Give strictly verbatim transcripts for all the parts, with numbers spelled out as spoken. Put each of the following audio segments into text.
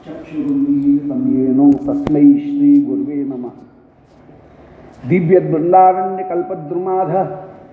चक्षुरुन्मीलितं येन तस्मै श्रीगुरुवे नमः। दिव्यद्वृन्दारण्यकल्पद्रुमाधः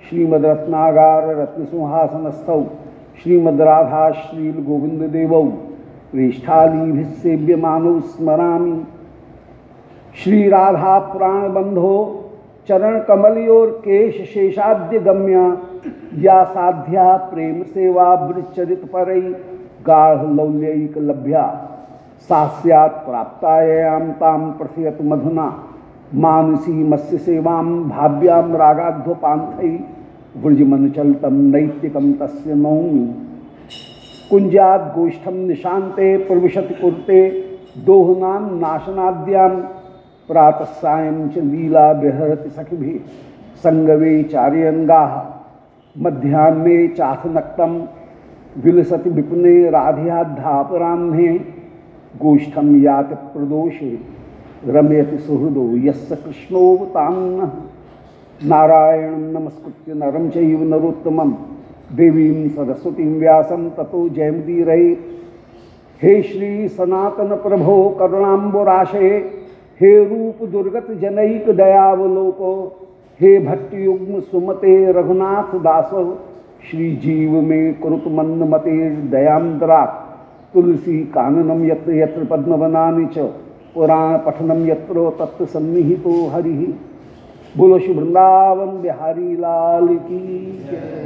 श्रीमद्रत्नागाररत्नसिंहासनस्थौ श्रीमद्राधा श्रीगोविन्ददेवौ प्रेष्ठालीभिः सेव्यमानौ स्मरामि। श्रीराधा पुराणबन्धो चरणकमलयोर्केश शेषाद्य गम्य या साध्या प्रेम सेवा वृच्चरित परई गाढ़ लौल्यैक लभ्या सास्यात् प्राप्तायां तां प्रथयत मधुना मानसी मत्स्य सेवां भाव्यां रागाध्वपान्थै व्रजमनुचलतं नैतिकं तस्य नौमि। कुञ्जात् गोष्ठं निशान्ते प्रविशति कुरुते दोहनां नाशनाद्यां प्रातः सायं च लीला विहरति सखिभिः संगवे चार्यंगाः मध्याह्ने चाथनक्तं विलसति विपुने राधियाद्धापराह्ने गोष्ठं याति प्रदोषे रमयति सुहृदो यस्य कृष्णोऽवतान्नः। नारायणं नमस्कृत्य नरं चैव नरोत्तमं देवीं सरस्वतीं व्यासं ततो जयमुदीरये। हे श्री सनातन प्रभो करुणाम्बुराशे हे रूप दुर्गत जनैक दयावलोको हे भट्टयुग्म सुमते रघुनाथ दासो श्री जीव में कुरुत मंद मते दयांद्रा तुलसी काननम यत्र यत्र पद्मवनानि च पुराण पठनम यत्र तत्र सन्निहितो हरि। बोलो श्री वृंदावन बिहारी लाल की जय।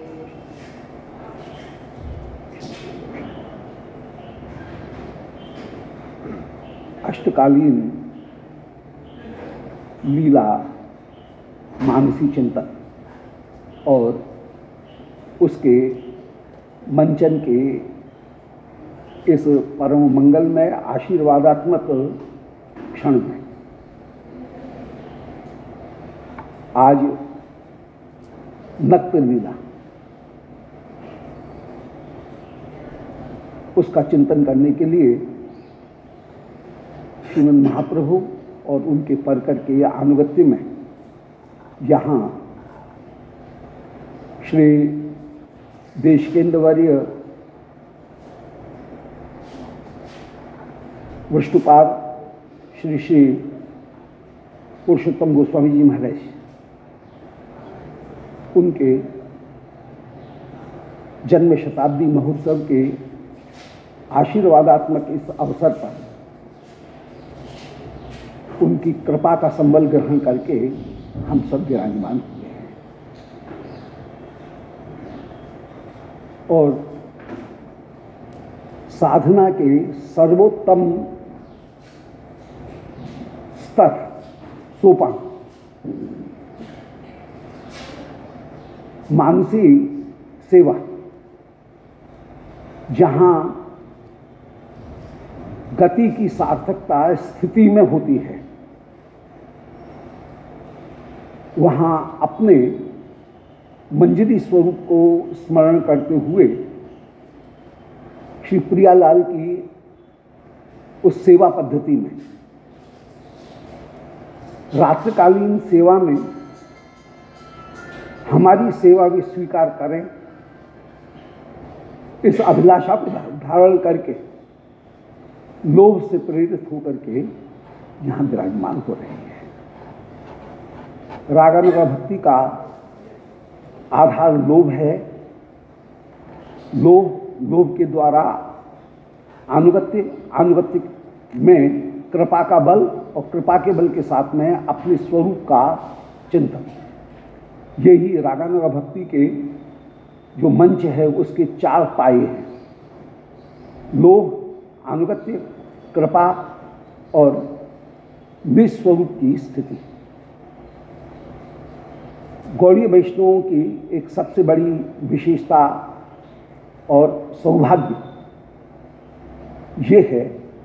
अष्टकालीन लीला मानसी चिंतन और उसके मंचन के इस परम मंगलमय आशीर्वादात्मक क्षण में आज नक्त लीला उसका चिंतन करने के लिए श्रीमद् महाप्रभु और उनके परकर के अनुगत्य में यहाँ श्री देशकेंद्रवर्य विष्णुपाद श्री श्री पुरुषोत्तम गोस्वामी जी महाराज उनके जन्म शताब्दी महोत्सव के आशीर्वादात्मक इस अवसर पर उनकी कृपा का संबल ग्रहण करके हम सब विराजमान हुए हैं और साधना के सर्वोत्तम स्तर सोपान मानसी सेवा जहां गति की सार्थकता स्थिति में होती है वहाँ अपने मंजरी स्वरूप को स्मरण करते हुए श्री प्रियालाल की उस सेवा पद्धति में रात्रिकालीन सेवा में हमारी सेवा भी स्वीकार करें इस अभिलाषा को धारण करके लोभ से प्रेरित होकर के यहाँ विराजमान हो रहे हैं। रागानुगा भक्ति का आधार लोभ है। लोभ लोभ के द्वारा अनुगत्य अनुगत्य में कृपा का बल और कृपा के बल के साथ में अपने स्वरूप का चिंतन। यही रागानुगा भक्ति के जो मंच है उसके चार पाए हैं। लोभ अनुगत्य कृपा और निस्वरूप की स्थिति। गौड़ीय वैष्णवों की एक सबसे बड़ी विशेषता और सौभाग्य ये है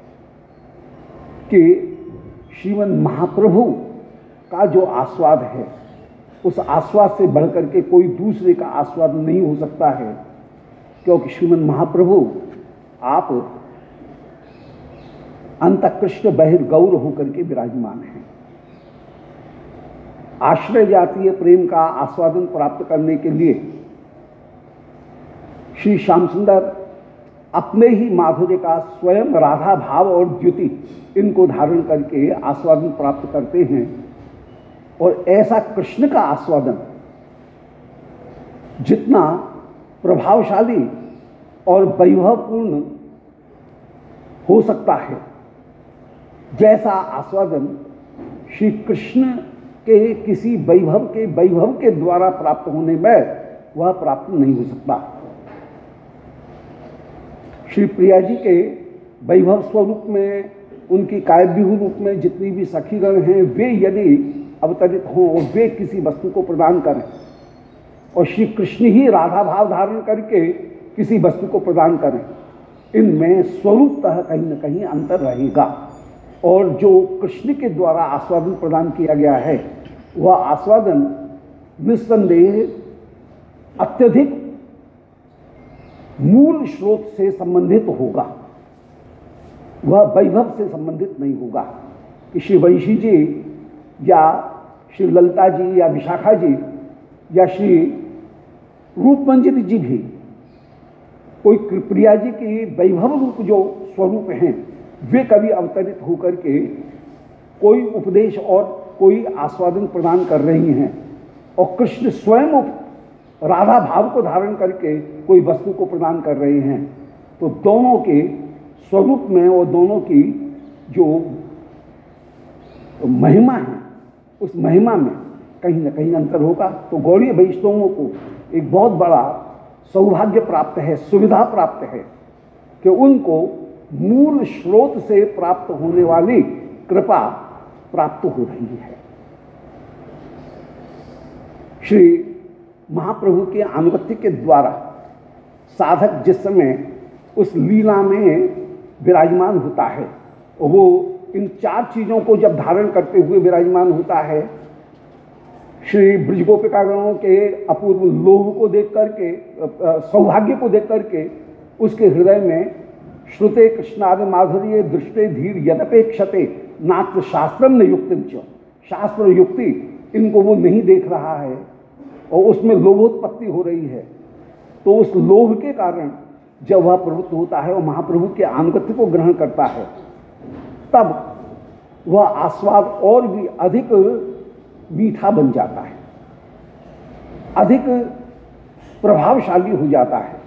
कि श्रीमद् महाप्रभु का जो आस्वाद है उस आस्वाद से बढ़कर के कोई दूसरे का आस्वाद नहीं हो सकता है, क्योंकि श्रीमद् महाप्रभु आप अंतकृष्ण बहिर्गौर होकर के विराजमान हैं। आश्रय जातीय प्रेम का आस्वादन प्राप्त करने के लिए श्री श्याम सुंदर अपने ही माधुर्य का स्वयं राधा भाव और द्युति इनको धारण करके आस्वादन प्राप्त करते हैं। और ऐसा कृष्ण का आस्वादन जितना प्रभावशाली और वैभवपूर्ण हो सकता है, जैसा आस्वादन श्री कृष्ण के किसी वैभव के वैभव के द्वारा प्राप्त होने में वह प्राप्त नहीं हो सकता। श्री प्रिया जी के वैभव स्वरूप में, उनकी काव्यव्यूह रूप में जितनी भी सखीगण हैं, वे यदि अवतरित हों और वे किसी वस्तु को प्रदान करें, और श्री कृष्ण ही राधा भाव धारण करके किसी वस्तु को प्रदान करें, इनमें स्वरूपतः कहीं न कहीं अंतर रहेगा। और जो कृष्ण के द्वारा आस्वादन प्रदान किया गया है, वह आस्वादन निस्संदेह अत्यधिक मूल स्रोत से संबंधित होगा, वह वैभव से संबंधित नहीं होगा कि श्री वंशी जी या श्री ललिता जी या विशाखा जी या श्री रूपमंजित जी भी कोई प्रिया जी की वैभव रूप जो स्वरूप हैं, वे कभी अवतरित होकर के कोई उपदेश और कोई आस्वादन प्रदान कर रही हैं, और कृष्ण स्वयं राधा भाव को धारण करके कोई वस्तु को प्रदान कर रहे हैं, तो दोनों के स्वरूप में और दोनों की जो महिमा है, उस महिमा में कहीं न कहीं अंतर होगा। तो गौड़ीय वैष्णवों को एक बहुत बड़ा सौभाग्य प्राप्त है, सुविधा प्राप्त है कि उनको मूल स्रोत से प्राप्त होने वाली कृपा प्राप्त हो रही है। श्री महाप्रभु के अनुगत्य के द्वारा साधक जिस समय उस लीला में विराजमान होता है, वो इन चार चीज़ों को जब धारण करते हुए विराजमान होता है, श्री ब्रजगोपिकागणों के अपूर्व लोभ को देख करके, सौभाग्य को देख करके उसके हृदय में श्रुते कृष्णादि माधुर्य दृष्टे धीर यदपेक्षते नात्र शास्त्रम न युक्तिम च, शास्त्र युक्ति इनको वो नहीं देख रहा है और उसमें लोभोत्पत्ति हो रही है। तो उस लोभ के कारण जब वह प्रवृत्त होता है और महाप्रभु के आनुगत्य को ग्रहण करता है, तब वह आस्वाद और भी अधिक मीठा बन जाता है, अधिक प्रभावशाली हो जाता है।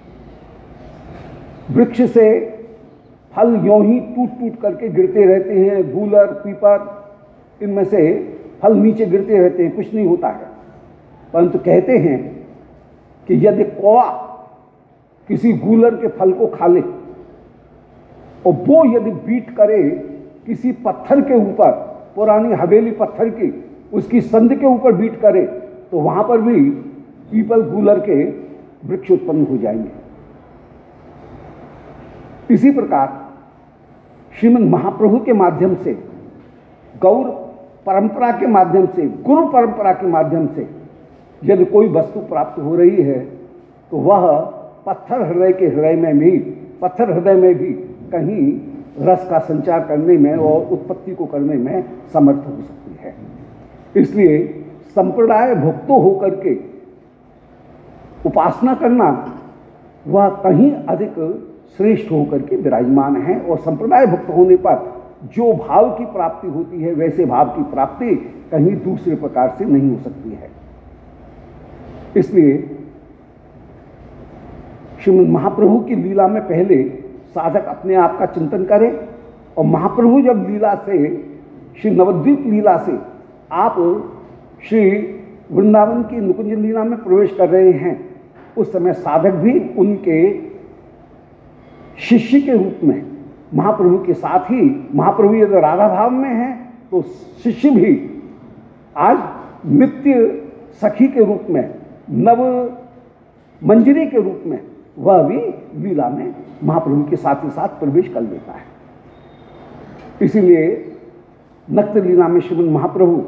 वृक्ष से फल यों ही टूट टूट करके गिरते रहते हैं, गूलर पीपर इनमें से फल नीचे गिरते रहते हैं, कुछ नहीं होता है। परंतु कहते हैं कि यदि कौवा किसी गूलर के फल को खा ले और वो यदि बीट करे किसी पत्थर के ऊपर, पुरानी हवेली पत्थर की, उसकी संध के ऊपर बीट करे, तो वहां पर भी पीपल गूलर के वृक्ष उत्पन्न हो जाएंगे। इसी प्रकार श्रीमद् महाप्रभु के माध्यम से, गौर परंपरा के माध्यम से, गुरु परंपरा के माध्यम से यदि कोई वस्तु प्राप्त हो रही है, तो वह पत्थर हृदय के हृदय में भी, पत्थर हृदय में भी कहीं रस का संचार करने में और उत्पत्ति को करने में समर्थ हो सकती है। इसलिए संप्रदाय भुक्त होकर के उपासना करना वह कहीं अधिक श्रेष्ठ होकर के विराजमान है, और संप्रदाय भुक्त होने पर जो भाव की प्राप्ति होती है, वैसे भाव की प्राप्ति कहीं दूसरे प्रकार से नहीं हो सकती है। इसलिए श्रीमद् महाप्रभु की लीला में पहले साधक अपने आप का चिंतन करे, और महाप्रभु जब लीला से, श्री नवद्वीप लीला से आप श्री वृंदावन की नुकुंज लीला में प्रवेश कर रहे हैं, उस समय साधक भी उनके शिष्य के रूप में महाप्रभु के साथ ही, महाप्रभु यदि राधा भाव में हैं तो शिष्य भी आज नित्य सखी के रूप में, नव मंजरी के रूप में वह भी लीला में महाप्रभु के साथ ही साथ प्रवेश कर लेता है। इसीलिए नक्त लीला में श्रीमद् महाप्रभु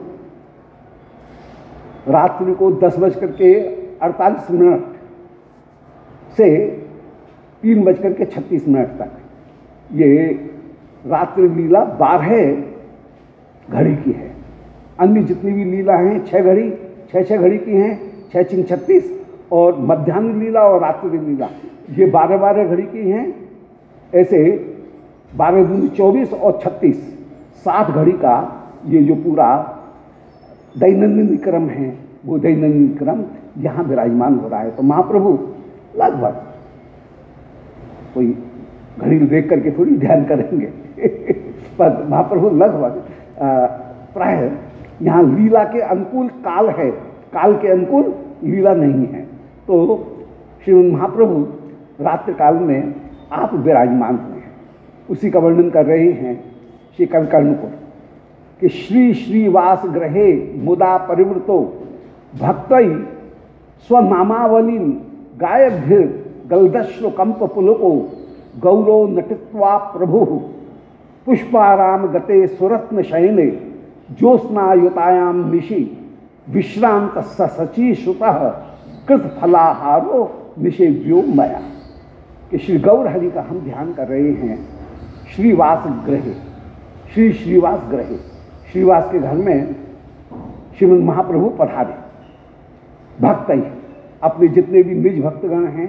रात्रि को दस बज करके अड़तालीस मिनट से तीन बज करके छत्तीस मिनट तक, ये रात्रि लीला बारह घड़ी की है। अन्य जितनी भी लीला हैं छः घड़ी छः छः घड़ी की हैं, छः चिंग छत्तीस, और मध्याह्न लीला और रात्रि लीला ये बारह बारह घड़ी की हैं। ऐसे बारह दूनी चौबीस और छत्तीस सात घड़ी का ये जो पूरा दैनंदिन क्रम है वो दैनंदिन क्रम यहाँ विराजमान हो रहा है। तो महाप्रभु लगभग कोई घड़ी देख करके थोड़ी ध्यान करेंगे पर महाप्रभु लगभग प्राय यहाँ लीला के अनुकूल काल है, काल के अनुकूल लीला नहीं है। तो श्री महाप्रभु रात्रि काल में आप विराजमान हुए हैं, उसी का वर्णन कर रहे हैं श्री कवि कर्णपुर कि श्री श्रीवास ग्रहे मुदा परिवृतो भक्तई स्वनामावली गायभिर गलदश्रु कंप पुलको गौरव नटित्वा प्रभु पुष्पाराम गते सुरत्न शयने ज्योत्स्नायुतायाम निशि विश्रांत सची श्रुतः कृत फलाहारो निषेव्यो मया। कि श्री गौर हरि का हम ध्यान कर रहे हैं। श्रीवास ग्रहे, श्री श्रीवास ग्रहे, श्रीवास के घर में श्रीमद महाप्रभु पधारे। भक्त ही अपने जितने भी निज भक्तगण हैं,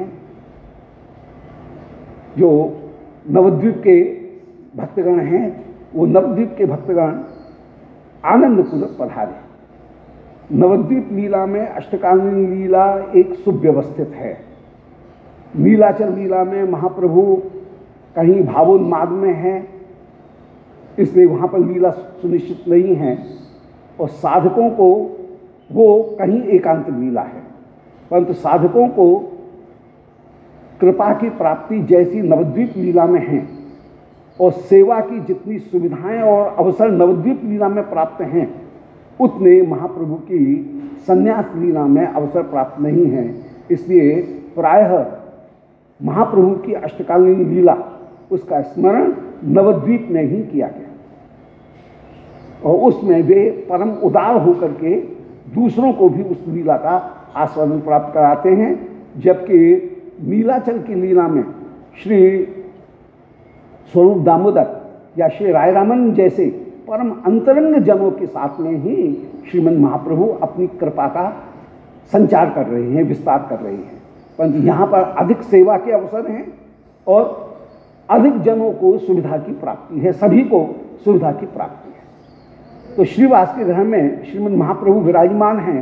जो नवद्वीप के भक्तगण हैं, वो नवद्वीप के भक्तगण आनंदपूर्वक पधारे। नवद्वीप लीला में अष्टकालीन लीला एक सुव्यवस्थित है। नीलाचल लीला में महाप्रभु कहीं भावोन्माद में है, इसलिए वहाँ पर लीला सुनिश्चित नहीं है, और साधकों को वो कहीं एकांत लीला है। परंतु साधकों को कृपा की प्राप्ति जैसी नवद्वीप लीला में है, और सेवा की जितनी सुविधाएं और अवसर नवद्वीप लीला में प्राप्त हैं, उतने महाप्रभु की संन्यास लीला में अवसर प्राप्त नहीं है। इसलिए प्रायः महाप्रभु की अष्टकालीन लीला उसका स्मरण नवद्वीप में ही किया गया, और उसमें वे परम उदार होकर के दूसरों को भी उस लीला का आस्वादन प्राप्त कराते हैं। जबकि नीलाचल की लीला में श्री स्वरूप दामोदर या श्री राय रामन जैसे परम अंतरंग जनों के साथ में ही श्रीमद महाप्रभु अपनी कृपा का संचार कर रहे हैं, विस्तार कर रहे हैं। परंतु यहाँ पर अधिक सेवा के अवसर हैं और अधिक जनों को सुविधा की प्राप्ति है, सभी को सुविधा की प्राप्ति है। तो श्रीवास के घर में श्रीमद महाप्रभु विराजमान हैं,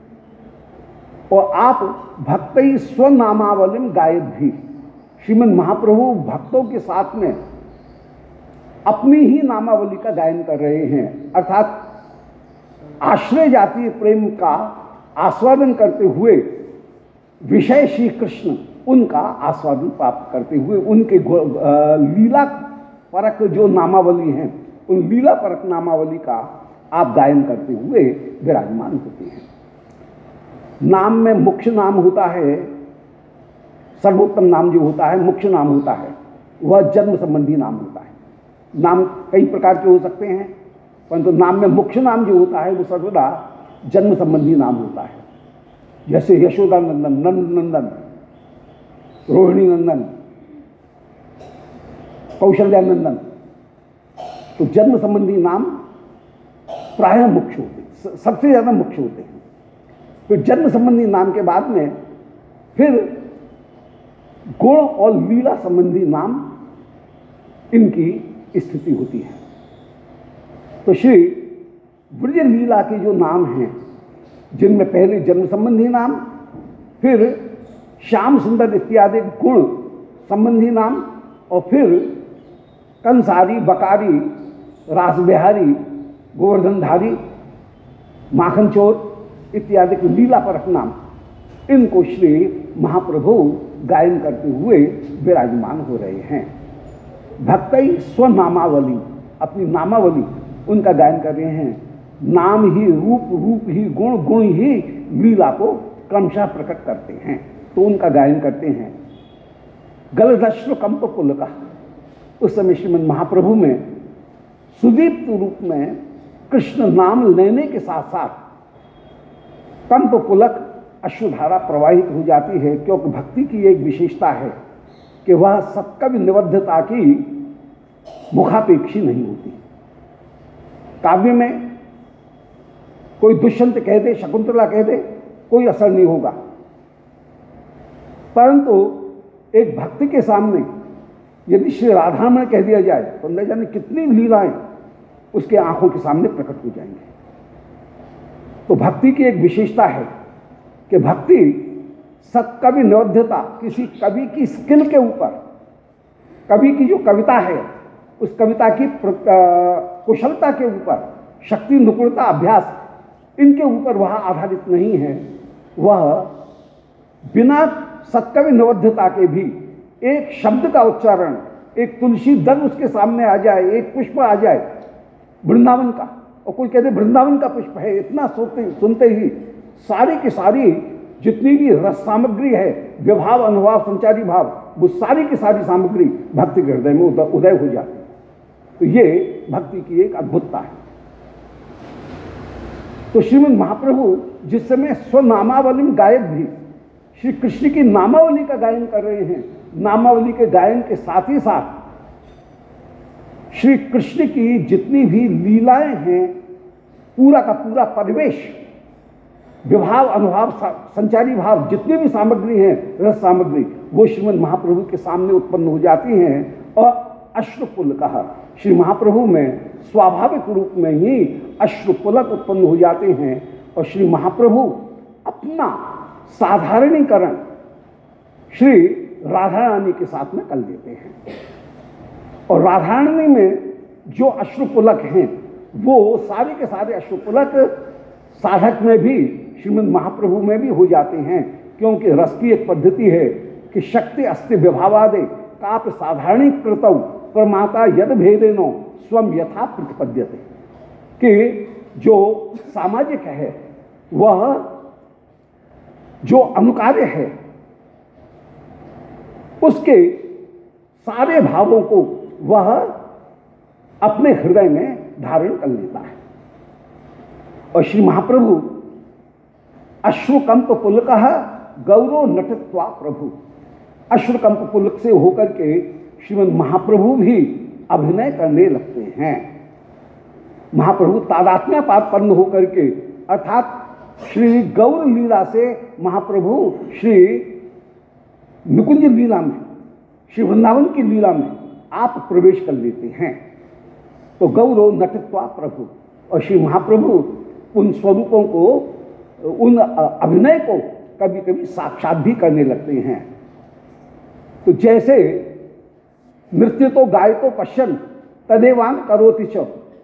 और आप भक्तई स्वनामावलिम गायब भी, श्रीमद महाप्रभु भक्तों के साथ में अपनी ही नामावली का गायन कर रहे हैं। अर्थात आश्रय जातीय प्रेम का आस्वादन करते हुए विषय श्री कृष्ण उनका आस्वादन प्राप्त करते हुए उनके लीला परक जो नामावली हैं, उन लीला परक नामावली का आप गायन करते हुए विराजमान होते हैं। नाम में मुख्य नाम होता है, सर्वोत्तम नाम जो होता है, मुख्य नाम होता है, वह जन्म संबंधी नाम होता है। नाम कई प्रकार के हो सकते हैं, परंतु नाम में मुख्य नाम जो होता है वो सर्वदा जन्म संबंधी नाम होता है। जैसे यशोदा नंदन, नंद नंदन, रोहिणी नंदन, कौशल्या नंदन, तो जन्म संबंधी नाम प्रायः मुख्य होते हैं, सबसे ज़्यादा मुख्य होते हैं। फिर जन्म संबंधी नाम के बाद में फिर गुण और लीला संबंधी नाम इनकी स्थिति होती है। तो श्री ब्रज लीला के जो नाम हैं, जिनमें पहले जन्म संबंधी नाम, फिर श्याम सुंदर इत्यादि गुण संबंधी नाम, और फिर कंसारी, बकारी, रास बिहारी, गोवर्धनधारी, माखन चोर इत्यादि के लीला परक नाम, इनको श्री महाप्रभु गायन करते हुए विराजमान हो रहे हैं। भक्तई स्वनामावली, अपनी नामावली उनका गायन कर रहे हैं। नाम ही रूप, रूप ही गुण, गुण ही लीला को क्रमशः प्रकट करते हैं, तो उनका गायन करते हैं। गलदश्रु कंप पुलका, उस समय श्रीमद महाप्रभु में सुदीप्त रूप में कृष्ण नाम लेने के साथ साथ कंप पुलक अश्रुधारा प्रवाहित हो जाती है, क्योंकि भक्ति की एक विशेषता है कि वह सत्कवि निबद्धता की मुखापेक्षी नहीं होती। काव्य में कोई दुष्यंत कह दे, शकुंतला कह दे, कोई असर नहीं होगा, परंतु एक भक्ति के सामने यदि श्री राधारमण कह दिया जाए तो न जाने कितनी लीलाएं उसके आंखों के सामने प्रकट हो जाएंगे। तो भक्ति की एक विशेषता है कि भक्ति सत्कवि निबद्धता, किसी कवि की स्किल के ऊपर, कवि की जो कविता है उस कविता की कुशलता के ऊपर, शक्ति, निपुणता, अभ्यास, इनके ऊपर वह आधारित नहीं है। वह बिना सत्कवि निबद्धता के भी एक शब्द का उच्चारण, एक तुलसी दल उसके सामने आ जाए, एक पुष्प आ जाए वृंदावन का, और कोई कहते वृंदावन का पुष्प है, इतना सुनते सुनते ही सारी की सारी जितनी भी रस सामग्री है, विभाव, अनुभाव, संचारी भाव, वो सारी की सारी सामग्री भक्ति के हृदय में उदय हो जाती है। तो ये भक्ति की एक अद्भुतता है। तो श्रीमद् महाप्रभु जिस समय स्वनामावली में गायक भी श्री कृष्ण की नामावली का गायन कर रहे हैं, नामावली के गायन के साथ ही साथ श्री कृष्ण की जितनी भी लीलाएं हैं, पूरा का पूरा परिवेश, विभाव, अनुभाव, संचारी भाव, जितनी भी सामग्री है, रस सामग्री, वो श्रीमद् महाप्रभु के सामने उत्पन्न हो जाती हैं। और अश्रुपुल कहा, श्री महाप्रभु में स्वाभाविक रूप में ही अश्रुपुलक उत्पन्न हो जाते हैं। और श्री महाप्रभु अपना साधारणीकरण श्री राधा रानी के साथ में कर देते हैं। और राधा रानी में जो अश्रुपुलक हैं वो सारे के सारे अश्रुपुलक साधक में भी, श्रीमद् महाप्रभु में भी हो जाते हैं, क्योंकि रस की एक पद्धति है कि शक्ति अस्ति विभावादे काप साधारणी कृतौ प्रमाता यद भेदेनो स्वम यथा प्रतिपद्यते, कि जो सामाजिक है वह जो अनुकार्य है उसके सारे भावों को वह अपने हृदय में धारण कर लेता है। और श्री महाप्रभु अश्रुकंप पुलकः गौरव नटत्वा प्रभु, अश्रुकंप पुलक से होकर के श्रीमद् महाप्रभु भी अभिनय करने लगते हैं। महाप्रभु तादात्म्यपादपन्न होकर के, अर्थात श्री गौर लीला से महाप्रभु श्री निकुंज लीला में, श्री वृंदावन की लीला में आप प्रवेश कर लेते हैं। तो गौरव नटत्वा प्रभु, और श्री महाप्रभु उन स्वरूपों को, उन अभिनय को कभी कभी साक्षात भी करने लगते हैं। तो जैसे नृत्य तो गाय तो पश्चन तदेवान करोति च,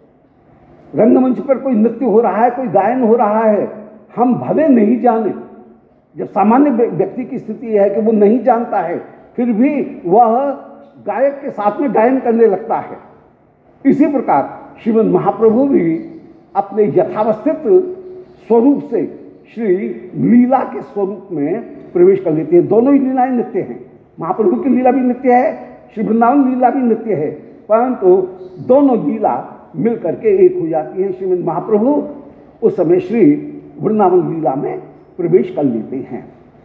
रंगमंच पर कोई नृत्य हो रहा है, कोई गायन हो रहा है, हम भले नहीं जाने, जब सामान्य व्यक्ति की स्थिति है कि वो नहीं जानता है, फिर भी वह गायक के साथ में गायन करने लगता है। इसी प्रकार श्रीमद् महाप्रभु भी अपने यथावस्थित स्वरूप से श्री लीला के स्वरूप में प्रवेश कर लेते हैं। दोनों ही लीलाएं नित्य हैं, महाप्रभु की लीला भी नित्य है, श्री वृंदावन लीला भी नित्य है, परंतु दोनों लीला मिल करके एक हो जाती है। श्रीमद् महाप्रभु उस समय श्री वृंदावन लीला में प्रवेश कर लेते हैं।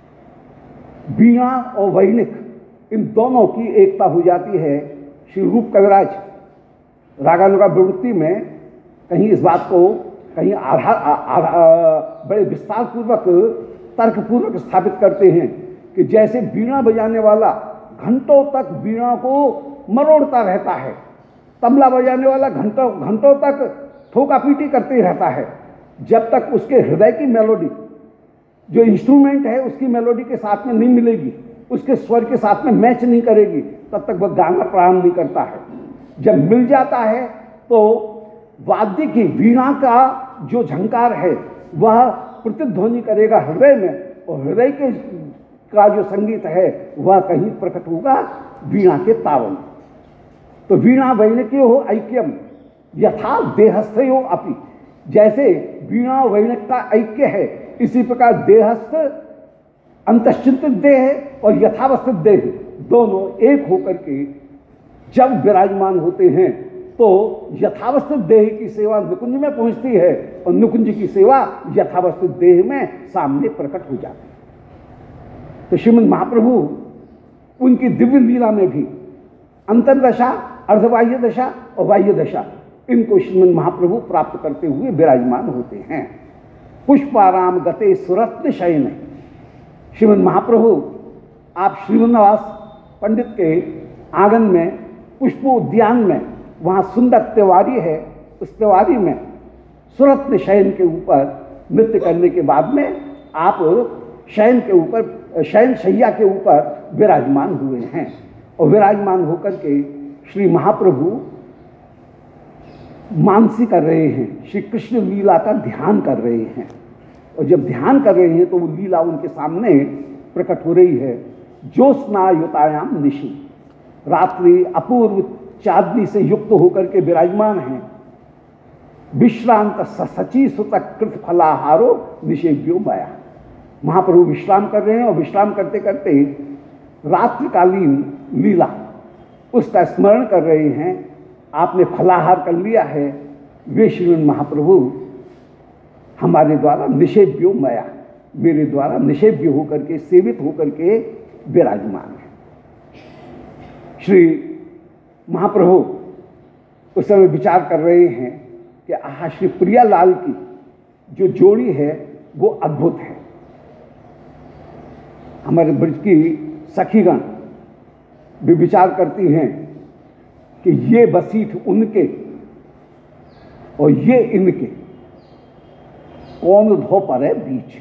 वीणा और वैणिक, इन दोनों की एकता हो जाती है। श्री रूप कविराज रागानुगा प्रवृत्ति में कहीं इस बात को कहीं आधार आधा, बड़े विस्तार पूर्वक तर्क पूर्वक स्थापित करते हैं कि जैसे वीणा बजाने वाला घंटों तक वीणा को मरोड़ता रहता है, तबला बजाने वाला घंटों घंटों तक ठोका पीटी करते रहता है, जब तक उसके हृदय की मेलोडी, जो इंस्ट्रूमेंट है उसकी मेलोडी के साथ में नहीं मिलेगी, उसके स्वर के साथ में मैच नहीं करेगी, तब तक वह गाना प्रारंभ नहीं करता है। जब मिल जाता है तो वाद्य की, वीणा का जो झंकार है वह प्रतिध्वनि करेगा हृदय में, और हृदय के का जो संगीत है वह कहीं प्रकट होगा वीणा के तावल। तो वीणा वैणिक्यो हो ऐक्यम यथा देहस्थयो अपि, जैसे वीणा वैणिक का ऐक्य है, इसी प्रकार देहस्थ अंतश्चिंतित देह और यथावस्थित देह दोनों एक होकर के जब विराजमान होते हैं तो यथावस्थित देह की सेवा निकुंज में पहुंचती है और निकुंज की सेवा यथावस्थित देह में सामने प्रकट हो जाती है। तो श्रीमद् महाप्रभु उनकी दिव्य लीला में भी अंतर्दशा, अर्धबाह्य दशा और बाह्य दशा, इनको श्रीमद् महाप्रभु प्राप्त करते हुए विराजमान होते हैं। पुष्पाराम गते सुरत्न शयन, श्रीमद् महाप्रभु आप श्रीनिवास पंडित के आंगन में पुष्पोद्यान में, वहाँ सुंदर त्योहारी है, उस त्योहारी में सुरत्न शयन के ऊपर नृत्य करने के बाद में आप शयन के ऊपर, शयन शैया के ऊपर विराजमान हुए हैं। और विराजमान होकर के श्री महाप्रभु मानसी कर रहे हैं, श्री कृष्ण लीला का ध्यान कर रहे हैं। और जब ध्यान कर रहे हैं तो वो लीला उनके सामने प्रकट हो रही है। ज्योत्स्नायुतायाम निशि, रात्रि अपूर्व चांदनी से युक्त होकर के विराजमान हैं। विश्रांत सची सुत कृत फलाहारो निषेव्यो माया, महाप्रभु विश्राम कर रहे हैं और विश्राम करते करते रात्रिकालीन लीला उसका स्मरण कर रहे हैं। आपने फलाहार कर लिया है, वे श्रीमन महाप्रभु हमारे द्वारा निषेव्यो माया, मेरे द्वारा निषेव्य होकर के, सेवित होकर के विराजमान है। श्री महाप्रभु उस समय विचार कर रहे हैं कि आहा, श्री प्रियालाल की जो जोड़ी है वो अद्भुत है। हमारे ब्रज की सखीगण भी विचार करती हैं कि ये बसीठ उनके और ये इनके, कौन धो पर है बीच।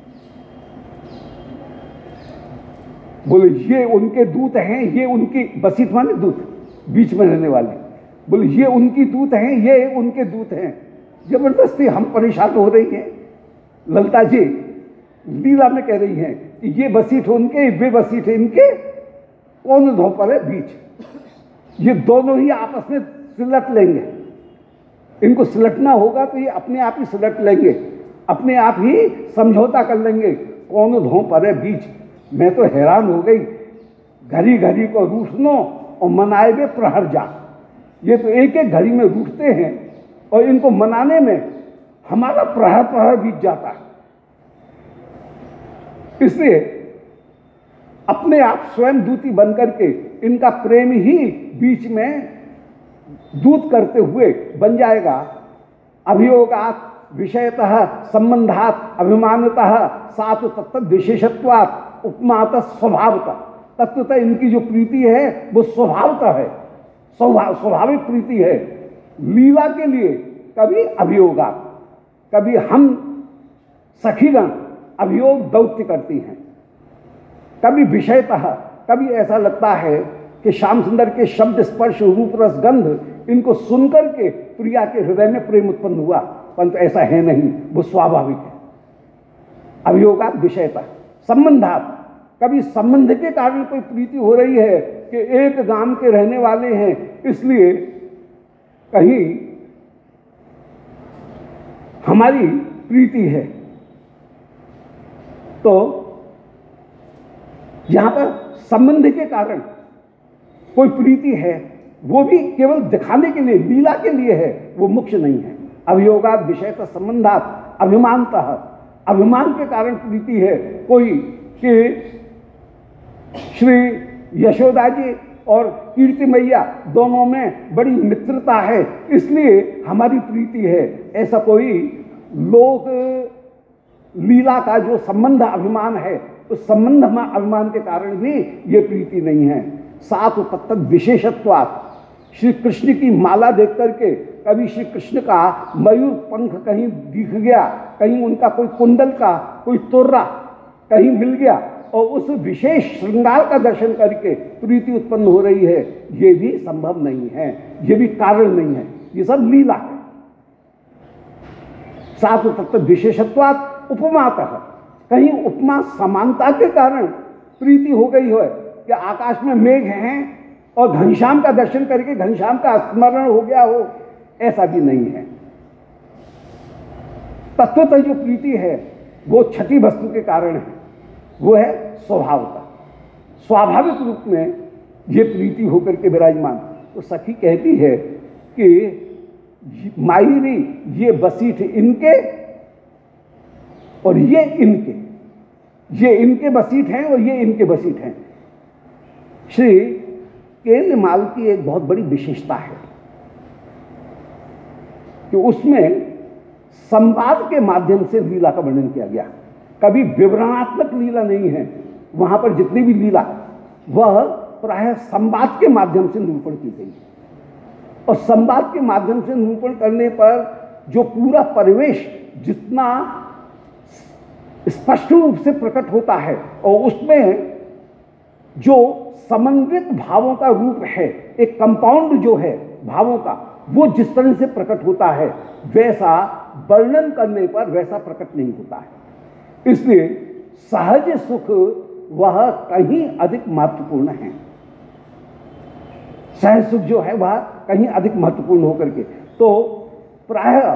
बोले ये उनके दूत हैं, ये उनकी, बसीठ माने दूत, बीच में रहने वाले। बोले ये उनकी दूत हैं, ये उनके दूत हैं। जबरदस्ती हम परेशान हो रही हैं। ललिता जी लीला में कह रही हैं कि ये बसीठ उनके, वे बसीठ इनके, कौन धो पर है बीच। ये दोनों ही आपस में सिलट लेंगे। इनको सिलटना होगा तो ये अपने आप ही सिलट लेंगे, अपने आप ही समझौता कर लेंगे। कौन धो पर है बीच। मैं तो हैरान हो गई, घड़ी घड़ी को रूठनो और मनाए वे प्रहर जा। ये तो एक एक घड़ी में रूठते हैं और इनको मनाने में हमारा प्रहर प्रहर बीत जाता है। इसलिए अपने आप स्वयं दूती बन करके इनका प्रेम ही बीच में दूत करते हुए बन जाएगा। अभियोगात विषयतः संबंधात अभिमानतः सात तत्त विशेषत्वात् उपमात स्वभावतः। तत्वतः इनकी जो प्रीति है वो स्वभावतः है, स्वभाव स्वाभाविक प्रीति है। लीला के लिए कभी अभियोगा, कभी हम सखीगण अभियोग दौत्य करती हैं, कभी विषयतः, कभी ऐसा लगता है कि श्याम सुंदर के शब्द स्पर्श रूप रस गंध इनको सुनकर के प्रिया के हृदय में प्रेम उत्पन्न हुआ, परंतु ऐसा है नहीं, वो स्वाभाविक है। अभियोगात विषयतः संबंधात, कभी संबंध के कारण कोई प्रीति हो रही है कि एक गांव के रहने वाले हैं, इसलिए कहीं हमारी प्रीति है। तो यहां पर संबंध के कारण कोई प्रीति है, वो भी केवल दिखाने के लिए, लीला के लिए है, वो मुख्य नहीं है। अभियोगात विषयतः संबंधात अभिमानतः, अभिमान के कारण प्रीति है कोई कि श्री यशोदा जी और कीर्ति मैया दोनों में बड़ी मित्रता है, इसलिए हमारी प्रीति है। ऐसा कोई लोक लीला का जो संबंध अभिमान है, उस संबंध अभिमान के कारण भी ये प्रीति नहीं है। सात तत्त विशेषत्वात्, श्री कृष्ण की माला देख करके कभी श्री कृष्ण का मयूर पंख कहीं दिख गया, कहीं उनका कोई कुंडल का कोई तोर्रा कहीं मिल गया और उस विशेष श्रृंगार का दर्शन करके प्रीति उत्पन्न हो रही है, ये भी संभव नहीं है, ये भी कारण नहीं है, ये सब लीला है। सात तत्व विशेषत्वात् उपमातः, कहीं उपमा समानता के कारण प्रीति हो गई हो कि आकाश में मेघ हैं और घनश्याम का दर्शन करके घनश्याम का स्मरण हो गया हो, ऐसा भी नहीं है। तत्वतः जो प्रीति है वो छठी वस्तु के कारण है, वो है स्वभावता, स्वाभाविक रूप में ये प्रीति होकर के विराजमान। तो सखी कहती है कि मायरी ये बसीठ इनके और ये इनके, ये इनके बसीठ हैं और ये इनके बसीठ हैं। श्री केलमाल की एक बहुत बड़ी विशेषता है कि उसमें संवाद के माध्यम से लीला का वर्णन किया गया, कभी विवरणात्मक लीला नहीं है। वहां पर जितनी भी लीला वह प्रायः संवाद के माध्यम से निरूपण की गई और संवाद के माध्यम से निरूपण करने पर जो पूरा परिवेश जितना स्पष्ट रूप से प्रकट होता है और उसमें जो समन्वित भावों का रूप है, एक कंपाउंड जो है भावों का, वो जिस तरह से प्रकट होता है वैसा वर्णन करने पर वैसा प्रकट नहीं होता है। इसलिए सहज सुख वह कहीं अधिक महत्वपूर्ण है। सहज सुख जो है वह कहीं अधिक महत्वपूर्ण होकर के, तो प्रायः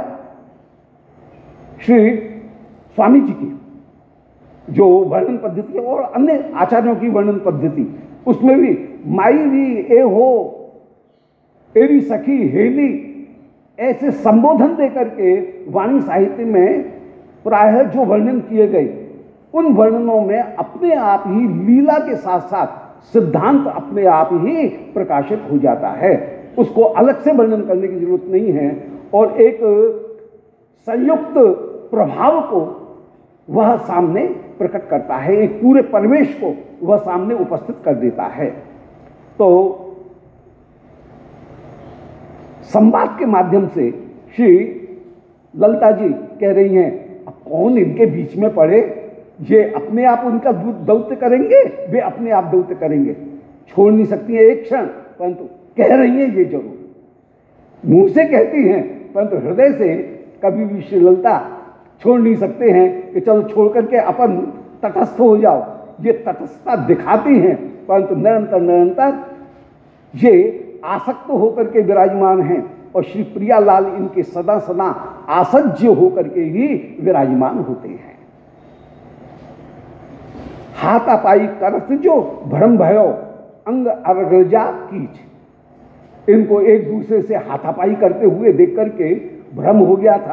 श्री स्वामी जी की जो वर्णन पद्धति और अन्य आचार्यों की वर्णन पद्धति, उसमें भी माई री ए हो एरी सखी हेली ऐसे संबोधन देकर के वाणी साहित्य में प्रायः जो वर्णन किए गए, उन वर्णनों में अपने आप ही लीला के साथ साथ सिद्धांत अपने आप ही प्रकाशित हो जाता है। उसको अलग से वर्णन करने की जरूरत नहीं है और एक संयुक्त प्रभाव को वह सामने प्रकट करता है, एक पूरे परिवेश को वह सामने उपस्थित कर देता है। तो संवाद के माध्यम से श्री ललिता जी कह रही हैं, अब कौन इनके बीच में पड़े, ये अपने आप उनका दौत्य करेंगे, वे अपने आप दौत्य करेंगे, छोड़ नहीं सकती हैं एक क्षण, परंतु कह रही हैं ये जरूर, मुंह से कहती हैं परंतु हृदय से कभी भी श्री ललिता छोड़ नहीं सकते हैं कि चलो छोड़ करके अपन तटस्थ हो जाओ। ये तटस्थता दिखाती हैं परंतु निरंतर निरंतर ये आसक्त होकर के विराजमान हैं और श्री प्रियालाल इनके सदा सदा आसज्य होकर के ही विराजमान होते हैं। हाथापाई करत जो भ्रम भयो अंग अर्गजा कीच, इनको एक दूसरे से हाथापाई करते हुए देख करके भ्रम हो गया था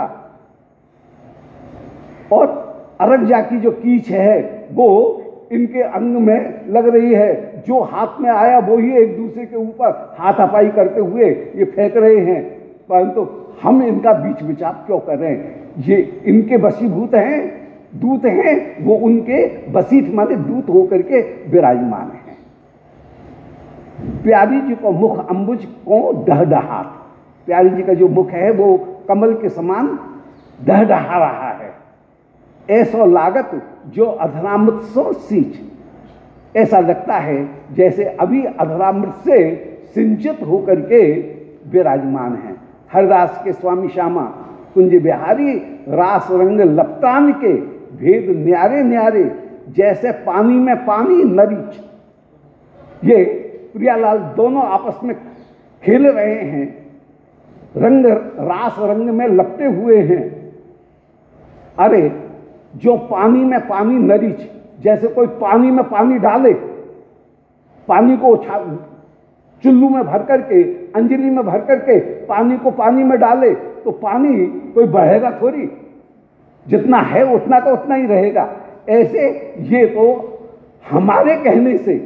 और अरगजा की जो कीच है वो इनके अंग में लग रही है, जो हाथ में आया वो ही एक दूसरे के ऊपर हाथापाई करते हुए ये फेंक रहे हैं, परंतु हम इनका बीच विचार क्यों कर रहे हैं, ये इनके वशीभूत हैं, दूत हैं, वो उनके वसीठ माने दूत होकर के विराजमान हैं। प्यारी जी को मुख अंबुज को डहडहात, प्यारी जी का जो मुख है वो कमल के समान डहडहा रहा है, ऐसा लागत जो अधरामृत सो सींच, ऐसा लगता है जैसे अभी अधरामृत से सिंचित होकर के विराजमान हैं। हरदास के स्वामी श्यामा कुंज बिहारी रास रंग लपटान के भेद न्यारे न्यारे, जैसे पानी में पानी नरीच, ये प्रियालाल दोनों आपस में खेल रहे हैं, रंग रास रंग में लपटे हुए हैं। अरे जो पानी में पानी नरीच, जैसे कोई पानी में पानी डाले, पानी को चुल्लू में भर करके, अंजलि में भर करके पानी को पानी में डाले तो पानी कोई बढ़ेगा थोड़ी, जितना है उतना तो उतना ही रहेगा। ऐसे ये तो हमारे कहने से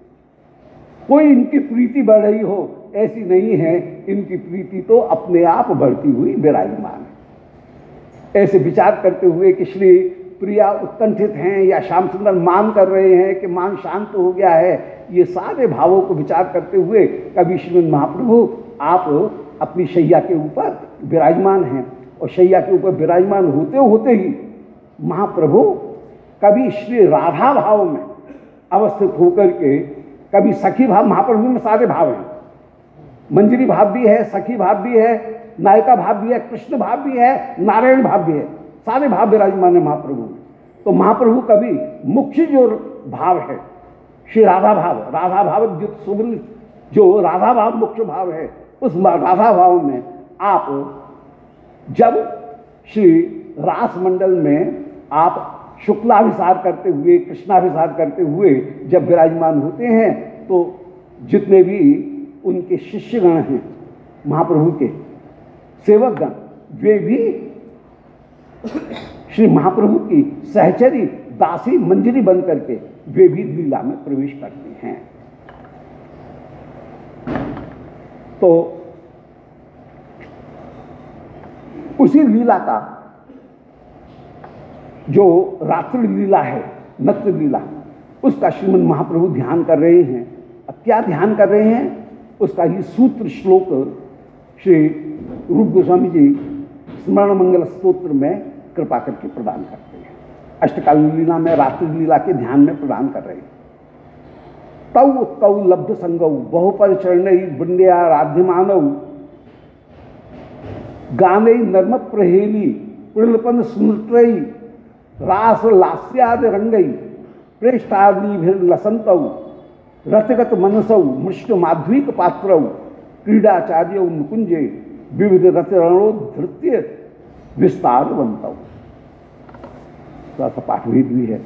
कोई इनकी प्रीति बढ़ रही हो ऐसी नहीं है, इनकी प्रीति तो अपने आप बढ़ती हुई विराजमान है। ऐसे विचार करते हुए कि श्री प्रिया उत्कंठित हैं या श्याम सुंदर मान कर रहे हैं कि मान शांत हो गया है, ये सारे भावों को विचार करते हुए कभी श्रीमद् महाप्रभु आप अपनी शैया के ऊपर विराजमान हैं और शैया के ऊपर विराजमान होते होते ही महाप्रभु कभी श्री राधा भाव में अवस्थित होकर के, कभी सखी भाव, महाप्रभु में सारे भाव हैं, मंजरी भाव भी है, सखी भाव भी है, नायिका भाव भी है, कृष्ण भाव भी है, नारायण भाव भी है, सारे भाव विराजमान है महाप्रभु में। तो महाप्रभु कभी मुख्य जो भाव है श्री राधा भाव, राधा भाव सुबल जो राधा भाव मुख्य भाव है, उस राधा भाव में आप जब श्री रास मंडल में आप शुक्लाभिसार करते हुए, कृष्णाभिसार करते हुए जब विराजमान होते हैं तो जितने भी उनके शिष्यगण हैं महाप्रभु के सेवकगण, वे भी श्री महाप्रभु की सहचरी दासी मंजरी बन करके वे भी लीला में प्रवेश करते हैं। तो उसी लीला का जो रात्रि लीला है, नृत्य लीला, उसका श्रीमद् महाप्रभु ध्यान कर रहे हैं। अब क्या ध्यान कर रहे हैं, उसका ये सूत्र श्लोक श्री रूप गोस्वामी जी स्मरण मंगल स्तोत्र में कृपा करके प्रदान करते हैं। अष्टकाल लीला में रात्रि लीला के ध्यान में प्रदान कर रहे हैं। तौ तौ लब्ध संगौ बहुपर चरणई बृंदया राध्यमानव गाने नर्म प्रहेली प्रलपन स्मृतई रास लास्याद रंगई प्रेष्ठादिभिर्लसंतौ रथगत मनसौ मृष्ट माध्वीक पात्रौ क्रीडाचार्य मुकुंजे विविध रथ रणोधृत्य विस्तारवंतौ। थोड़ा सा पाठभेद भी है।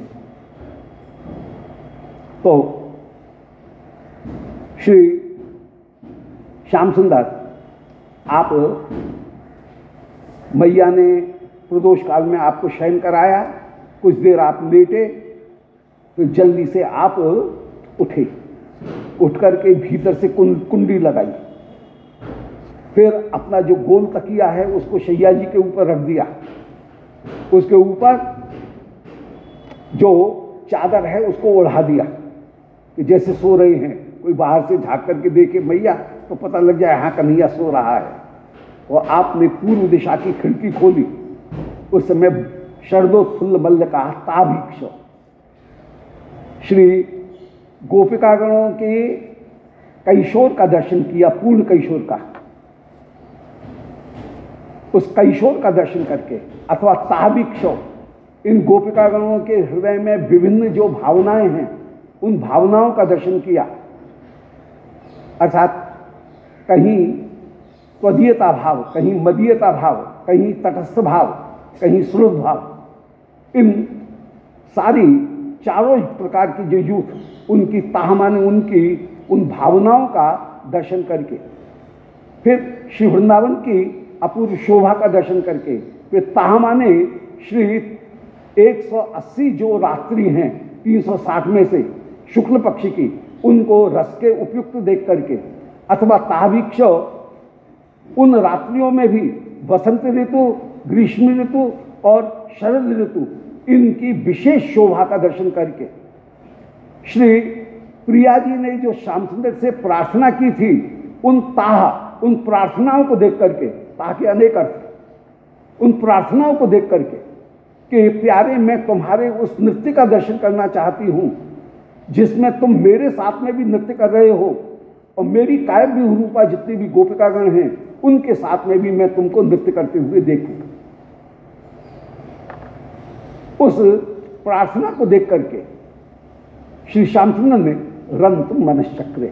तो श्री श्याम सुंदर, आप मैया ने प्रदोष काल में आपको शयन कराया, कुछ देर आप लेटे, फिर जल्दी से आप उठे, उठ करके भीतर से कुंडी लगाई, फिर अपना जो गोल तकिया है उसको शैया जी के ऊपर रख दिया, उसके ऊपर जो चादर है उसको ओढ़ा दिया कि जैसे सो रहे हैं, कोई बाहर से झांक करके देखे मैया तो पता लग जाए हाँ कन्हैया सो रहा है। और आपने पूर्व दिशा की खिड़की खोली, उस समय शरदोत्फुल्ल मल्ल का ताभीक्ष श्री गोपिकागणों के कैशोर का दर्शन किया, पूर्ण कैशोर का। उस कैशोर का दर्शन करके अथवा ताभीक्ष इन गोपिकागणों के हृदय में विभिन्न जो भावनाएं हैं उन भावनाओं का दर्शन किया, अर्थात कहीं त्वदीयता भाव, कहीं मदीयता भाव, कहीं तटस्थ भाव, कहीं सुलभ भाव। इन सारी चारों प्रकार की जो यूथ उनकी ताहमाने उनकी उन भावनाओं का दर्शन करके, फिर श्री वृंदावन की अपूर्व शोभा का दर्शन करके, फिर ताहमाने श्री एक सौ अस्सी जो रात्रि हैं तीन सौ साठ में से शुक्ल पक्ष की, उनको रस के उपयुक्त देख करके, अथवा ताभीक्ष उन रात्रियों में भी वसंत ऋतु, ग्रीष्म ऋतु और शरद ऋतु इनकी विशेष शोभा का दर्शन करके, श्री प्रिया जी ने जो श्याम सुंदर से प्रार्थना की थी उन ताह उन प्रार्थनाओं को देख करके, ताह के अनेक अर्थ, उन प्रार्थनाओं को देख करके कि प्यारे मैं तुम्हारे उस नृत्य का दर्शन करना चाहती हूँ जिसमें तुम मेरे साथ में भी नृत्य कर रहे हो और मेरी कायम भी रूपा जितनी भी गोपिकागण हैं उनके साथ में भी मैं तुमको नृत्य करते हुए देखूं। उस प्रार्थना को देख करके श्री श्यामचंद्र ने रंत मनश्चक्रे,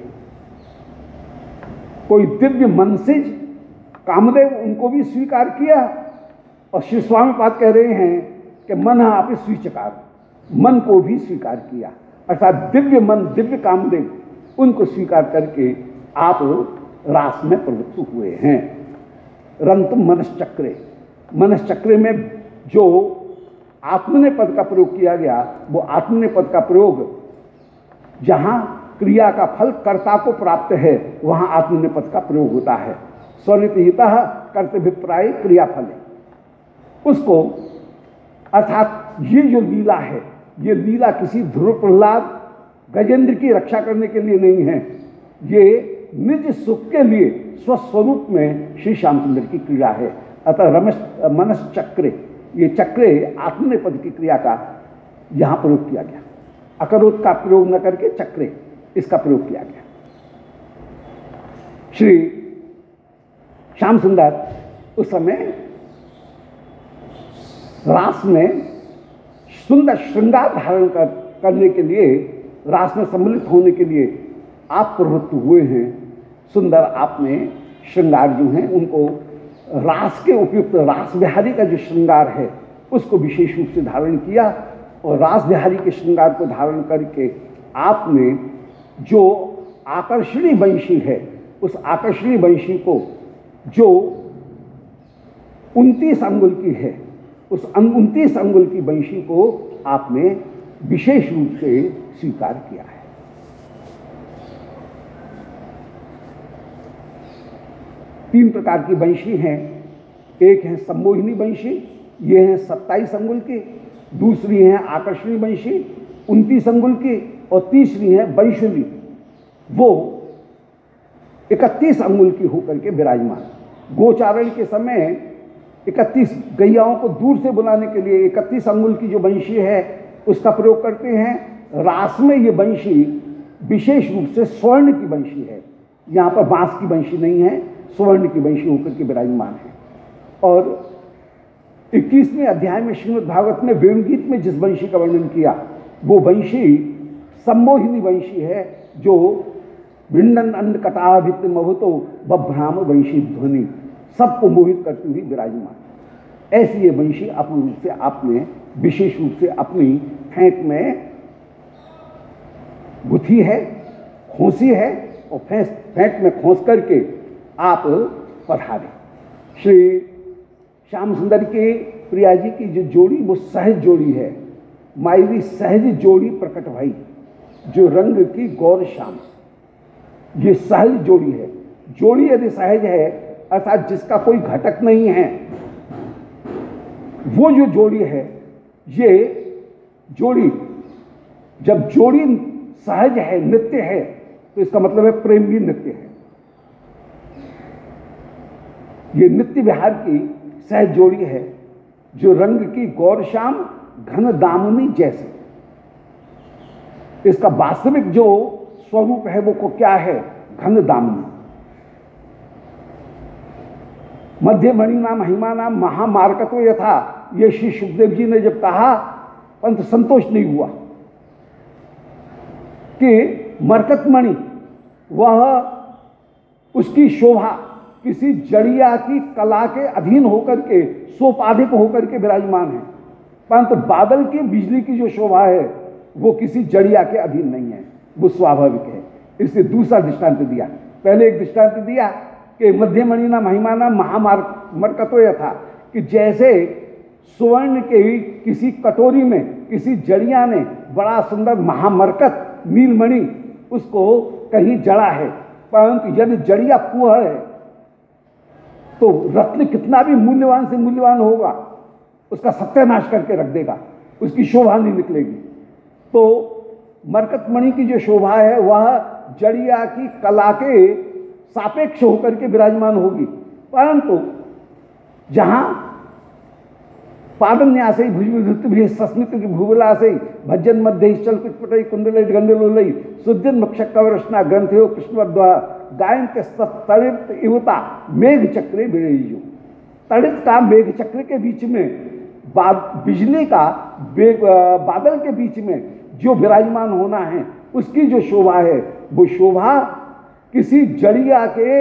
कोई दिव्य मन से कामदेव उनको भी स्वीकार किया और श्री स्वामी पाद कह रहे हैं कि मन आप स्वीचकार, मन को भी स्वीकार किया, अर्थात दिव्य मन, दिव्य कामदेव उनको स्वीकार करके आप रास में प्रवृत्त हुए हैं। रंत मनश्चक्रे, मनश्चक्रे में जो आत्मने पद का प्रयोग किया गया वो आत्मने पद का प्रयोग जहां क्रिया का फल कर्ता को प्राप्त है वहां आत्मने पद का प्रयोग होता है। स्वनितहितः कर्तव्यप्राय क्रियाफल, उसको अर्थात ये जो लीला है ये लीला किसी ध्रुव प्रहलाद गजेंद्र की रक्षा करने के लिए नहीं है, ये निज सुख के लिए स्वस्वरूप में श्री श्यामचंद्र की क्रिया है। अतः रमस मनश्चक्रे, ये चक्रे आत्मने पद की क्रिया का यहां प्रयोग किया गया, अकरोत का प्रयोग न करके चक्रे इसका प्रयोग किया गया। श्री श्याम सुंदर उस समय रास में सुंदर श्रृंगार धारण कर, करने के लिए, रास में सम्मिलित होने के लिए आप प्रवृत्त हुए हैं। सुंदर आपने श्रृंगार जो हैं उनको रास के उपयुक्त, रास बिहारी का जो श्रृंगार है उसको विशेष रूप से धारण किया और रास बिहारी के श्रृंगार को धारण करके आपने जो आकर्षणी वंशी है उस आकर्षणी वंशी को जो उनतीस अंगुल की है, उस उनतीस अंगुल की वंशी को आपने विशेष रूप से स्वीकार किया है। तीन प्रकार की वंशी हैं, एक है सम्मोहिनी वंशी, ये है सत्ताईस अंगुल की, दूसरी है आकर्षणी वंशी उनतीस अंगुल की, और तीसरी है वैशुली, वो इकतीस अंगुल की होकर के विराजमान। गोचारण के समय इकतीस गैयाओं को दूर से बुलाने के लिए इकतीस अंगुल की जो वंशी है उसका प्रयोग करते हैं। रास में ये वंशी विशेष रूप से स्वर्ण की वंशी है, यहाँ पर बांस की वंशी नहीं है, स्वर्ण की वंशी होकर के विराजमान है। और इक्कीसवें अध्याय में श्रीमद् भागवत में वेणुगीत में जिस वंशी का वर्णन किया वो वंशी सम्मोहिनी वंशी है, जो भिंडन अंड कटाभित मभुतो बभ्राम वंशी ध्वनि, सबको मोहित करती हुई विराजमान। ऐसी ये वंशी अपूर्ण रूप से आपने विशेष रूप से अपनी फेंट में गुथी है, खोसी है, और फेंट में खोस करके आप पधारे। श्री श्याम सुंदर के प्रिया जी की जो जोड़ी वो सहज जोड़ी है, मायरी सहज जोड़ी प्रकट भाई, जो रंग की गौर श्याम, ये सहज जोड़ी है। जोड़ी यदि सहज है अर्थात जिसका कोई घटक नहीं है, वो जो जोड़ी है, ये जोड़ी जब जोड़ी सहज है, नित्य है, तो इसका मतलब है प्रेम भी नित्य है। ये नित्य विहार की सहज जोड़ी है, जो रंग की गौर श्याम घन दामिनी जैसे। इसका वास्तविक जो स्वरूप है वो को क्या है? घन दामिनी। मध्य मणि नाम महिमा नाम महामार्कतो यथा, ये श्री सुखदेव जी ने जब कहा, पंत संतोष नहीं हुआ कि मरकत मणि वह उसकी शोभा किसी जड़िया की कला के अधीन होकर के सोपाधिक होकर के विराजमान है, परंतु बादल की बिजली की जो शोभा है वो किसी जड़िया के अधीन नहीं है, वो स्वाभाविक है। इससे दूसरा दृष्टांत दिया। पहले एक दृष्टांत दिया कि मध्यमणि ना महिमा ना महामरकतो यथा, कि जैसे स्वर्ण के किसी कटोरी में किसी जड़िया ने बड़ा सुंदर महामरकत नीलमणि उसको कहीं जड़ा है, परंतु यदि जड़िया फूहड़ है तो रत्न कितना भी मूल्यवान से मूल्यवान होगा उसका सत्यानाश करके रख देगा, उसकी शोभा नहीं निकलेगी। तो मरकत मणि की जो शोभा है वह जड़िया की कला के सापेक्ष होकर के विराजमान होगी, परंतु जहां पादन्यास भुजभुत भी सस्मित की भूबला से भजन मध्य चल कुचपटई कुंडल गंडलोलई सुद्यन मक्षक कवरचना ग्रंथयो कृष्णवद्वा गायन के तड़ित इवता मेघ चक्रे बिरेजो। तड़ित का मेघ चक्र के बीच में बिजली का बादल के बीच में जो विराजमान होना है उसकी जो शोभा है वो शोभा किसी जड़िया के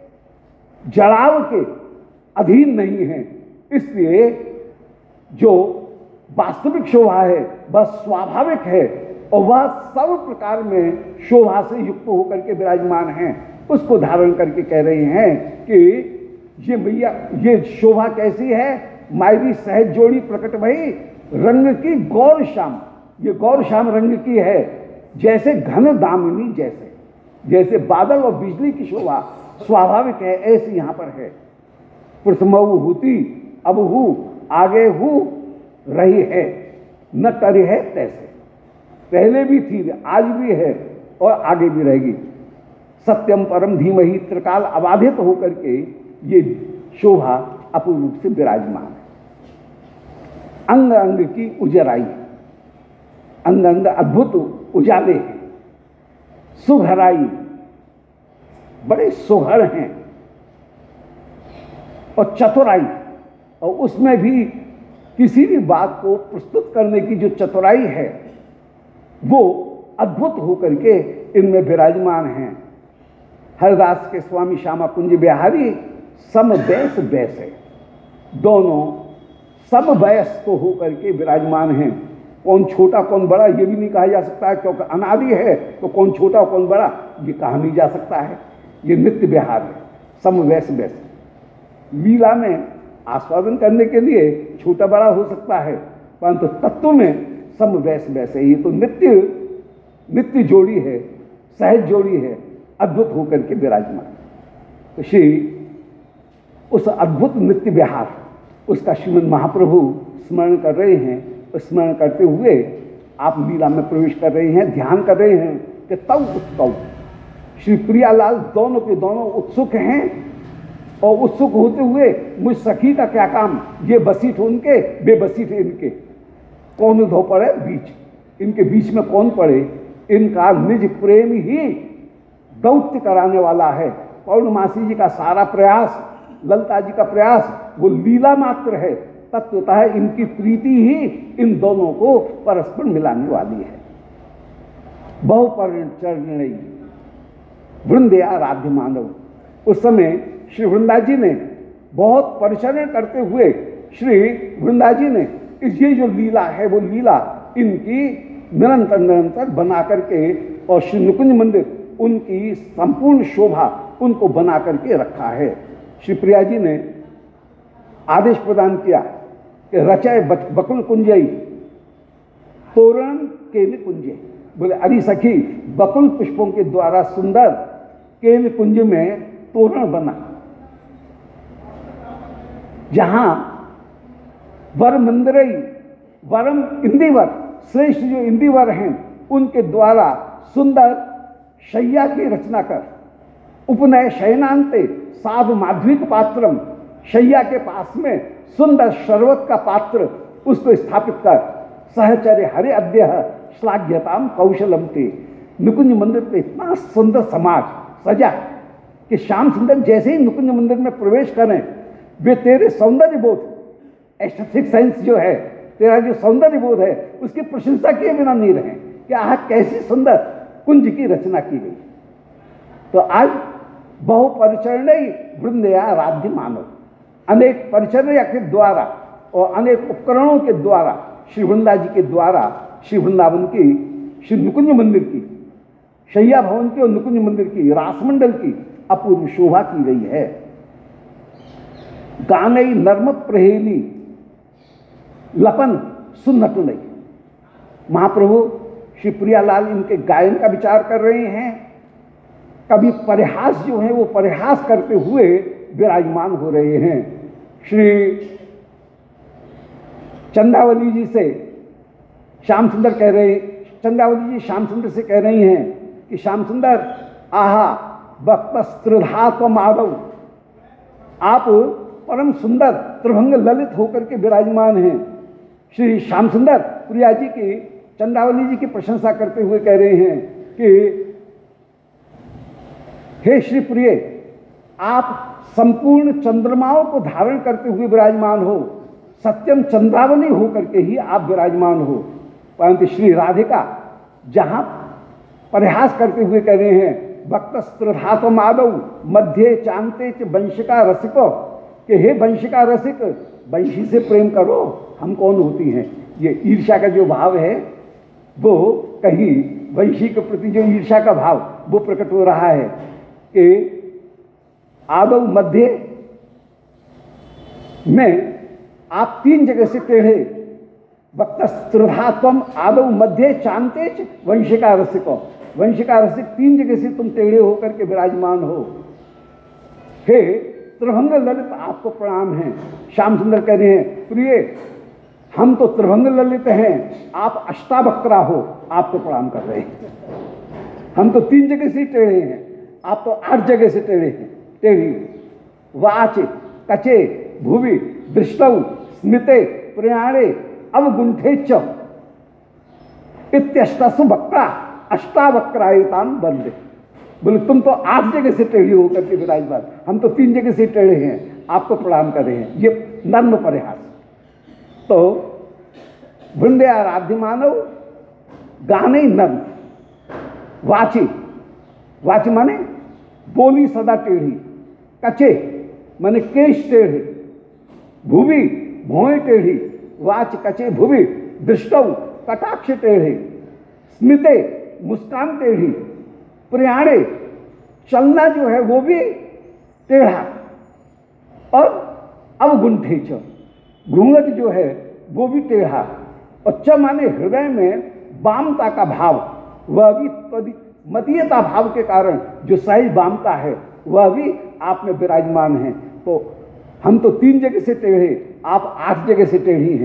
जड़ाव के अधीन नहीं है। इसलिए जो वास्तविक शोभा है वह स्वाभाविक है और वह सब प्रकार में शोभा से युक्त होकर के विराजमान है। उसको धारण करके कह रहे हैं कि ये भैया ये शोभा कैसी है? मायरी सहज जोड़ी प्रकट भई रंग की गौर श्याम, ये गौर श्याम रंग की है, जैसे घन दामिनी जैसे। जैसे बादल और बिजली की शोभा स्वाभाविक है ऐसी यहां पर है। प्रथमऊ होती अब हु आगे हु रही है, न करे है तैसे। पहले भी थी, आज भी है और आगे भी रहेगी। सत्यम परम धीमहि त्रिकाल अबाधित होकर के ये शोभा अपूर्ण रूप से विराजमान है। अंग अंग की उजराई, अंग अंग अद्भुत उजाले हैं, सुघराई बड़े सुघड़ हैं, और चतुराई, और उसमें भी किसी भी बात को प्रस्तुत करने की जो चतुराई है वो अद्भुत होकर के इनमें विराजमान हैं। हरदास के स्वामी श्यामा कुंज बिहारी सम वैस वैस है, दोनों सब वयस को होकर के विराजमान हैं। कौन छोटा कौन बड़ा ये भी नहीं कहा जा सकता है, क्योंकि अनादि है तो कौन छोटा कौन बड़ा ये कहा नहीं जा सकता है। ये नित्य विहार है, सम वैस वैस। लीला में आस्वादन करने के लिए छोटा बड़ा हो सकता है, परंतु तत्व में सम वैस वैस है। ये तो नित्य नित्य जोड़ी है, सहज जोड़ी है, अद्भुत होकर के विराजमान। तो श्री उस अद्भुत नित्य विहार उसका श्रीमद् महाप्रभु स्मरण कर रहे हैं। स्मरण करते हुए आप लीला में प्रवेश कर रहे हैं, ध्यान कर रहे हैं कि तव उत्सव श्री प्रियालाल दोनों के दोनों उत्सुक हैं और उत्सुक होते हुए मुझ सखी का क्या काम, ये बसीठ उनके बेबसीठ इनके, कौन धो पड़े बीच, इनके बीच में कौन पड़े, इनका निज प्रेम ही दौत्य कराने वाला है। पौर्णमासी जी का सारा प्रयास, ललिता जी का प्रयास वो लीला मात्र है, तत्वतः है इनकी प्रीति ही इन दोनों को परस्पर मिलाने वाली है। बहु परिचरण वृंदे आराध्य मानव, उस समय श्री वृंदा जी ने बहुत परिचरण करते हुए श्री वृंदा जी ने इस ये जो लीला है वो लीला इनकी निरंतर निरंतर बना करके और श्री नुकुंज मंदिर उनकी संपूर्ण शोभा उनको बना करके रखा है। श्री प्रिया जी ने आदेश प्रदान किया कि रचय बकुल कुंजई तोरण केन कुंजे, बोले अरे सखी बकुल पुष्पों के द्वारा सुंदर केन कुंज में तोरण बना, जहां वर मंदिरई वरम इंदिवर, श्रेष्ठ जो इंदिवर हैं उनके द्वारा सुंदर शैया की रचना कर, उपनय शयनांते साध माध्विक पात्रम, शैया के पास में सुंदर शरबत का पात्र उसको स्थापित कर, सहचर्य हरे अद्य श्लाघ्यताम कौशलम ते। नुकुंज मंदिर पे इतना सुंदर समाज सजा कि श्याम सुंदर जैसे ही नुकुंज मंदिर में प्रवेश करें वे तेरे सौंदर्य बोध, एस्थेटिक सेंस जो है तेरा जो सौंदर्य बोध है उसकी प्रशंसा किए बिना नहीं रहे कि आह कैसी सुंदर कुंज की रचना की गई। तो आज बहु परिचरण वृंदया आराध्य मानव, अनेक परिचर्या के द्वारा और अनेक उपकरणों के द्वारा श्री वृंदा जी के द्वारा श्री वृंदावन की श्री नुकुंज मंदिर की, शैया भवन की और नुकुंज मंदिर की, रासमंडल की अपूर्व शोभा की गई है। गानई नर्म प्रहेली लपन सुन्नत नहीं, महाप्रभु श्री प्रियालाल इनके गायन का विचार कर रहे हैं, कभी परिहास जो है वो परिहास करते हुए विराजमान हो रहे हैं। श्री चंद्रावली जी से श्याम सुंदर कह रहे, चंद्रावली जी श्याम सुंदर से कह रही हैं कि श्याम सुंदर आहा वक्तस्त्रिधा तो माधव, आप परम सुंदर त्रिभंग ललित होकर के विराजमान हैं। श्री श्याम सुंदर प्रिया जी की चंद्रावली जी की प्रशंसा करते हुए कह रहे हैं कि हे श्री प्रिय, आप संपूर्ण चंद्रमाओं को धारण करते हुए विराजमान हो, सत्यम चंद्रावली होकर के ही आप विराजमान हो। परंतु श्री राधिका जहां परिहास करते हुए कह रहे हैं भक्तस्त्रधात माधव मध्य चांते च वंशिका रसिको, कि हे वंशिका रसिक वंशी से प्रेम करो, हम कौन होती हैं। ये ईर्ष्या का जो भाव है वो कहीं वंशी के प्रति जो ईर्ष्या का भाव वो प्रकट हो रहा है कि आदव मध्य में आप तीन जगह से टेढ़े, वक्तस्त्रधात्वम आदव मध्य चांते च वंशिका रसिको, वंशिका रसिक तीन जगह से तुम टेढ़े होकर के विराजमान हो। हे त्रिभंग ललित आपको प्रणाम है। श्याम सुंदर कह रहे हैं प्रिय हम तो त्रिभंग ललित हैं, आप अष्टावक्रा हो, आपको प्रणाम कर रहे हैं। हम तो तीन जगह से टेढ़े हैं, आप तो आठ जगह से टेढ़े हैं, टेढ़ी वाच कचे भुवि दृष्टौ स्मिते प्रयाणे अवगुंठे च इत्यष्टसु वक्रा अष्टावक्रायताम वंदे। बोले तुम तो आठ जगह से टेढ़ी होकर के विराजमान, हम तो तीन जगह से टेढ़े हैं, आपको प्रणाम कर रहे हैं। ये नर्म परिहास। तो वृंदे आराध्य मानव गाने नर्म, वाची वाच माने बोली सदा टेढ़ी, कचे माने केश टेढ़े, भुवि भौएं टेढ़ी, वाच कचे भुवि दृष्टौ कटाक्ष टेढ़े, स्मिते मुस्कान टेढ़ी, प्रयाणे चलना जो है वो भी टेढ़ा, और अवगुंठे च घूंघट जो है वो भी टेढ़ा, और च माने हृदय में वामता का भाव, वह भी मदीयता भाव के कारण जो सहज वामता है वह भी आप में विराजमान है। तो हम तो तीन जगह से टेढ़े, आप आठ जगह से टेढ़ी हैं,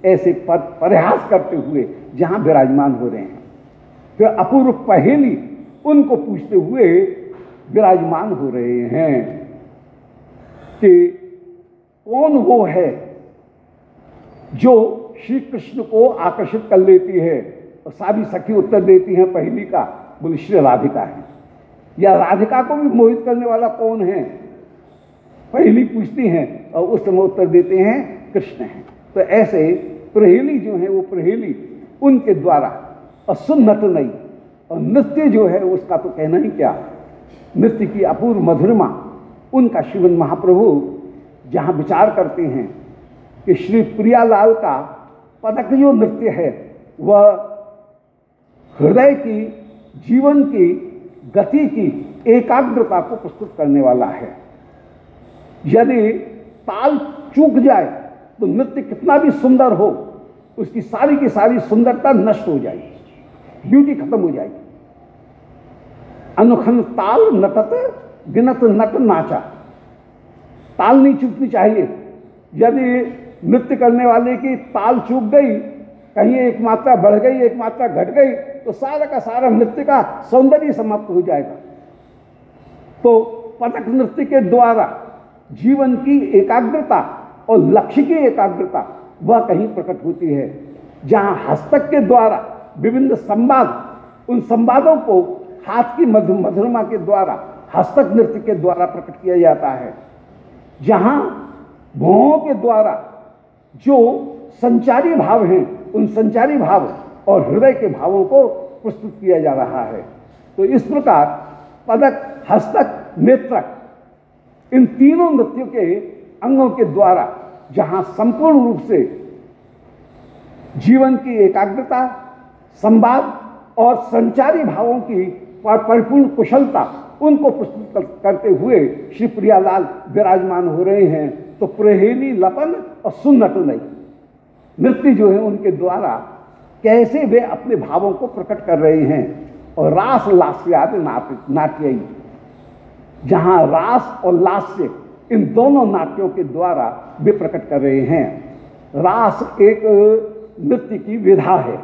ऐसे पद प्रयास करते हुए जहां विराजमान हो रहे हैं। फिर अपूर्व पहेली उनको पूछते हुए विराजमान हो रहे हैं कि कौन वो है जो श्री कृष्ण को आकर्षित कर लेती है। और सारी सखी उत्तर देती हैं पहेली का, बोले श्री राधिका है। या राधिका को भी मोहित करने वाला कौन है, पहेली पूछती हैं और उस समय उत्तर देते हैं कृष्ण हैं। तो ऐसे पहेली जो है वो पहेली उनके द्वारा, और सुनत नहीं, और नृत्य जो है उसका तो कहना ही क्या, नृत्य की अपूर्व मधुरमा उनका श्रीमद् महाप्रभु जहाँ विचार करते हैं कि श्री प्रियालाल का पदक जो नृत्य है वह हृदय की, जीवन की, गति की एकाग्रता को प्रस्तुत करने वाला है। यदि ताल चूक जाए तो नृत्य कितना भी सुंदर हो, उसकी सारी की सारी सुंदरता नष्ट हो जाएगी, ब्यूटी खत्म हो जाएगी। अनुखन ताल नटत गिनत नट नाचा, ताल नहीं चूकनी चाहिए। यदि नृत्य करने वाले की ताल चूक गई, कहीं एक मात्रा बढ़ गई, एक मात्रा घट गई, तो सारा का सारा नृत्य का सौंदर्य समाप्त हो जाएगा। तो पदक नृत्य के द्वारा जीवन की एकाग्रता और लक्ष्य की एकाग्रता वह कहीं प्रकट होती है, जहां हस्तक के द्वारा विभिन्न संवाद, उन संवादों को हाथ की मधु मधुरमा के द्वारा हस्तक नृत्य के द्वारा प्रकट किया जाता है। जहां भौहों के द्वारा जो संचारी भाव हैं, उन संचारी भाव और हृदय के भावों को प्रस्तुत किया जा रहा है। तो इस प्रकार पदक, हस्तक, नेत्रक, इन तीनों नृत्यों के अंगों के द्वारा जहां संपूर्ण रूप से जीवन की एकाग्रता, संवाद और संचारी भावों की परिपूर्ण कुशलता उनको प्रस्तुत करते हुए श्री प्रियालाल विराजमान हो रहे हैं। तो प्रहेली लपन और सुन्नट नहीं, नृत्य जो है उनके द्वारा कैसे वे अपने भावों को प्रकट कर रहे हैं। और रास लास्याद नाट्य, जहां रास और लास्य इन दोनों नाट्यों के द्वारा वे प्रकट कर रहे हैं। रास एक नृत्य की विधा है।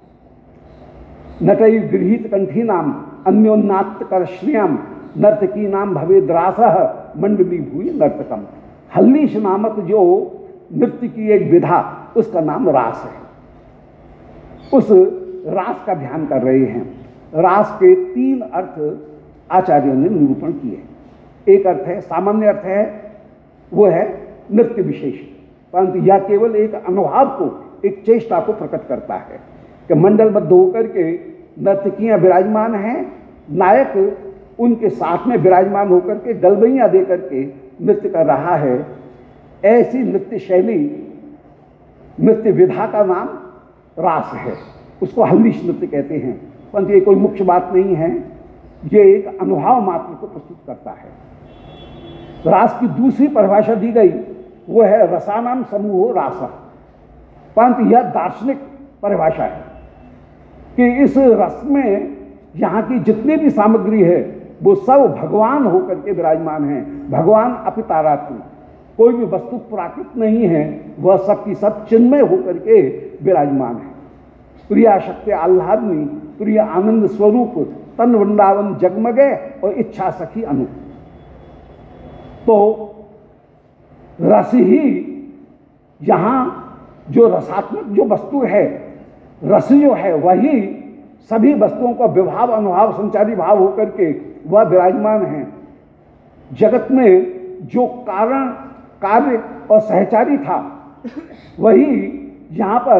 नटई गृहीत कंठी नाम अन्योन्नात्त कर श्रियम नर्तकी नाम भवेद्रासः मंडली भूय नर्तकम। हल्लीश नामक जो नृत्य की एक विधा, उसका नाम रास है। उस रास का ध्यान कर रहे हैं। रास के तीन अर्थ आचार्यों ने निरूपण किए। एक अर्थ है, सामान्य अर्थ है, वो है नृत्य विशेष, परंतु यह केवल एक अनुभाव को, एक चेष्टा को प्रकट करता है कि मंडलबद्ध होकर के नर्तकियां विराजमान हैं, नायक उनके साथ में विराजमान होकर के गलबैयां दे करके नृत्य कर रहा है। ऐसी नृत्य शैली, नृत्य विधा का नाम रास है। उसको हल्लीश नृत्य कहते हैं, परंतु ये कोई मुख्य बात नहीं है, ये एक अनुभाव मात्र को प्रस्तुत करता है। रास की दूसरी परिभाषा दी गई, वो है रसानाम समूहो रासा, परंतु यह दार्शनिक परिभाषा है कि इस रस में यहाँ की जितनी भी सामग्री है वो सब भगवान होकर के विराजमान हैं। भगवान अपितारात्म, कोई भी वस्तु प्राकृत नहीं है, वह सब की सब चिन्मय होकर के विराजमान है। प्रिया शक्ति आह्लादनी, प्रिय आनंद स्वरूप, तन वृंदावन जगमगे और इच्छा सखी अनु। तो रस ही यहाँ जो रसात्मक जो वस्तु है, रस जो है वही सभी वस्तुओं का विभाव, अनुभाव, संचारी भाव होकर के वह विराजमान है। जगत में जो कारण, कार्य और सहचारी था, वही यहाँ पर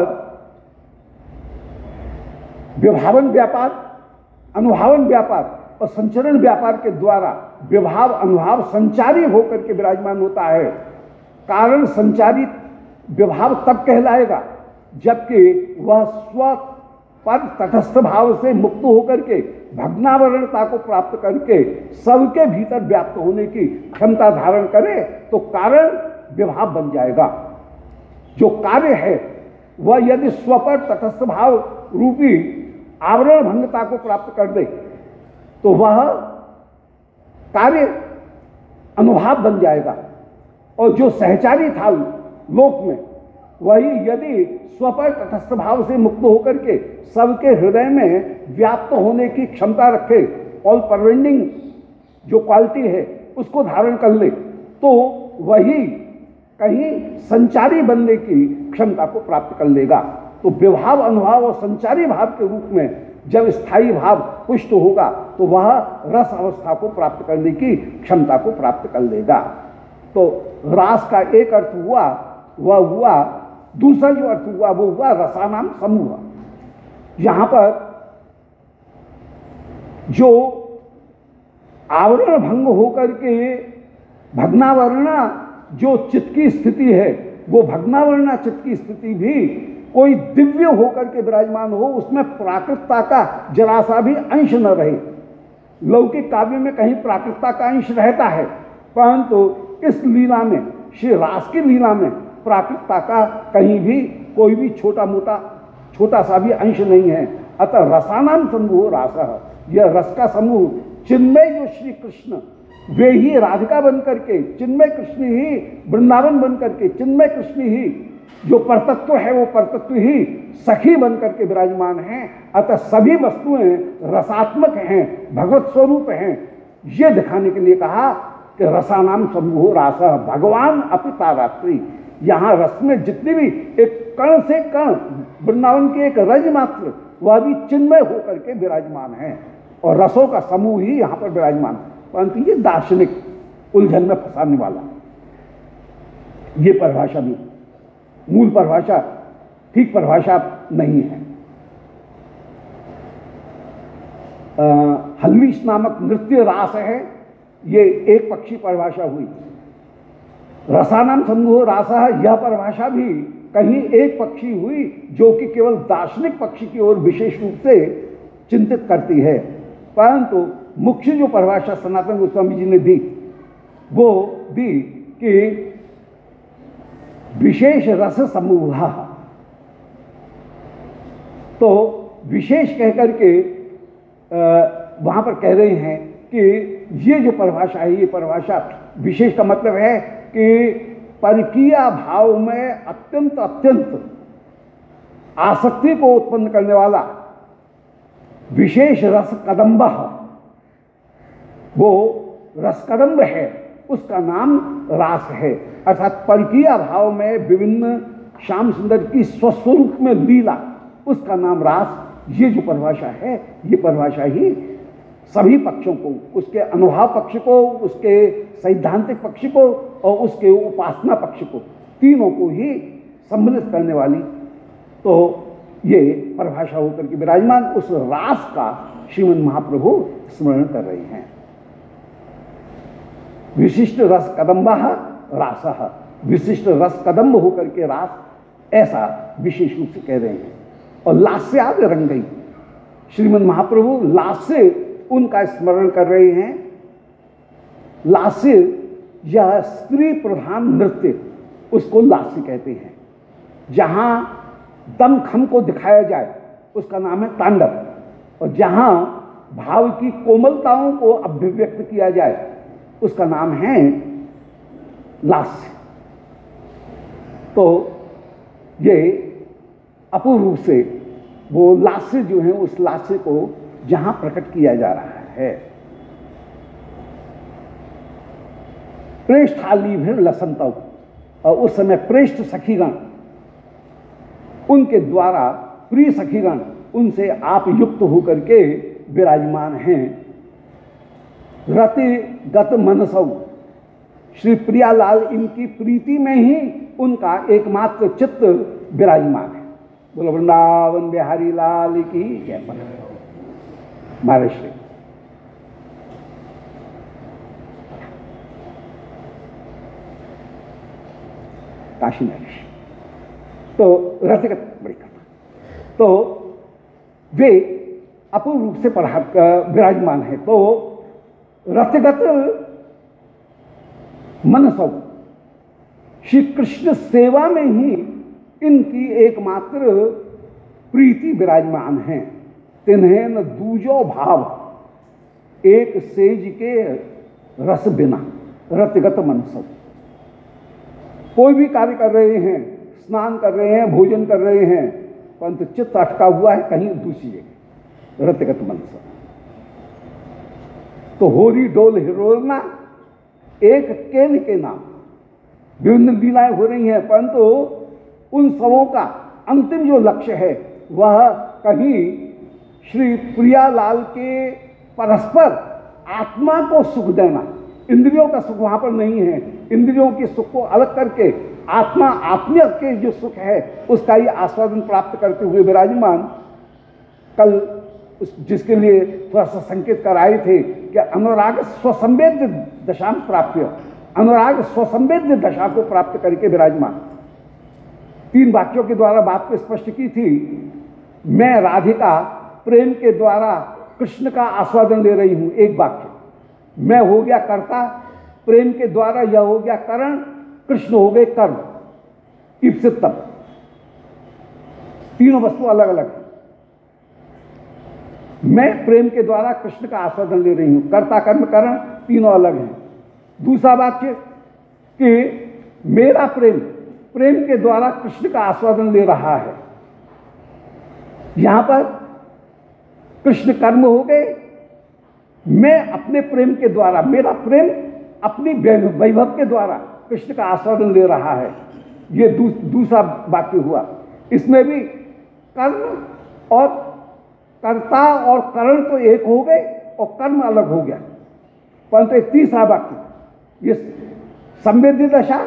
विभावन व्यापार, अनुभावन व्यापार और संचरण व्यापार के द्वारा विभाव, अनुभाव, संचारी होकर के विराजमान होता है। कारण संचारी विभाव तब कहलाएगा जबकि वह स्व पर तटस्थ भाव से मुक्त होकर के भग्नावरणता को प्राप्त करके सबके भीतर व्याप्त होने की क्षमता धारण करे, तो कारण विभाव बन जाएगा। जो कार्य है वह यदि स्व पर तटस्थ भाव रूपी आवरण भंगता को प्राप्त कर दे, तो वह कार्य अनुभाव बन जाएगा। और जो सहचारी था लोक में, वही यदि स्वपर तटस्थ भाव से मुक्त होकर के सबके हृदय में व्याप्त होने की क्षमता रखे, ऑल परवेंडिंग जो क्वालिटी है उसको धारण कर ले, तो वही कहीं संचारी बनने की क्षमता को प्राप्त कर लेगा। तो विभाव अनुभाव और संचारी भाव के रूप में जब स्थायी भाव पुष्ट होगा तो वह रस अवस्था को प्राप्त करने की क्षमता को प्राप्त कर लेगा। तो रास का एक अर्थ हुआ, वह हुआ, दूसरा जो अर्थ हुआ वो हुआ रसानाम समूह। यहां पर जो आवरण भंग होकर के भग्नावरणा जो चित्त की स्थिति है, वो भग्नावरणा चित्त की स्थिति भी कोई दिव्य होकर के विराजमान हो, उसमें प्राकृतता का जरा सा भी अंश न रहे। लौकिक काव्य में कहीं प्राकृतता का अंश रहता है, परंतु इस लीला में, श्री रास की लीला में प्राकृतता का कहीं भी कोई भी छोटा मोटा छोटा सा भी अंश नहीं है। अतः रसानाम समूह रास, यह रस का समूह चिन्मय जो श्री कृष्ण वे ही राधिका बन करके, चिन्मय कृष्ण ही वृंदावन बन करके, चिन्मय कृष्ण ही जो परतत्व है वो परतत्व ही सखी बन करके विराजमान हैं। अतः सभी वस्तुएं रसात्मक हैं, भगवत स्वरूप हैं। ये दिखाने के लिए कहा कि रसानाम समूह रास, भगवान अपिता रात्रि। यहाँ रस में जितनी भी एक कण से कण वृंदावन के एक रज मात्र, वह भी चिन्मय होकर के विराजमान है और रसों का समूह ही यहाँ पर विराजमान है। परंतु ये दार्शनिक उलझन में फंसाने वाला ये परिभाषा भी, मूल परिभाषा ठीक परिभाषा नहीं है। आ, हल्वीश नामक नृत्य रास है, ये एक पक्षी परिभाषा हुई। रसानाम समूह रास, यह परिभाषा भी कहीं एक पक्षी हुई जो कि केवल दार्शनिक पक्षी की ओर विशेष रूप से चिंतित करती है। परंतु मुख्य जो परिभाषा सनातन गोस्वामी जी ने दी वो दी कि विशेष रस समूह। तो विशेष कहकर के वहां पर कह रहे हैं कि ये जो परिभाषा है, ये परिभाषा विशेष का मतलब है कि परकीय भाव में अत्यंत अत्यंत आसक्ति को उत्पन्न करने वाला विशेष रस कदम्ब, वो रस कदम्ब है, उसका नाम रास है। अर्थात परकीय भाव में विभिन्न श्याम सुंदर की स्वस्वरूप में लीला, उसका नाम रास। ये जो परिभाषा है, ये परिभाषा ही सभी पक्षों को, उसके अनुभाव पक्ष को, उसके सैद्धांतिक पक्ष को और उसके उपासना पक्ष को, तीनों को ही सम्मिलित करने वाली तो ये परिभाषा होकर के विराजमान उस रास का श्रीमद् महाप्रभु स्मरण कर रहे हैं। विशिष्ट रस कदम्ब रास, विशिष्ट रस कदम्ब होकर के रास, ऐसा विशेष रूप से कह रहे हैं। और लास्याद रंगई, श्रीमद् महाप्रभु लास्य उनका स्मरण कर रहे हैं। लास्य यह स्त्री प्रधान नृत्य, उसको लास्य कहते हैं। जहां दम खम को दिखाया जाए उसका नाम है तांडव, और जहां भाव की कोमलताओं को अभिव्यक्त किया जाए उसका नाम है लास्य। तो ये अपूर्व रूप से वो लास्य जो है, उस लास्य को जहां प्रकट किया जा रहा है। प्रेष्ठाली भी लसंतव, और उस समय प्रेष्ठ सखीगण, उनके द्वारा प्रिय सखीगण, उनसे आप युक्त होकर के विराजमान हैं। रति गत मनसव, श्री प्रियालाल इनकी प्रीति में ही उनका एकमात्र चित्त विराजमान है। बोलो वृंदावन बिहारी लाल की जय। महाराज श्री काशी नरेश तो रथगत बड़ी कथा, तो वे अपूर्व रूप से विराजमान है। तो रथगत मनसव, श्री कृष्ण सेवा में ही इनकी एकमात्र प्रीति विराजमान है। तिन्हें न दूजो भाव, एक सेज के रस बिना। रथगत मनसव, कोई भी कार्य कर रहे हैं स्नान कर रहे हैं, भोजन कर रहे हैं, परंतु चित्त अटका हुआ है कहीं दूसरी जगह, रतिगत मन से। तो होरी डोल हिरोलना एक केन के नाम, विभिन्न लीलाएं हो रही हैं, परंतु उन सबों का अंतिम जो लक्ष्य है वह कहीं श्री प्रियालाल के परस्पर आत्मा को सुख देना, इंद्रियों का सुख वहां पर नहीं है। इंद्रियों के सुख को अलग करके आत्मा, आत्मीय के जो सुख है उसका ही आस्वादन प्राप्त करते हुए विराजमान। कल उस जिसके लिए थोड़ा सा संकेत कराए थे कि अनुराग स्वसंवेद्य दशा प्राप्य, अनुराग स्वसंवेद्य दशा को प्राप्त करके विराजमान। तीन वाक्यों के द्वारा बात को स्पष्ट की थी। मैं राधिका प्रेम के द्वारा कृष्ण का आस्वादन ले रही हूं, एक वाक्य। मैं हो गया कर्ता, प्रेम के द्वारा यह हो गया करण, कृष्ण हो गए कर्म, ईप्सित तप। तीनों वस्तु अलग अलग है। मैं प्रेम के द्वारा कृष्ण का आस्वादन ले रही हूं, कर्ता कर्म करण तीनों अलग हैं। दूसरा वाक्य कि मेरा प्रेम प्रेम के द्वारा कृष्ण का आस्वादन ले रहा है। यहां पर कृष्ण कर्म हो गए, मैं अपने प्रेम के द्वारा, मेरा प्रेम अपनी वैभव के द्वारा कृष्ण का आस्वादन ले रहा है। ये दू, दूसरा वाक्य हुआ। इसमें भी कर्म और कर्ता और करण तो एक हो गए और कर्म अलग हो गया, परंतु एक तीसरा वाक्य, ये संवेद्य दशा,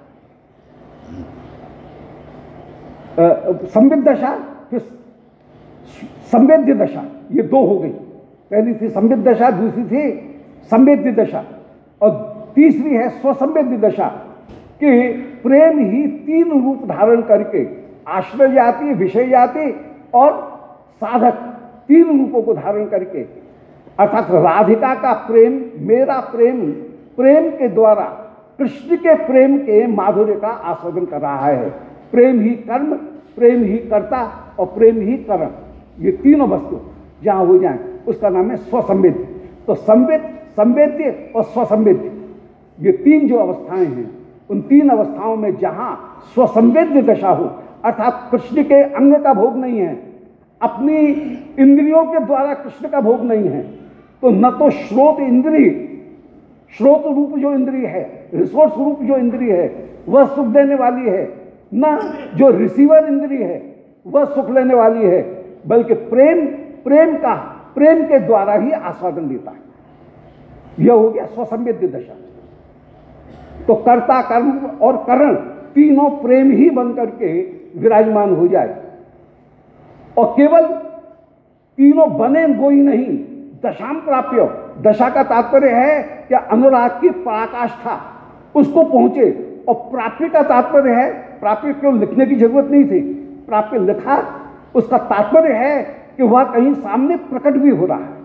संवेद दशा, फिर संवेद्य दशा, ये दो हो गई। पहली थी संवेद दशा, दूसरी थी संवेद्य दशा, और तीसरी है स्वसंवेद्य दशा कि प्रेम ही तीन रूप धारण करके आश्रय जाति, विषय जाति और साधक, तीन रूपों को धारण करके, अर्थात राधिका का प्रेम, मेरा प्रेम, प्रेम के द्वारा कृष्ण के प्रेम के माधुर्य का आस्वादन कर रहा है। प्रेम ही कर्म, प्रेम ही कर्ता और प्रेम ही करण, ये तीनों वस्तु जहां हो जाए उसका नाम है स्वसंवेद्य। तो संवेद, संवेद्य और स्वसंवेद्य, ये तीन जो अवस्थाएं हैं, उन तीन अवस्थाओं में जहां स्वसंवेद्य दशा हो, अर्थात कृष्ण के अंग का भोग नहीं है, अपनी इंद्रियों के द्वारा कृष्ण का भोग नहीं है, तो न तो श्रोत इंद्रिय, श्रोत रूप जो इंद्रिय है, रिसोर्स रूप जो इंद्रिय है वह सुख देने वाली है, न जो रिसीवर इंद्रिय है वह सुख लेने वाली है, बल्कि प्रेम, प्रेम का प्रेम के द्वारा ही आस्वादन देता है। यह हो गया स्वसंवेद्य दशा। तो कर्ता, कर्म और करण तीनों प्रेम ही बन करके विराजमान हो जाए, और केवल तीनों बने गोई नहीं, दशाम प्राप्य, दशा का तात्पर्य है कि अनुराग की पराकाष्ठा उसको पहुंचे, और प्राप्य का तात्पर्य है, प्राप्य क्यों लिखने की जरूरत नहीं थी, प्राप्य लिखा, उसका तात्पर्य है कि वह कहीं सामने प्रकट भी हो रहा है,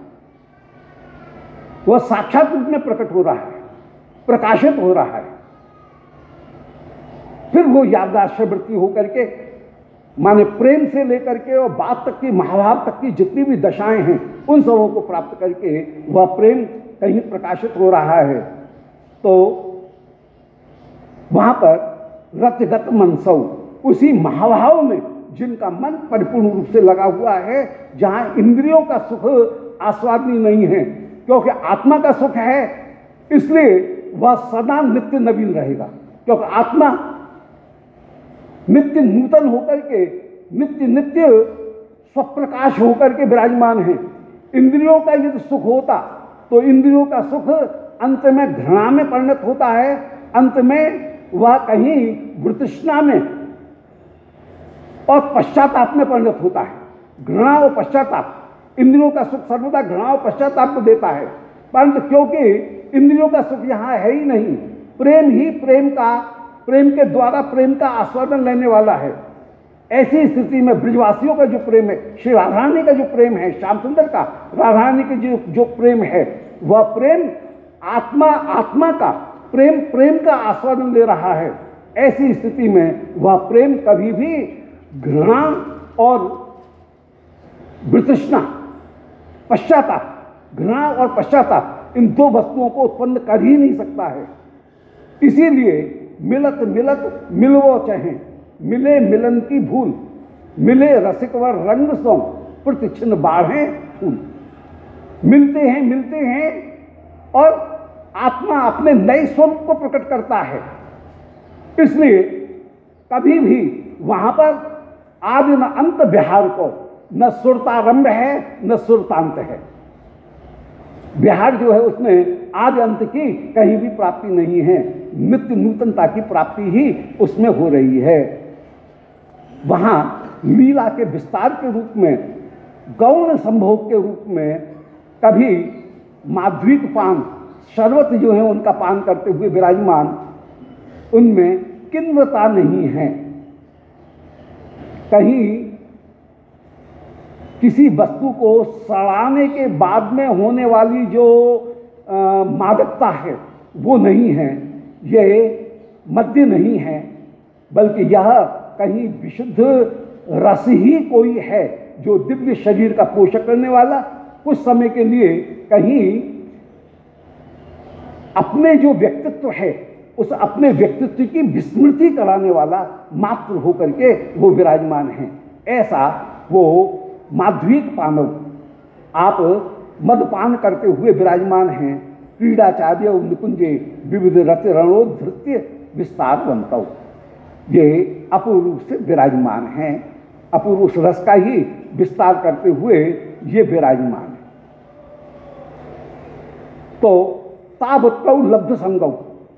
वह साक्षात रूप में प्रकट हो रहा है, प्रकाशित हो रहा है। फिर वो याददाश्य वृत्ति होकर के, माने प्रेम से लेकर के और बात तक की, महाभाव तक की जितनी भी दशाएं हैं उन सबों को प्राप्त करके वह प्रेम कहीं प्रकाशित हो रहा है। तो वहां पर रतिगत मनसौ, उसी महाभाव में जिनका मन परिपूर्ण रूप से लगा हुआ है, जहां इंद्रियों का सुख आस्वादनीय नहीं है, क्योंकि आत्मा का सुख है, इसलिए वह सदा नित्य नवीन रहेगा, क्योंकि आत्मा नित्य नूतन होकर के, नित्य नित्य स्वप्रकाश होकर के विराजमान है। इंद्रियों का यदि सुख होता तो इंद्रियों का सुख अंत में घृणा में परिणत होता है, अंत में वह कहीं वृतृष्णा में और पश्चाताप में परिणत होता है। घृणा और पश्चाताप, इंद्रियों का सुख सर्वदा घृणा और पश्चाताप को देता है, परंतु क्योंकि इंद्रियों का सुख यहां है ही नहीं, प्रेम ही प्रेम का, प्रेम के द्वारा प्रेम का आस्वादन लेने वाला है। ऐसी स्थिति में ब्रजवासियों का जो प्रेम है, श्री राधारानी का जो प्रेम है, श्याम सुंदर का राधारानी के जो जो प्रेम है, वह प्रेम आत्मा, आत्मा का प्रेम, प्रेम का आस्वादन ले रहा है। ऐसी स्थिति में वह प्रेम कभी भी घृणा और वितृष्णा, पश्चाताप, घृणा और पश्चाताप, इन दो वस्तुओं को उत्पन्न कर ही नहीं सकता है। इसीलिए मिलत मिलत मिलवो चाहे, मिले मिलन की भूल, मिले रसिकवर रंग सो प्रतिक्षण बाढ़े फूल। मिलते हैं मिलते हैं और आत्मा अपने नए स्वरूप को प्रकट करता है, इसलिए कभी भी वहां पर आदि न अंत विहार को न सुरतारंभ है न सुरतांत है। विहार जो है उसमें आदि अंत की कहीं भी प्राप्ति नहीं है, नित्य नूतनता की प्राप्ति ही उसमें हो रही है। वहां लीला के विस्तार के रूप में, गौण संभोग के रूप में कभी माध्विक पान, शरबत जो है उनका पान करते हुए विराजमान, उनमें किन्वता नहीं है। कहीं किसी वस्तु को सड़ाने के बाद में होने वाली जो आ, मादकता है वो नहीं है, ये मद्य नहीं है, बल्कि यह कहीं विशुद्ध रस ही कोई है जो दिव्य शरीर का पोषण करने वाला, कुछ समय के लिए कहीं अपने जो व्यक्तित्व है उस अपने व्यक्तित्व की विस्मृति कराने वाला मात्र होकर के वो विराजमान है। ऐसा वो माध्विक पानव आप मदपान करते हुए विराजमान हैं। क्रीड़ाचार्य निकुंजे विविध रत रणोधृत्य विस्तार बनता, ये अपूर्व रूप से विराजमान हैं, अपूर्व उस रस का ही विस्तार करते हुए ये विराजमान है। तो तावत्तौ लब्ध संगौ,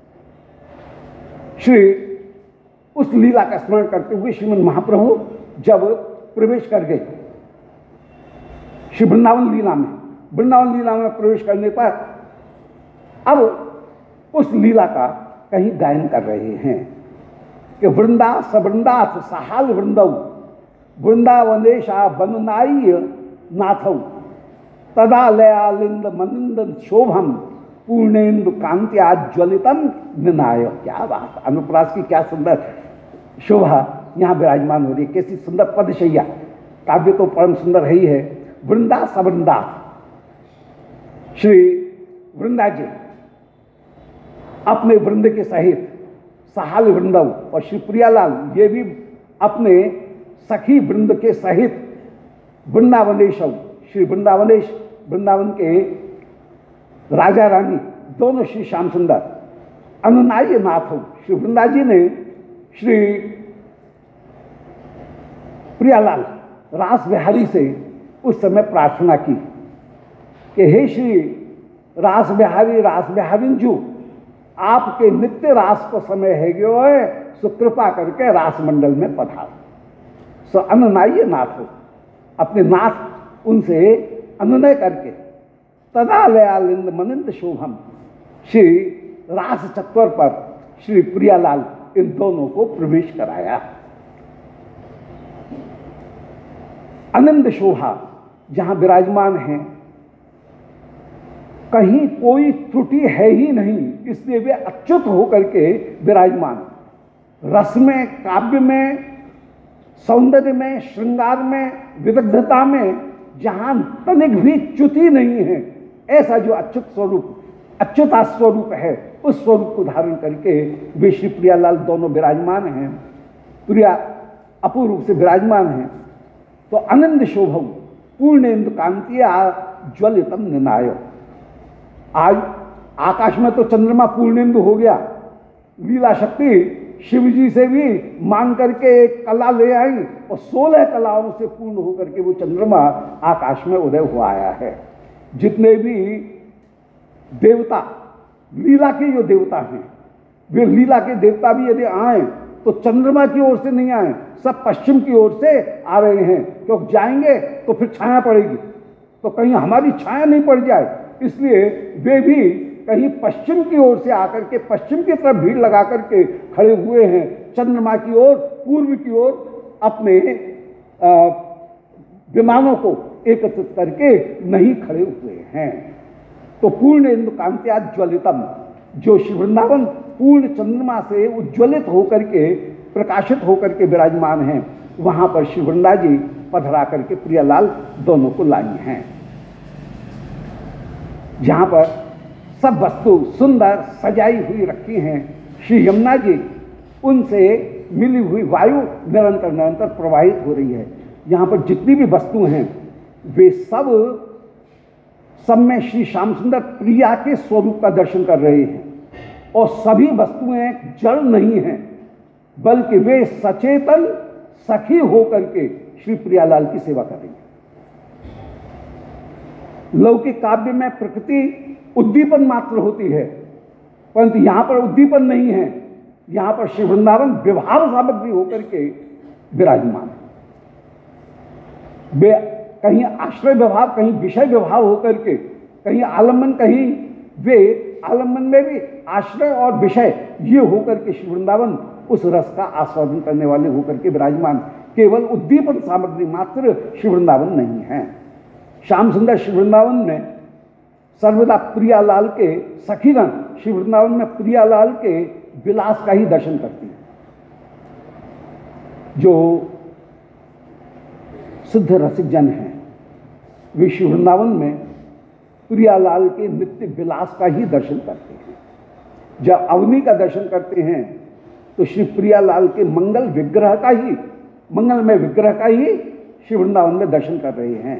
श्री उस लीला का स्मरण करते हुए श्रीमन महाप्रभु जब प्रवेश कर गए श्री वृंदावन लीला में, वृंदावन लीला में प्रवेश करने पर अब उस लीला का कहीं गायन कर रहे हैं कि वृंदा सवृंदाथ सहाल वृंदौ वृंदावनेशा बननाई नाथौ तदा लयालिंद मनिंद शोभम पूर्णेन्दु कांत्या ज्वलितम निनाय। क्या बात, अनुप्रास की क्या सुंदर शोभा यहाँ विराजमान हो रही है, कैसी सुंदर पदशैया। काव्य तो परम सुंदर है ही है। वृंदा सवृंदा, श्री वृंदा जी अपने वृंद के सहित सहाल वृंदव, और श्री प्रियालाल ये भी अपने सखी वृंद के सहित वृंदावनेश, श्री वृंदावनेश वृंदावन के राजा रानी दोनों श्री श्याम सुंदर अनुनाय नाथ, श्री वृंदा जी ने श्री प्रियालाल रास बिहारी से उस समय प्रार्थना की कि हे श्री रास बिहारी रास बिहारी जू, आपके नित्य रास को समय है गयो है, सो कृपा करके रास मंडल में पधारो। सो अनुनाय नाथ हो, अपने नाथ उनसे अनुनय करके तदा लयालिंद मनिंद शोभम, श्री रास चक्कर पर श्री प्रियालाल इन दोनों को प्रवेश कराया। आनंद शोभा जहां विराजमान है, कहीं कोई त्रुटि है ही नहीं, इसलिए वे अच्युत होकर के विराजमान। रस में, काव्य में, सौंदर्य में, श्रृंगार में, विदग्धता में जहां तनिक भी च्युति नहीं है, ऐसा जो अच्युत स्वरूप, अच्युता स्वरूप है, उस स्वरूप को धारण करके वे श्री प्रियालाल दोनों विराजमान हैं। प्रिया अपूर्व रूप से विराजमान हैं। तो आनंद शोभम पूर्णेन्दु कांतिया ज्वलितम निनायो। आज आकाश में तो चंद्रमा पूर्णेन्दु हो गया, लीला शक्ति शिव जी से भी मांग करके एक कला ले आई और सोलह कलाओं से पूर्ण होकर के वो चंद्रमा आकाश में उदय हुआ आया है। जितने भी देवता, लीला के जो देवता हैं, वे लीला के देवता भी यदि आए तो चंद्रमा की ओर से नहीं आए, सब पश्चिम की ओर से आ रहे हैं, क्योंकि जाएंगे तो फिर छाया पड़ेगी, तो कहीं हमारी छाया नहीं पड़ जाए, इसलिए वे भी कहीं पश्चिम की ओर से आकर के पश्चिम की तरफ भीड़ लगा करके खड़े हुए हैं, चंद्रमा की ओर, पूर्व की ओर अपने विमानों को एकत्रित करके नहीं खड़े हुए हैं। तो पूर्ण इंदु कांत्या ज्वलितम, जो श्री वृंदावन पूर्ण चंद्रमा से उज्ज्वलित होकर के, प्रकाशित होकर के विराजमान हैं, वहां पर श्री वृंदा जी पधरा करके प्रियालाल दोनों को लाई हैं। जहां पर सब वस्तु सुंदर सजाई हुई रखी हैं, श्री यमुना जी उनसे मिली हुई वायु निरंतर निरंतर प्रवाहित हो रही है। यहाँ पर जितनी भी वस्तु हैं वे सब सब में श्री श्याम सुंदर प्रिया के स्वरूप का दर्शन कर रहे हैं, और सभी वस्तुएं जड़ नहीं हैं, बल्कि वे सचेतन सखी होकर के श्री प्रियालाल की सेवा कर रही है। लौकिक काव्य में प्रकृति उद्दीपन मात्र होती है, परंतु यहां पर उद्दीपन नहीं है, यहां पर श्री वृंदावन विभाव सामग्री होकर के विराजमान है। वे कहीं आश्रय विभाव, कहीं विषय विभाव होकर के, कहीं आलम्बन, कहीं वे आलम्बन में भी आश्रय और विषय ये होकर के श्री वृंदावन उस रस का आस्वादन करने वाले होकर के विराजमान, केवल उद्दीपन सामग्री मात्र श्री वृंदावन नहीं है। श्याम सुंदर श्री वृंदावन में सर्वदा प्रियालाल के सखीगण श्री वृंदावन में प्रियालाल के विलास का ही दर्शन करती है। जो सिद्ध रसिक जन हैं वे श्री वृंदावन में प्रियालाल के नित्य विलास का ही दर्शन करते हैं। जब अवनी का दर्शन करते हैं तो श्री प्रियालाल के मंगल विग्रह का ही, मंगलमय विग्रह का ही श्री वृंदावन में दर्शन कर रहे हैं।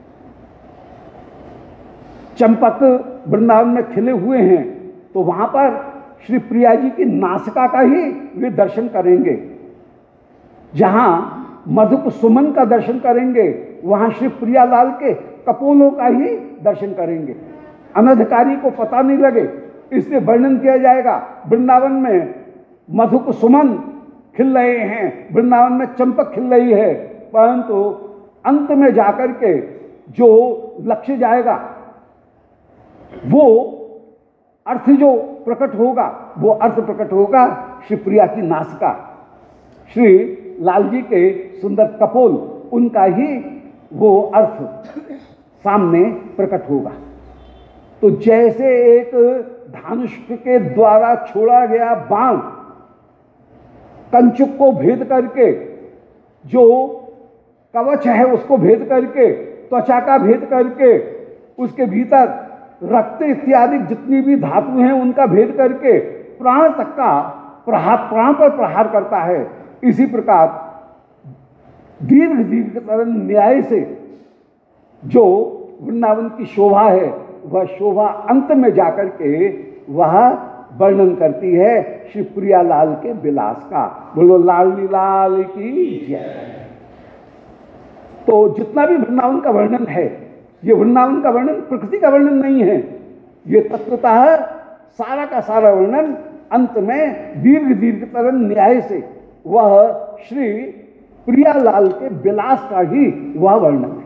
चंपक वृंदावन में खिले हुए हैं तो वहां पर श्री प्रिया जी की नासिका का ही वे दर्शन करेंगे। जहां मधुक सुमन का दर्शन करेंगे वहां श्री प्रियालाल के कपोलों का ही दर्शन करेंगे। अनधिकारी को पता नहीं लगे इसलिए वर्णन किया जाएगा, वृंदावन में मधुक सुमन खिल रहे हैं, वृंदावन में चंपक खिल रही है, परंतु अंत में जाकर के जो लक्ष्य जाएगा वो अर्थ जो प्रकट होगा, वो अर्थ प्रकट होगा श्री प्रिया की नासिका, श्री लाल जी के सुंदर कपोल, उनका ही वो अर्थ सामने प्रकट होगा। तो जैसे एक धनुष के द्वारा छोड़ा गया बाण कंचुक को भेद करके, जो कवच है उसको भेद करके, त्वचा का भेद करके, उसके भीतर रक्त इत्यादि जितनी भी धातु हैं उनका भेद करके प्राण तक का प्रहार, प्राण पर प्रहार करता है, इसी प्रकार दीर्घ दीर्घ तरन न्याय से जो वृंदावन की शोभा है वह शोभा अंत में जाकर के वह वर्णन करती है श्री प्रियालाल के विलास का। बोलो लाली लाल की जय। तो जितना भी वृंदावन का वर्णन है, ये वृंदावन का वर्णन प्रकृति का वर्णन नहीं है, ये तत्वतः सारा का सारा वर्णन अंत में दीर्घ दीर्घ तरन न्याय से वह श्री प्रियालाल के विलास का ही वह वर्णन है।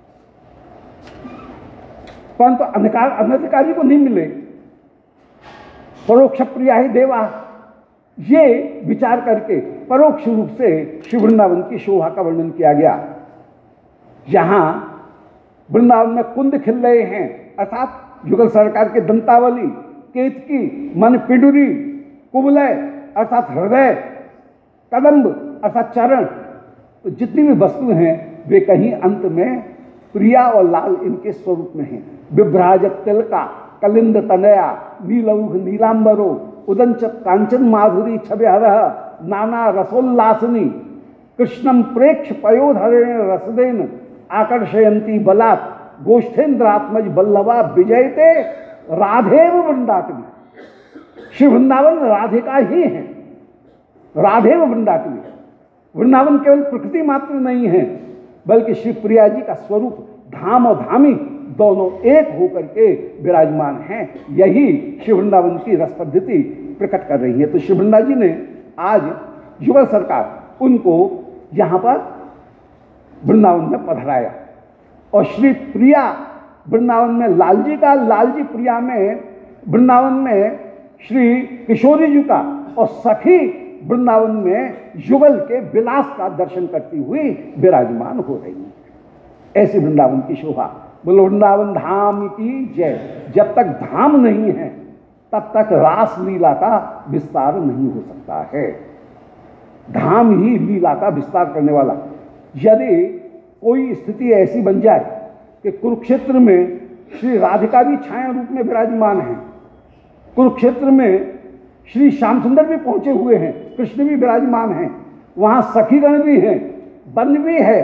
परंतु अनधिकार अनधिकारी को नहीं मिले, परोक्ष प्रिया ही देवा, ये विचार करके परोक्ष रूप से श्री वृंदावन की शोभा का वर्णन किया गया। जहां वृंदावन में कुंद खिल रहे हैं, अर्थात युगल सरकार के दंतावली, केतकी मन पिंडुरी, कुबलय अर्थात हृदय, कदम्ब अर्थात चरण, तो जितनी भी वस्तु हैं वे कहीं अंत में प्रिया और लाल इनके स्वरूप में हैं। विभ्राज तिलका कलिंद तनया नीलौघ नीलांबरो उदंचत कांचन माधुरी छव्यहरः नाना रसोल्लासनी कृष्णम प्रेक्ष पयोधरेण रसदेन आकर्षयंती बलात् गोष्ठेन्द्रात्मज बल्लभा विजयते राधेव वृंदाटवी। श्री वृंदावन राधिका ही है, राधेव वृंदाटवी। वृंदावन केवल प्रकृति मात्र नहीं है, बल्कि श्री प्रिया जी का स्वरूप धाम और धामी दोनों एक होकर के विराजमान हैं। यही श्री वृंदावन की रस पद्धति प्रकट कर रही है। तो श्री वृंदा जी ने आज युगल सरकार उनको यहाँ पर वृंदावन में पधराया, और श्री प्रिया वृंदावन में लाल जी का, लाल जी प्रिया में वृंदावन में श्री किशोरी जी का, और सखी वृंदावन में युगल के विलास का दर्शन करती हुई विराजमान हो रही है। ऐसी वृंदावन की शोभा। बोलो वृंदावन धाम की जय। जब तक धाम नहीं है तब तक रास लीला का विस्तार नहीं हो सकता है। धाम ही लीला का विस्तार करने वाला। यदि कोई स्थिति ऐसी बन जाए कि कुरुक्षेत्र में श्री राधिका भी छाया रूप में विराजमान है, कुरुक्षेत्र में श्री श्याम सुंदर भी पहुंचे हुए हैं, कृष्ण भी विराजमान हैं, वहां सखीगण भी हैं, वन भी है,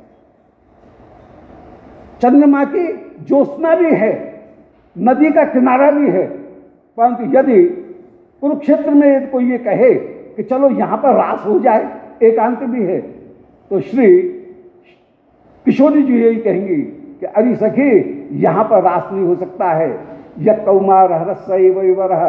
चंद्रमा की ज्योत्सना भी है, नदी का किनारा भी है। परंतु यदि कुरुक्षेत्र में यदि कोई ये कहे कि चलो यहां पर रास हो जाए, एकांत भी है, तो श्री किशोरी जी यही कहेंगी कि अरे सखी यहां पर रास नहीं हो सकता है। यह कौमार हरसैवरह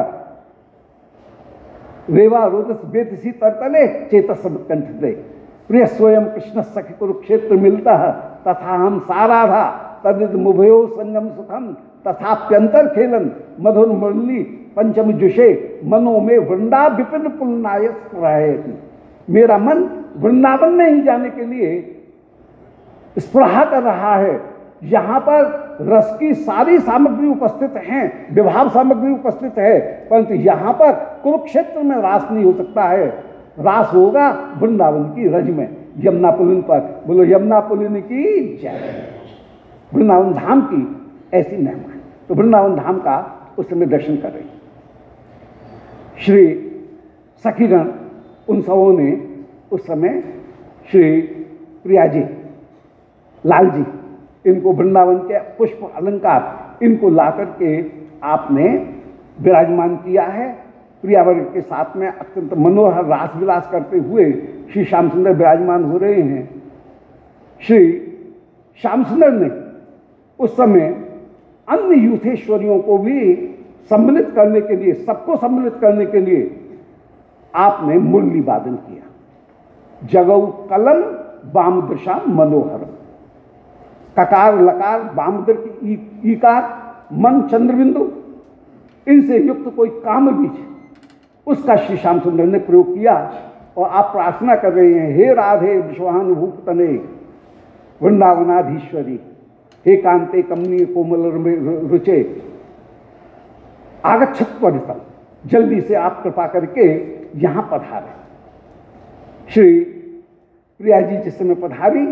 रेवा रोदस बेतसी तरतले चेतस कंठ दे प्रिय स्वयं कृष्ण सखी कुरुक्षेत्र मिलता है तथा हम साराधा तदित मुभयो संगम सुखम तथाप्यंतर खेलन मधुर मुरली पंचम जुषे मनो में वृंदा विपिन पुलनाय स्पृहयति। मेरा मन वृंदावन में ही जाने के लिए स्पृहा कर रहा है। यहाँ पर रस की सारी सामग्री उपस्थित हैं, विभाव सामग्री उपस्थित है, परंतु यहाँ पर कुरुक्षेत्र में रास नहीं हो सकता है। रास होगा वृंदावन की रज में, यमुना पुलिन पर। बोलो यमुना पुलिन की जय। वृंदावन धाम की ऐसी महिमा है। तो वृंदावन धाम का उस समय दर्शन कर रही श्री सखीगण उन सबों ने उस समय श्री प्रिया जी, लाल जी, इनको वृंदावन के पुष्प अलंकार इनको लाकर के आपने विराजमान किया है। प्रियावर्ग के साथ में अत्यंत मनोहर रास विलास करते हुए श्री श्याम सुंदर विराजमान हो रहे हैं। श्री श्याम सुंदर ने उस समय अन्य यूथेश्वरियों को भी सम्मिलित करने के लिए, सबको सम्मिलित करने के लिए आपने मुरली वादन किया। जगऊ कलम वाम दृशा मनोहर, ककार लकार वामदर की ई, ईकार मन चंद्रबिंदु, इनसे युक्त कोई काम बीज उसका श्री श्याम सुंदर ने प्रयोग किया। और आप प्रार्थना कर रहे हैं, हे राधे विश्वानुभूत तने वृंदावनाधीश्वरी, हे कांते कमनीय कोमल रुचे आगच्छत त्वरितम, जल्दी से आप कृपा करके यहां पधारे। श्री प्रिया जी जिस समय पधारी,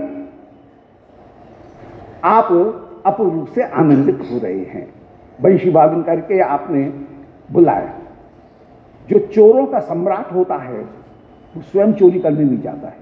आप अपूर्ण रूप से आनंदित हो रहे हैं। बंशी वादन करके आपने बुलाया। जो चोरों का सम्राट होता है वो स्वयं चोरी करने नहीं जाता है,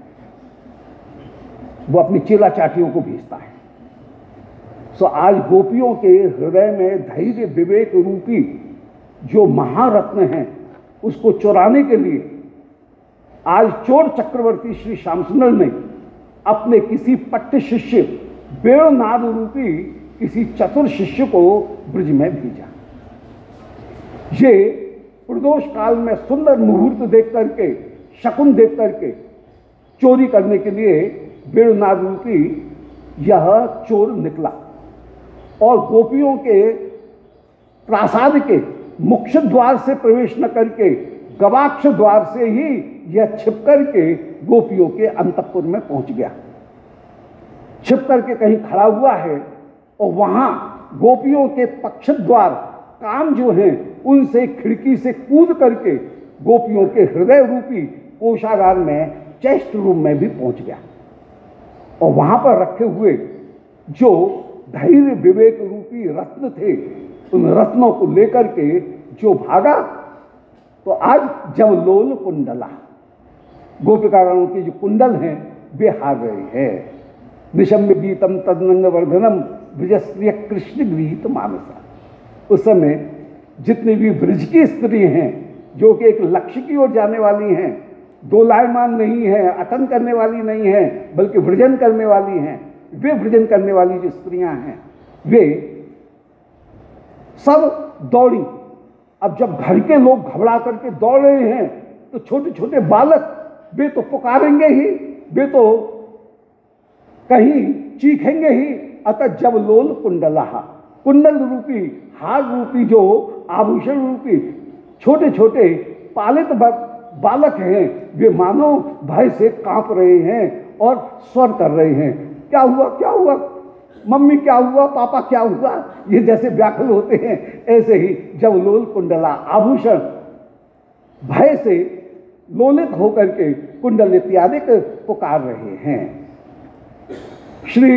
वो अपनी चेला चाटियों को भेजता है। सो आज गोपियों के हृदय में धैर्य विवेक रूपी जो महारत्न है उसको चुराने के लिए आज चोर चक्रवर्ती श्री श्याम सुंदर ने अपने किसी पट्ट शिष्य वेणुनाद रूपी किसी चतुर शिष्य को ब्रज में भेजा। ये प्रदोष काल में सुंदर मुहूर्त देख करके, शकुन देख करके चोरी करने के लिए वेणुनाद रूपी यह चोर निकला और गोपियों के प्रासाद के मुख्य द्वार से प्रवेश न करके गवाक्ष द्वार से ही यह छिप करके गोपियों के अंतपुर में पहुंच गया। छिप करके कहीं खड़ा हुआ है और वहां गोपियों के पक्ष द्वार काम जो हैं उनसे खिड़की से कूद करके गोपियों के हृदय रूपी कोषागार में, चेस्ट रूम में भी पहुंच गया। और वहां पर रखे हुए जो धैर्य विवेक रूपी रत्न थे, उन रत्नों को लेकर के जो भागा, तो आज जब लोल कुंडला, गोपिकागणों के जो कुंडल हैं वे हार रहे हैं। निशम्य गीतम तदनंग वर्धनम ब्रजस्त्रिय कृष्ण गृहीत मानसा। उस समय जितनी भी ब्रज की स्त्री हैं जो कि एक लक्ष्य की ओर जाने वाली हैं, दोलायमान नहीं है, अटन करने वाली नहीं है, बल्कि वृजन करने वाली हैं, वे वृजन करने वाली जो स्त्रियां हैं वे सब दौड़ी। अब जब घर के लोग घबरा करके दौड़ रहे हैं तो छोटे छोटे बालक वे तो पुकारेंगे ही, वे तो कहीं चीखेंगे ही। अतः जब लोल कुंडला, कुंडल रूपी, हार रूपी, जो आभूषण रूपी छोटे छोटे पालित बालक हैं वे मानो भय से कांप रहे हैं और स्वर कर रहे हैं, क्या हुआ क्या हुआ मम्मी, क्या हुआ पापा, क्या हुआ। ये जैसे व्याकुल होते हैं ऐसे ही जब लोल कुंडला आभूषण भय से लोलित होकर के कुंडल इत्यादि पुकार रहे हैं। श्री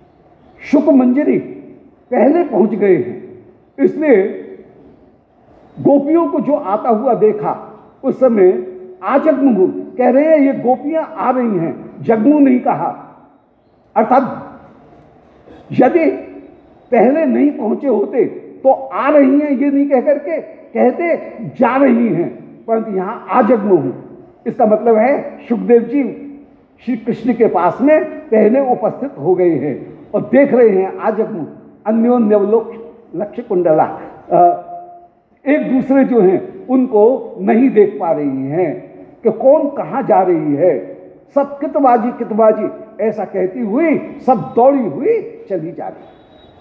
शुक मंजरी पहले पहुंच गए हैं, इसलिए गोपियों को जो आता हुआ देखा उस समय आजगमु कह रहे हैं ये गोपियां आ रही हैं, जगमु नहीं कहा। अर्थात यदि पहले नहीं पहुंचे होते तो आ रही हैं ये नहीं कह करके कहते जा रही हैं, परंतु यहां आजगमु हूं। इसका मतलब है सुखदेव जी श्री कृष्ण के पास में पहले उपस्थित हो गए हैं और देख रहे हैं आजगमु अन्योन्यवलोक लक्ष्य कुंडला, एक दूसरे जो हैं उनको नहीं देख पा रही हैं कि कौन कहां जा रही है। सब कितबाजी कितबाजी ऐसा कहती हुई सब दौड़ी हुई चली जा रही।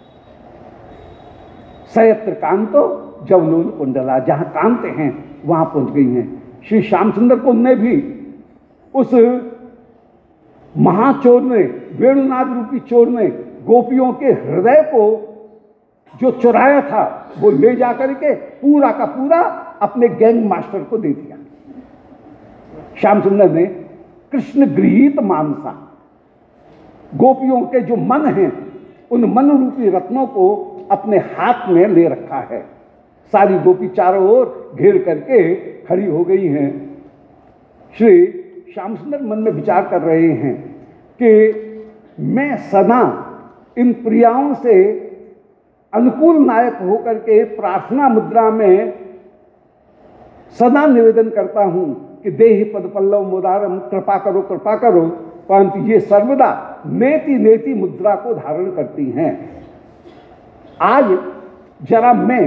सयत्र कांतो जवलोल कुंडला, जहां कांत हैं वहां पहुंच गई हैं। श्री श्यामचंद्र को ने भी उस महाचोर ने, वेणुनाथ रूपी चोर ने गोपियों के हृदय को जो चुराया था वो ले जाकर के पूरा का पूरा अपने गैंग मास्टर को दे दिया। श्यामचंद्र ने कृष्ण गृहीत मानसा, गोपियों के जो मन हैं उन मन रूपी रत्नों को अपने हाथ में ले रखा है। सारी गोपी चारों ओर घेर करके खड़ी हो गई हैं। श्री श्यामचंद्र मन में विचार कर रहे हैं कि मैं सदा इन प्रियाओं से अनुकूल नायक होकर के प्रार्थना मुद्रा में सदा निवेदन करता हूं कि देहि पद पल्लव मुदारम, कृपा करो कृपा करो, परंतु ये सर्वदा नेति नेति मुद्रा को धारण करती हैं। आज जरा मैं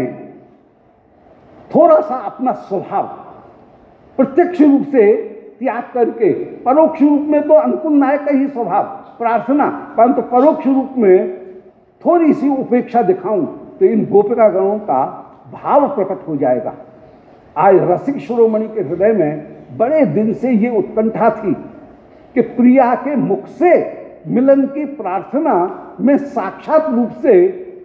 थोड़ा सा अपना स्वभाव प्रत्यक्ष रूप से त्याग करके, परोक्ष रूप में तो अनुकूल नायक का ही स्वभाव प्रार्थना, परंतु परोक्ष रूप में थोड़ी सी उपेक्षा दिखाऊं तो इन गोपिका गणों का भाव प्रकट हो जाएगा। आज रसिक शिरोमणि के हृदय में बड़े दिन से ये उत्कंठा थी कि प्रिया के मुख से मिलन की प्रार्थना में साक्षात रूप से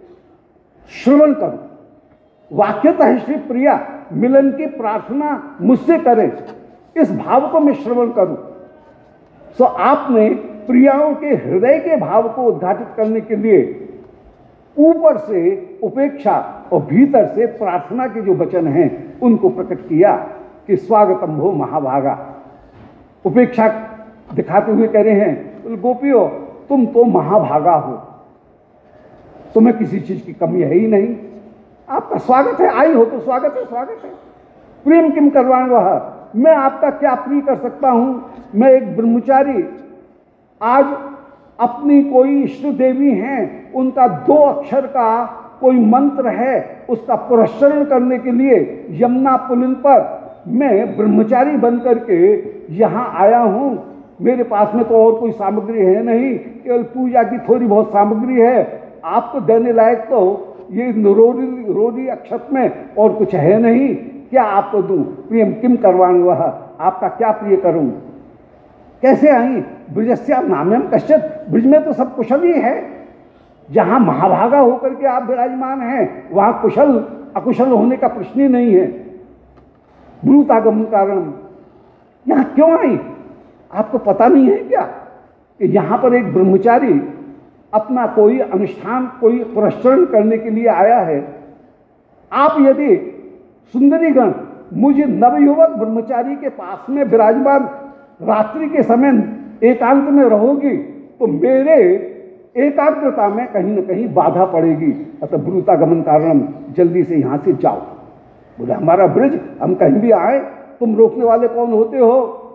श्रवण करूं। वाक्यतः श्री प्रिया मिलन की प्रार्थना मुझसे करें, इस भाव को मैं श्रवण करूं। सो आपने प्रियाओं के हृदय के भाव को उद्घाटित करने के लिए ऊपर से उपेक्षा और भीतर से प्रार्थना के जो वचन हैं उनको प्रकट किया कि स्वागतम भो महाभागा। उपेक्षा दिखाते हुए कह रहे हैं गोपियों तुम तो महाभागा हो, तुम्हें किसी चीज की कमी है ही नहीं, आपका स्वागत है, आई हो तो स्वागत है स्वागत है। प्रेम किम करवाएं वह, मैं आपका क्या प्रिय कर सकता हूं। मैं एक ब्रह्मचारी, आज अपनी कोई इष्ट देवी हैं, उनका दो अक्षर का कोई मंत्र है, उसका पुरस्चरण करने के लिए यमुना पुलिन पर मैं ब्रह्मचारी बन करके यहाँ आया हूँ। मेरे पास में तो और कोई सामग्री है नहीं, केवल पूजा की थोड़ी बहुत सामग्री है। आपको देने लायक तो ये रोरी रोरी अक्षत में और कुछ है नहीं, क्या आपको दूं। प्रियम किम करवाण वह, आपका क्या प्रिय करूं। कैसे आई ब्रजस्या नाम्यम कश्चित, ब्रज में तो सब कुशल ही है। जहां महाभागा होकर के आप विराजमान हैं वहां कुशल अकुशल होने का प्रश्न ही नहीं है। ब्रूतागमन कारण यहां क्यों आई, आपको पता नहीं है क्या कि यहां पर एक ब्रह्मचारी अपना कोई अनुष्ठान, कोई पुरस्चरण करने के लिए आया है। आप यदि सुंदरीगण मुझे नवयुवक ब्रह्मचारी के पास में विराजमान रात्रि के समय एकांत में रहोगी तो मेरे एकाग्रता में कहीं न कहीं बाधा पड़ेगी। अतः ब्रूतागमन कारण जल्दी से यहां से जाओ। बोले हमारा ब्रज, हम कहीं भी आए, तुम रोकने वाले कौन होते हो।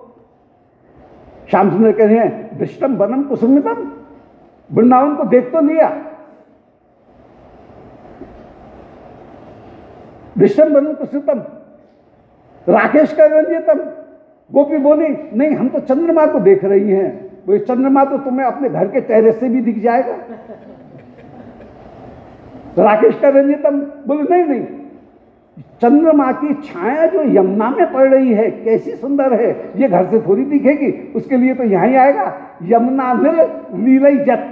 श्यामचंद्र कह रहे हैं दृष्टम बनम कुसुमितम, वृंदावन को देख तो लिया, दृष्टम बनम कुसुमितम राकेश का रंजितम। गोपी बोली नहीं हम तो चंद्रमा को देख रही हैं। वो चंद्रमा तो तुम्हें अपने घर के टेरेस से भी दिख जाएगा। राकेश का रंजितम बोले नहीं नहीं, चंद्रमा की छाया जो यमुना में पड़ रही है कैसी सुंदर है, ये घर से थोड़ी दिखेगी, उसके लिए तो यहां ही आएगा। यमुना नील लीलई जत,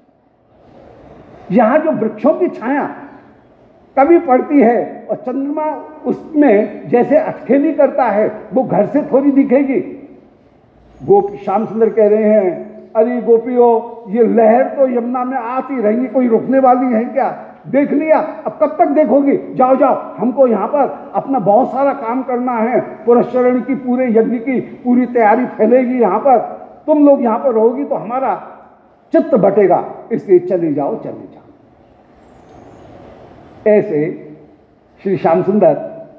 यहां जो वृक्षों की छाया कभी पड़ती है और चंद्रमा उसमें जैसे अटखेली करता है वो घर से थोड़ी दिखेगी। गोपी श्यामचंद्र कह रहे हैं अरे गोपियों, ये लहर तो यमुना में आती रहेंगी, कोई रुकने वाली है क्या। देख लिया, अब कब तक देखोगी? जाओ जाओ, हमको यहाँ पर अपना बहुत सारा काम करना है, पुरस्चरण की, पूरे यज्ञ की पूरी तैयारी फैलेगी यहाँ पर, तुम लोग यहाँ पर रहोगी तो हमारा चित्त बटेगा, इसलिए चले जाओ चले जाओ। ऐसे श्री श्याम सुंदर,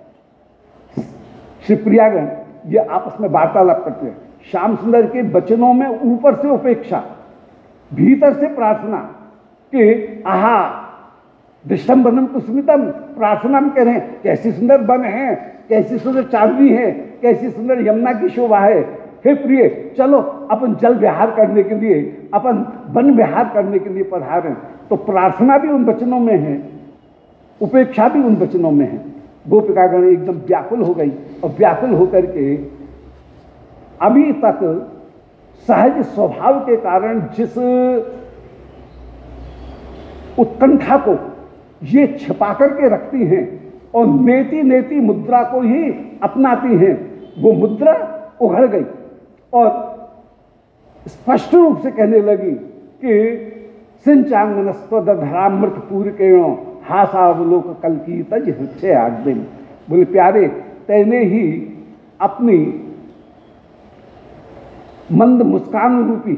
श्री प्रियागण ये आपस में वार्तालाप करते हैं। श्याम सुंदर के वचनों में ऊपर से उपेक्षा, भीतर से प्रार्थना कि आहा दृष्टम बनम कुसुमितम, प्रार्थना में कह रहे हैं कैसी सुंदर वन है, कैसी सुंदर चांदनी है, कैसी सुंदर यमुना की शोभा है। हे प्रिय, चलो अपन जल विहार करने के लिए, अपन वन विहार करने के लिए पधारें। तो प्रार्थना भी उन वचनों में है, उपेक्षा भी उन वचनों में है। गोपिकागण एकदम व्याकुल हो गई और व्याकुल होकर के अभी तक सहज स्वभाव के कारण जिस उत्कंठा को ये छिपा करके रखती हैं और नेति नेति मुद्रा को ही अपनाती हैं, वो मुद्रा उघड़ गई और स्पष्ट रूप से कहने लगी कि सिंचांगनस्वदधरामृत पूर्केणो हासावलोक कल की तज हृदय आग्दिन। बोले प्यारे, तैने ही अपनी मंद मुस्कान रूपी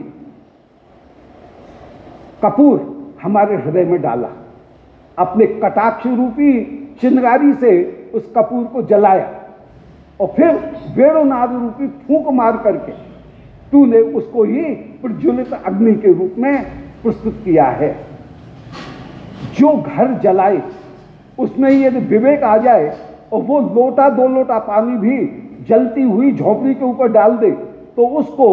कपूर हमारे हृदय में डाला, अपने कटाक्ष रूपी चिंगारी से उस कपूर को जलाया और फिर वेणुनाद रूपी फूंक मार करके तूने उसको ही प्रज्वलित अग्नि के रूप में प्रस्तुत किया है। जो घर जलाए उसमें यदि विवेक आ जाए और वो लोटा दो लोटा पानी भी जलती हुई झोंपड़ी के ऊपर डाल दे तो उसको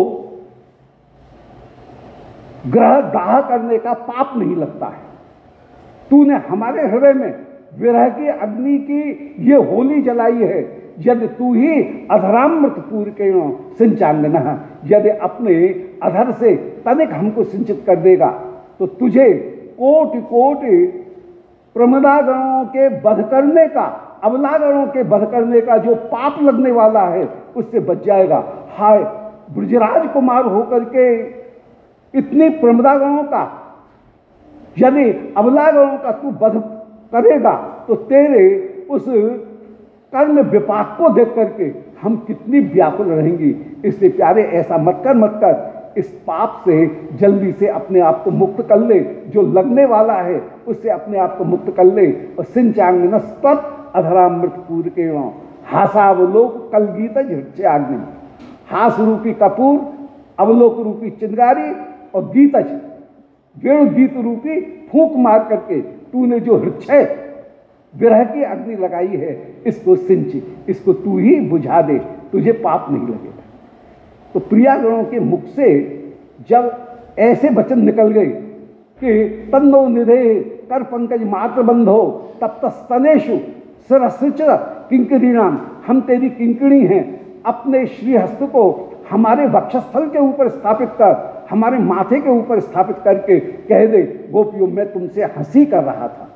ग्रह दाह करने का पाप नहीं लगता है। तूने हमारे हृदय में विरह की अग्नि की ये होली जलाई है। यदि तू ही अधरामृत पूर्केण सिंचांगना, यदि अपने अधर से तनिक हमको सिंचित कर देगा तो तुझे कोटि कोटि प्रमदागणों के वध करने का, अबलागणों के वध करने का जो पाप लगने वाला है उससे बच जाएगा। हाय ब्रजराज कुमार होकर के इतनी प्रमदागणों का, यदि अबलागणों का तू वध करेगा तो तेरे उस कर्म विपाक को देख करके हम कितनी व्याकुल रहेंगी। इसलिए प्यारे ऐसा मत कर मत कर, इस पाप से जल्दी से अपने आप को मुक्त कर ले, जो लगने वाला है उससे अपने आप को मुक्त कर ले। और सिंचांगनस्पत अधरामृत पूर्केण हासावलोक कलगीत झृत्य आग्नि, हास रूपी कपूर, अवलोक रूपी चिंगारी और गीतज वेणु गीत रूपी फूंक मार करके तूने जो हृदय विरह की अग्नि लगाई है इसको सिंच, इसको तू ही बुझा दे, तुझे पाप नहीं लगेगा। तो प्रियागणों के मुख से जब ऐसे वचन निकल गए कि तन्नो निधे कर पंकज मात्र बंधो तब तस्तनेशु सरसृच किंकरीणाम, हम तेरी किंकणी हैं, अपने श्रीहस्त को हमारे वक्षस्थल के ऊपर स्थापित कर, हमारे माथे के ऊपर स्थापित करके कह दे गोपियों मैं तुमसे हंसी कर रहा था।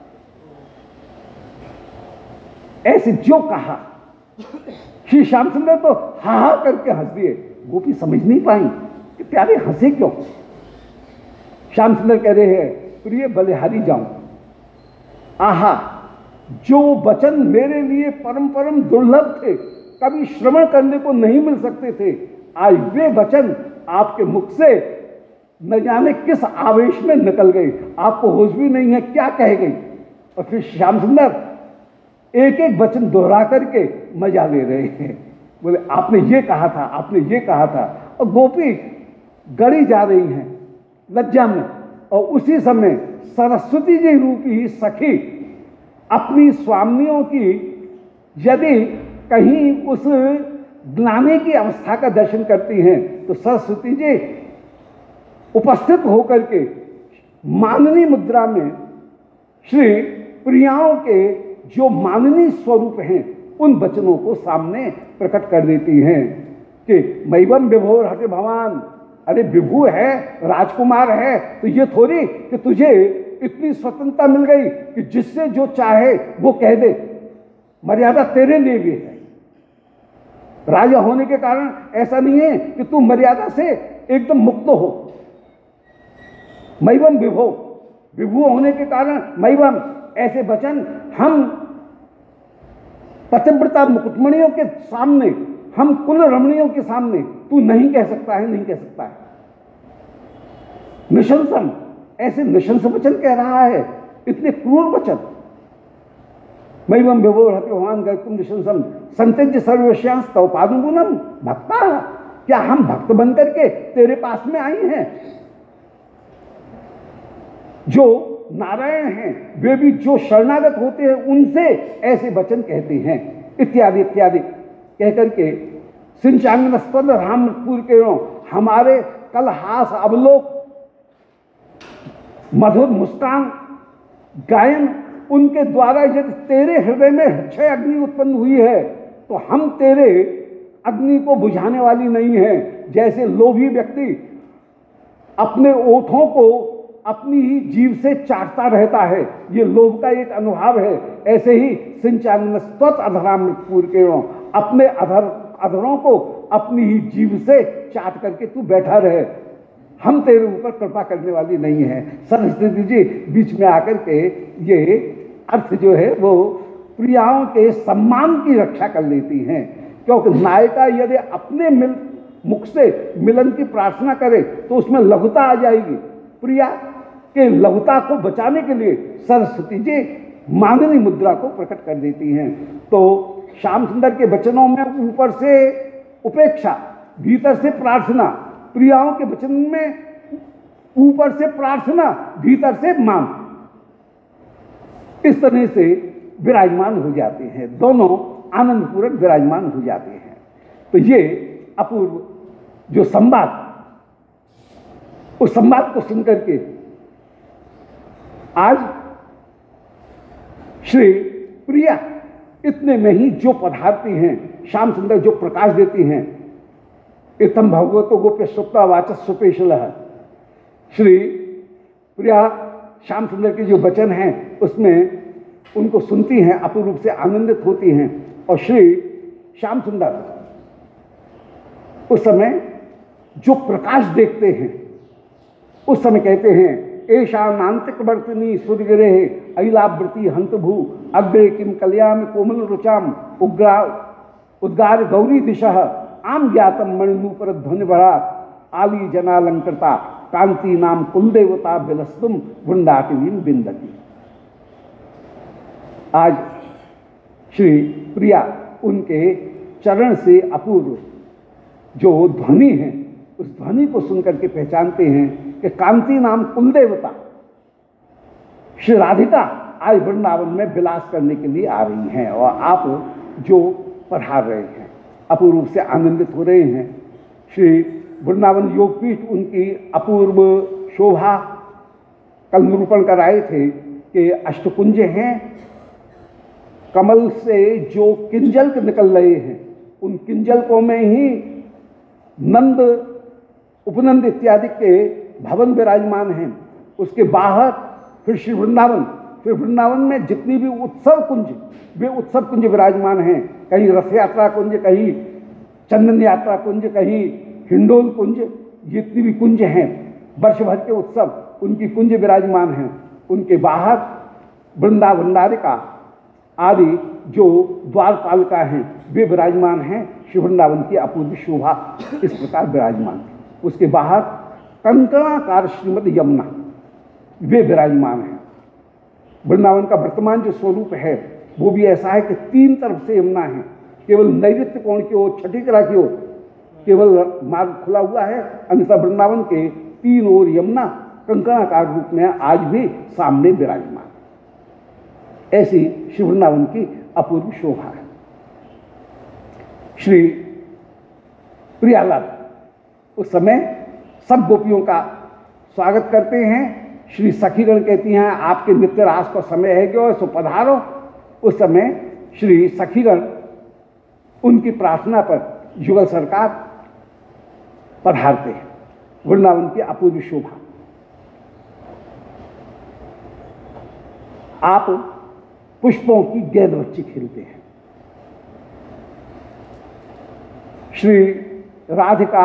ऐसे जो कहा श्री श्याम सुंदर तो हा हा करके हंस दिए। गोपी समझ नहीं पाई कि प्यारे हंसे क्यों। श्याम सुंदर कह रहे हैं प्रिय बलिहारी जाऊं, आहा जो वचन मेरे लिए परम परम दुर्लभ थे, कभी श्रवण करने को नहीं मिल सकते थे, आज वे वचन आपके मुख से न जाने किस आवेश में निकल गए, आपको होश भी नहीं है क्या कह गई। और फिर श्याम सुंदर एक एक वचन दोहरा करके मजा ले रहे हैं। बोले आपने ये कहा था, आपने ये कहा था। और गोपी गड़ी जा रही हैं लज्जा में। और उसी समय सरस्वती जी रूपी सखी अपनी स्वामियों की यदि कहीं उस ग्लानि की अवस्था का दर्शन करती हैं तो सरस्वती जी उपस्थित होकर के माननी मुद्रा में श्री प्रियाओं के जो माननीय स्वरूप हैं उन वचनों को सामने प्रकट कर देती हैं कि मैवम विभोर हटे भगवान, अरे विभु है, राजकुमार है, तो ये थोड़ी कि तुझे इतनी स्वतंत्रता मिल गई कि जिससे जो चाहे वो कह दे। मर्यादा तेरे लिए भी है। राजा होने के कारण ऐसा नहीं है कि तू मर्यादा से एकदम मुक्त हो। मैवम विभो, विभु होने के कारण मैवम ऐसे वचन हम पतिव्रता मुकुटमणियों के सामने, हम कुल रमणियों के सामने तू नहीं कह सकता है, नहीं कह सकता है। निशंसम, ऐसे निशंस वचन कह रहा है, इतने क्रूर वचन। मैवम विभोरहति भगवान गयतुम निशंसम संत्यज्य सर्वश्यांस तव पादुगुणम भक्ता। क्या हम भक्त बन करके तेरे पास में आई हैं? जो नारायण हैं वे भी जो शरणागत होते हैं उनसे ऐसे वचन कहते हैं, इत्यादि इत्यादि कहकर के सिंचांगनस्पद रामपुर के हमारे कल हास अवलोक मधुर मुस्कान गायन उनके द्वारा यदि तेरे हृदय में क्षय अग्नि उत्पन्न हुई है तो हम तेरे अग्नि को बुझाने वाली नहीं है। जैसे लोभी व्यक्ति अपने ओठों को अपनी ही जीभ से चाटता रहता है, ये लोभ का एक अनुभव है, ऐसे ही सिंचांगनस्त्वत अधरामृतपुर के अपने अधर अधरों को अपनी ही जीभ से चाट करके तू बैठा रहे, हम तेरे ऊपर कृपा करने वाली नहीं है। सरस्वती जी बीच में आकर के ये अर्थ जो है वो प्रियाओं के सम्मान की रक्षा कर लेती हैं, क्योंकि नायिका यदि अपने मिल मुख से मिलन की प्रार्थना करे तो उसमें लघुता आ जाएगी। प्रिया के लघुता को बचाने के लिए सरस्वती जी मांगनी मुद्रा को प्रकट कर देती हैं। तो श्याम सुंदर के वचनों में ऊपर से उपेक्षा, भीतर से प्रार्थना, प्रियाओं के वचन में ऊपर से प्रार्थना, भीतर से मांग, इस तरह से विराजमान हो जाते हैं, दोनों आनंद पूर्वक विराजमान हो जाते हैं। तो ये अपूर्व जो संवाद, उस संवाद को सुनकर के आज श्री प्रिया इतने में ही जो पधारती हैं, श्याम सुंदर जो प्रकाश देती हैं, इतम भगवतो गोप्य सुप्ता वाचस सुपेशल है। श्री प्रिया श्याम सुंदर के जो वचन हैं उसमें उनको सुनती हैं, अपूर्व रूप से आनंदित होती हैं। और श्री श्याम सुंदर उस समय जो प्रकाश देखते हैं उस समय कहते हैं, ऐशा नांतिक वर्तनी सुरगिरे अहिलावृति हंत भू अग्रे किम कल्याण कोमल रुचाम उग्रा उद्गार गौरी दिशा आम ज्ञातम मणिनूपर ध्वनि बढ़ा आली जनालंकृता कांति नाम कुलदेवता बिलस्तुम वृंदाटिवीम बिंदती। आज श्री प्रिया उनके चरण से अपूर्व जो ध्वनि है उस ध्वनि को सुनकर के पहचानते हैं कि कांति नाम कुलदेवता श्री राधिका आज वृंदावन में विलास करने के लिए आ रही हैं और आप जो पधार रहे हैं अपूर्व रूप से आनंदित हो रहे हैं। श्री वृंदावन योगपीठ उनकी अपूर्व शोभा कल निरूपण कर आए थे कि अष्टकुंज हैं, कमल से जो किंजल निकल रहे हैं उन किंजलकों में ही नंद उपनंद इत्यादि के भवन विराजमान हैं। उसके बाहर फिर श्री वृंदावन, फिर वृंदावन में जितनी भी उत्सव कुंज, वे उत्सव कुंज विराजमान हैं। कहीं रथ यात्रा कुंज, कहीं चंदन यात्रा कुंज, कहीं हिंडोल कुंज, जितनी भी कुंज हैं वर्ष भर के उत्सव उनकी कुंज विराजमान हैं। उनके बाहर वृंदा भंडारिका आदि जो द्वारपालिका हैं वे विराजमान हैं। श्री वृंदावन की अपूर्व शोभा इस प्रकार विराजमान है। उसके बाहर कंकणाकार श्रीमद यमुना वे विराजमान हैं। वृंदावन का वर्तमान जो स्वरूप है वो भी ऐसा है कि तीन तरफ से यमुना है, केवल नैऋत्य कोण की ओर, छठी कला की ओर केवल मार्ग खुला हुआ है, अन्यथा वृंदावन के तीन ओर यमुना कंकणाकार रूप में आज भी सामने विराजमान। ऐसी श्री वृंदावन की अपूर्व शोभा है। श्री प्रियालाल उस समय सब गोपियों का स्वागत करते हैं। श्री सखीगण कहती हैं आपके नित्य रास का समय है क्यों, सो पधारो। उस समय श्री सखीगण उनकी प्रार्थना पर युगल सरकार पधारते हैं। वृंदावन की अपूर्व शोभा। आप पुष्पों की गेंद बच्ची खेलते हैं। श्री राधिका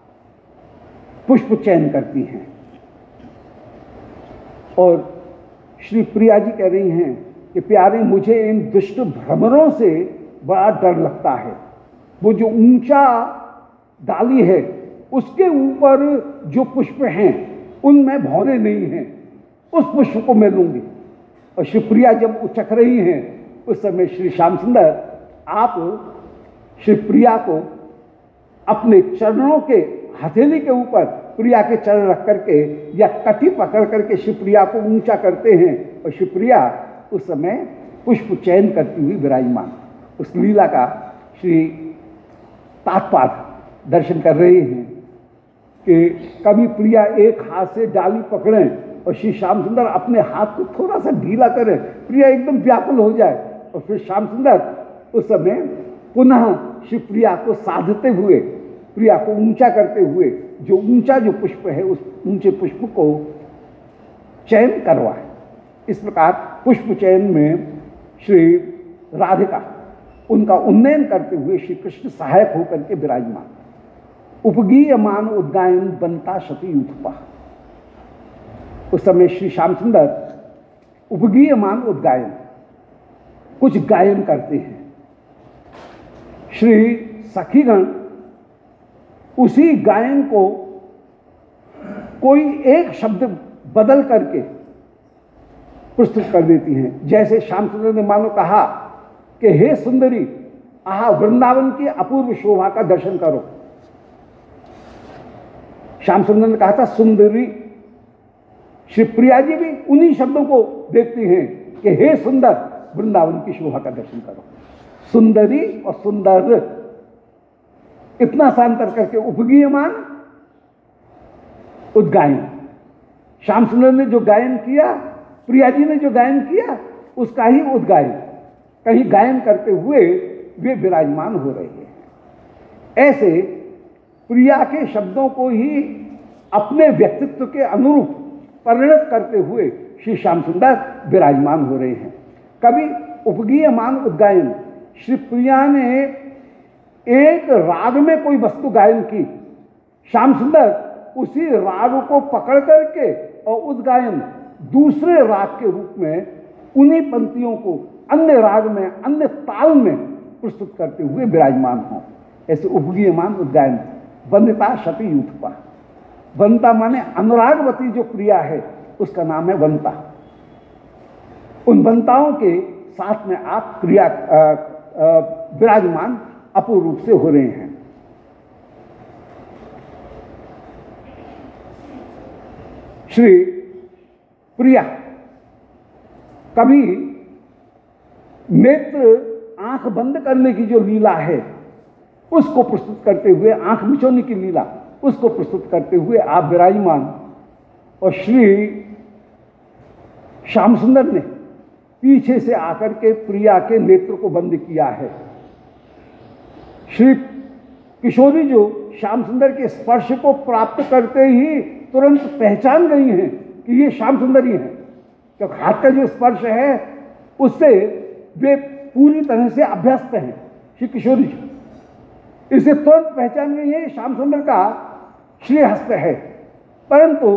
पुष्प चयन करती हैं और श्री प्रिया जी कह रही हैं कि प्यारे, मुझे इन दुष्ट भ्रमरों से बड़ा डर लगता है। वो जो ऊंचा डाली है उसके ऊपर जो पुष्प हैं उनमें भौरे नहीं हैं, उस पुष्प को मैं लूंगी। और श्री प्रिया जब उचक रही हैं उस समय श्री श्याम सुंदर आप श्री प्रिया को अपने चरणों के हथेली के ऊपर प्रिया के चरण रख करके या कटी पकड़ करके श्री प्रिया को ऊंचा करते हैं और श्री प्रिया उस समय पुष्प चयन करती हुई विराजमान। उस लीला का श्री तात्पर्य दर्शन कर रहे हैं कि कभी प्रिया एक हाथ से डाली पकड़ें और श्री श्याम सुंदर अपने हाथ को थोड़ा सा ढीला करें, प्रिया एकदम व्याकुल हो जाए और फिर श्याम सुंदर उस समय पुनः श्री प्रिया को साधते हुए, प्रिया को ऊंचा करते हुए जो ऊंचा जो पुष्प है उस ऊंचे पुष्प को चयन करवाए। इस प्रकार पुष्प चयन में श्री राधिका उनका उन्नयन करते हुए श्री कृष्ण सहायक होकर के विराजमान। उपगीयमान उद्गायन बनता शती युथपा। उस समय श्री श्याम सुंदर उपगीयमान उद्गायन कुछ गायन करते हैं। श्री सखीगण उसी गायन को कोई एक शब्द बदल करके प्रस्तुत कर देती हैं। जैसे श्याम सुंदर ने मानो कहा कि हे सुंदरी, आहा वृंदावन की अपूर्व शोभा का दर्शन करो। श्याम सुंदर ने कहा था सुंदरी। श्री प्रिया जी भी उन्हीं शब्दों को देखती हैं कि हे सुंदर, वृंदावन की शोभा का दर्शन करो। सुंदरी और सुंदर इतना सांतर करके उपगीयमान उद्गायन। श्याम सुंदर ने जो गायन किया, प्रिया जी ने जो गायन किया, उसका ही उद्गायन कहीं गायन करते हुए वे विराजमान हो रहे हैं। ऐसे प्रिया के शब्दों को ही अपने व्यक्तित्व के अनुरूप परिणत करते हुए श्री श्याम सुंदर विराजमान हो रहे हैं। कभी उपगीयमान उद्गायन, श्री प्रिया ने एक राग में कोई वस्तु गायन की, श्याम सुंदर उसी राग को पकड़ करके और उद्गायन दूसरे राग के रूप में उन्हीं पंक्तियों को अन्य राग में, अन्य ताल में प्रस्तुत करते हुए विराजमान हों। ऐसे उपगीयमान उद्गायन। वंदिता शती युथपा। वंता माने अनुरागवती जो प्रिया है उसका नाम है वंता। उन वंताओं के साथ में आप प्रिया विराजमान अपूर्व रूप से हो रहे हैं। श्री प्रिया कभी नेत्र आंख बंद करने की जो लीला है उसको प्रस्तुत करते हुए, आंख मिचोने की लीला उसको प्रस्तुत करते हुए आप विराजमान। और श्री श्याम सुंदर ने पीछे से आकर के प्रिया के नेत्र को बंद किया है। श्री किशोरी जो श्याम सुंदर के स्पर्श को प्राप्त करते ही तुरंत पहचान गई हैं कि ये श्याम सुंदर ही हैं, क्योंकि हाथ का जो स्पर्श है उससे वे पूरी तरह से अभ्यस्त हैं। श्री किशोरी जी इसे तुरंत पहचान गई है, श्याम सुंदर का श्रीहस्त है। परंतु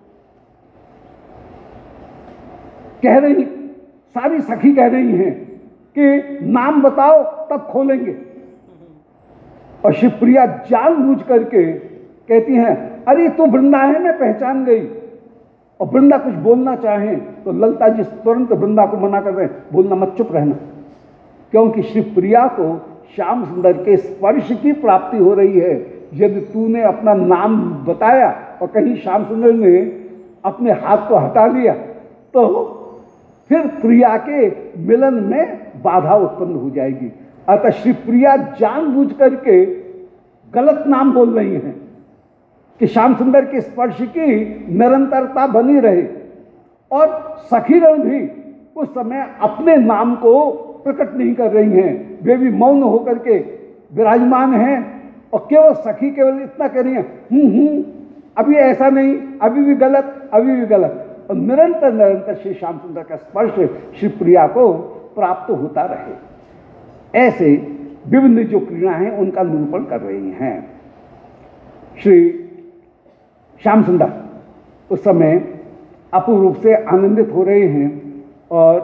कह रही, सारी सखी कह रही हैं कि नाम बताओ तब खोलेंगे। और शिवप्रिया जानबूझ करके कहती हैं, अरे तो वृंदा है, मैं पहचान गई। और वृंदा कुछ बोलना चाहें तो ललता जी तुरंत वृंदा को मना कर रहे हैं, बोलना मत, चुप रहना, क्योंकि शिवप्रिया को श्याम सुंदर के स्पर्श की प्राप्ति हो रही है। यदि तूने अपना नाम बताया और कहीं श्याम सुंदर ने अपने हाथ को हटा लिया तो फिर प्रिया के मिलन में बाधा उत्पन्न हो जाएगी। अतः श्री प्रिया जानबूझ करके गलत नाम बोल रही हैं कि श्याम सुंदर के स्पर्श की निरंतरता बनी रहे। और सखीगण भी उस समय अपने नाम को प्रकट नहीं कर रही हैं, वे भी मौन होकर के विराजमान हैं और केवल सखी केवल इतना कह रही हैं, हूं हूं अभी ऐसा नहीं, अभी भी गलत, अभी भी गलत। और निरंतर निरंतर श्री श्याम सुंदर का स्पर्श श्री प्रिया को प्राप्त होता रहे। ऐसे विभिन्न जो क्रिया हैं उनका निरूपण कर रही हैं। श्री श्याम सुंदर उस समय अपूर्ण रूप से आनंदित हो रहे हैं। और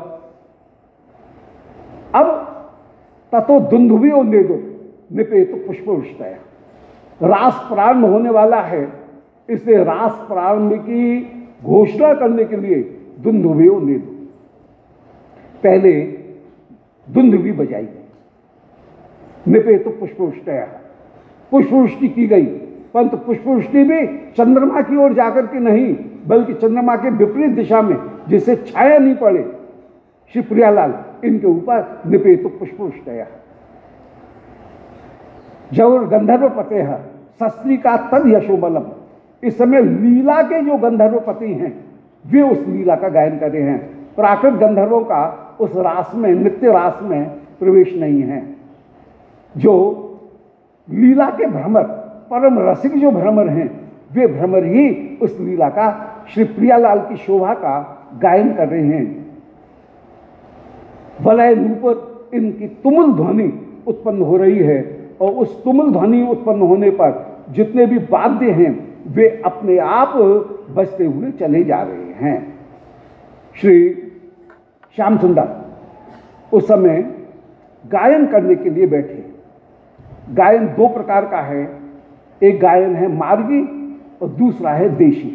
अब ततो दुंदुभी और नेदो निपे तो पुष्पवृष्टया, रास प्रारंभ होने वाला है, इसलिए रास प्रारंभ की घोषणा करने के लिए दुंदुभी और नेदो, पहले दुंदुभी बजाई गई, निपे तो पुष्पवृष्टया, पुष्पवृष्टि की गई। परंतु पुष्पवृष्टि भी चंद्रमा की ओर जाकर के नहीं, बल्कि चंद्रमा के विपरीत दिशा में, जिससे छाया नहीं पड़े श्री प्रियालाल इनके ऊपर निपे तो पुष्पवृष्टया। जब गंधर्व पते है शस्त्री का तद यशोबलम, इस समय लीला के जो गंधर्वपति हैं वे उस लीला का गायन कर रहे हैं। प्राकृत गंधर्वों का उस रास में, नित्य रास में प्रवेश नहीं है। जो लीला के भ्रमर, परम रसिक जो भ्रमर हैं, वे भ्रमर ही उस लीला का, श्री प्रियालाल की शोभा का गायन कर रहे हैं। वलय नूपुर इनकी तुमुल ध्वनि उत्पन्न हो रही है, और उस तुमुल ध्वनि उत्पन्न होने पर जितने भी वाद्य हैं वे अपने आप बजते हुए चले जा रहे हैं। श्री श्याम सुंदर उस समय गायन करने के लिए बैठे। गायन दो प्रकार का है, एक गायन है मार्गी और दूसरा है देशी।